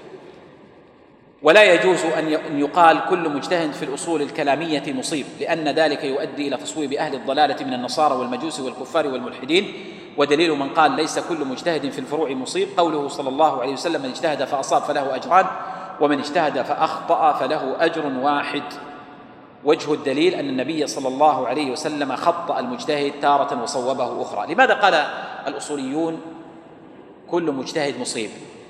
ولا يجوز أن يقال كل مجتهد في الأصول الكلامية مصيب، لأن ذلك يؤدي إلى تصويب أهل الضلالة من النصارى والمجوس والكفار والملحدين. ودليل من قال ليس كل مجتهد في الفروع مصيب قوله صلى الله عليه وسلم: من اجتهد فأصاب فله أجران، ومن اجتهد فأخطأ فله أجر واحد. وجه الدليل أن النبي صلى الله عليه وسلم خطأ المجتهد تارة وصوبه أخرى. لماذا قال الأصوليون كل مجتهد مصيب؟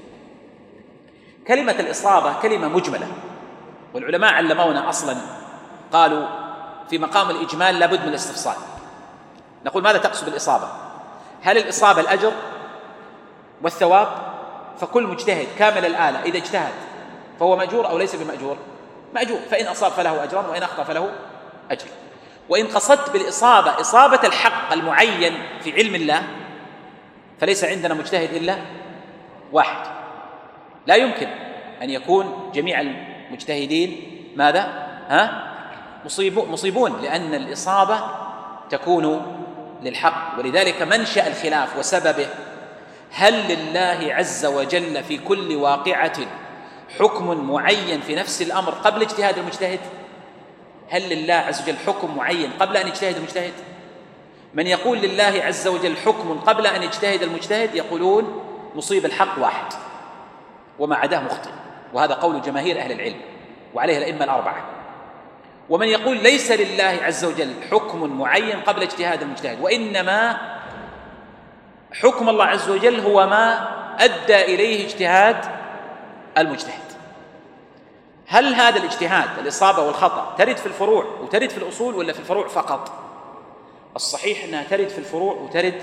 كلمة الإصابة كلمة مجملة، والعلماء علمونا أصلا قالوا في مقام الإجمال لابد من الاستفصال. نقول: ماذا تقصد بالإصابة؟ هل الإصابة الأجر والثواب؟ فكل مجتهد كامل الآلة إذا اجتهد فهو مأجور أو ليس بمأجور؟ مأجور، فإن أصاب فله أجران وإن أخطأ فله أجر. وإن قصدت بالإصابة إصابة الحق المعين في علم الله فليس عندنا مجتهد إلا واحد، لا يمكن أن يكون جميع المجتهدين ماذا؟ ها؟ مصيبون، لأن الإصابة تكون للحق. ولذلك منشأ الخلاف وسببه: هل لله عز وجل في كل واقعة حكم معين في نفس الأمر قبل اجتهاد المجتهد؟ هل لله عز وجل حكم معين قبل أن يجتهد المجتهد؟ من يقول لله عز وجل حكم قبل أن يجتهد المجتهد يقولون مصيب الحق واحد وما عداه مخطئ، وهذا قول جماهير أهل العلم وعليه الأئمة الأربعة. ومن يقول ليس لله عز وجل حكم معين قبل اجتهاد المجتهد، وإنما حكم الله عز وجل هو ما أدى إليه اجتهاد المجتهد. هل هذا الاجتهاد الإصابة والخطأ ترد في الفروع وترد في الأصول ولا في الفروع فقط؟ الصحيح أنها ترد في الفروع وترد،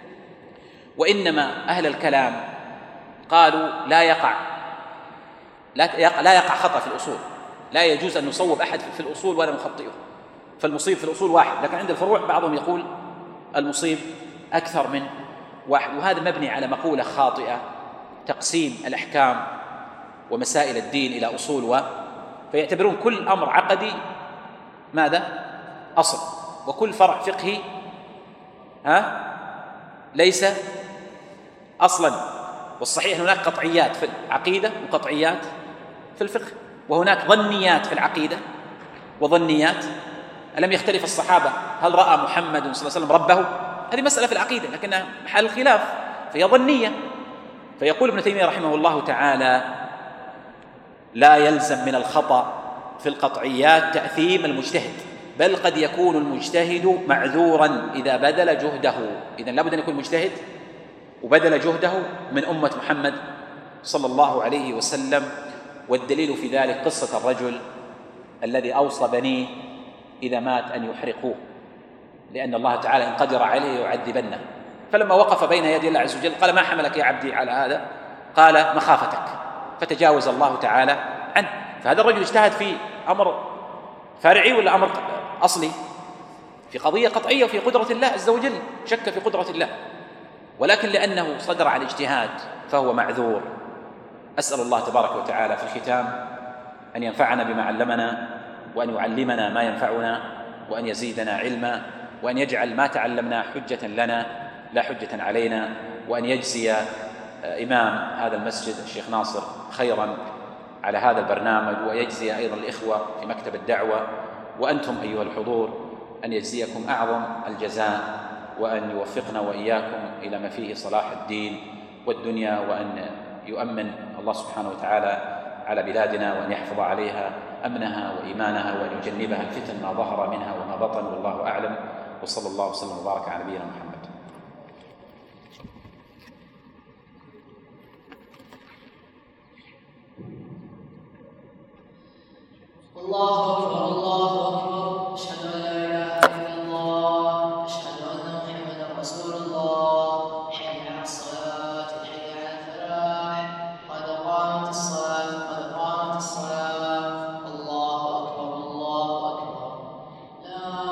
وإنما أهل الكلام قالوا لا يقع لا يقع, لا يقع خطأ في الأصول، لا يجوز أن نصوب أحد في الأصول ولا نخطئه، فالمصيب في الأصول واحد. لكن عند الفروع بعضهم يقول المصيب أكثر من واحد، وهذا مبني على مقولة خاطئة: تقسيم الأحكام ومسائل الدين إلى أصول و فيعتبرون كل أمر عقدي ماذا؟ أصل، وكل فرع فقهي ها ليس أصلا. والصحيح هناك قطعيات في العقيدة وقطعيات في الفقه، وهناك ظنيات في العقيدة وظنيات. ألم يختلف الصحابة هل رأى محمد صلى الله عليه وسلم ربه؟ هذه مسألة في العقيدة لكنها محل خلاف، فهي ظنية. فيقول ابن تيمية رحمه الله تعالى: لا يلزم من الخطأ في القطعيات تأثيم المجتهد، بل قد يكون المجتهد معذورا إذا بذل جهده. إذن لابد أن يكون مجتهد وبذل جهده من أمة محمد صلى الله عليه وسلم. والدليل في ذلك قصة الرجل الذي أوصى بنيه إذا مات أن يحرقوه، لأن الله تعالى إن قدر عليه يعذبنه. فلما وقف بين يدي الله عز وجل قال: ما حملك يا عبدي على هذا؟ قال: مخافتك، فتجاوز الله تعالى عنه. فهذا الرجل اجتهد في أمر فرعي ولا أمر أصلي؟ في قضية قطعية وفي قدرة الله عز وجل، شك في قدرة الله، ولكن لأنه صدر عن اجتهاد فهو معذور. أسأل الله تبارك وتعالى في الختام أن ينفعنا بما علمنا، وأن يعلمنا ما ينفعنا، وأن يزيدنا علما، وأن يجعل ما تعلمنا حجة لنا لا حجة علينا، وأن يجزي إمام هذا المسجد الشيخ ناصر خيرا على هذا البرنامج، ويجزي أيضا الإخوة في مكتب الدعوة، وأنتم أيها الحضور أن يجزيكم أعظم الجزاء، وأن يوفقنا وإياكم إلى ما فيه صلاح الدين والدنيا، وأن يؤمن الله سبحانه وتعالى على بلادنا، وأن يحفظ عليها أمنها وإيمانها، وأن يجنبها الفتن ما ظهر منها وما بطن، والله أعلم. وصلى الله وسلم وبارك على نبينا محمد. الله أكبر الله أكبر، أشهد أن لا إله إلا الله، أشهد أن محمدا رسول الله. حي على الصلاة، حي على الفلاح، قد قامت الصلاة، قد قامت الصلاة. الله أكبر الله أكبر، لا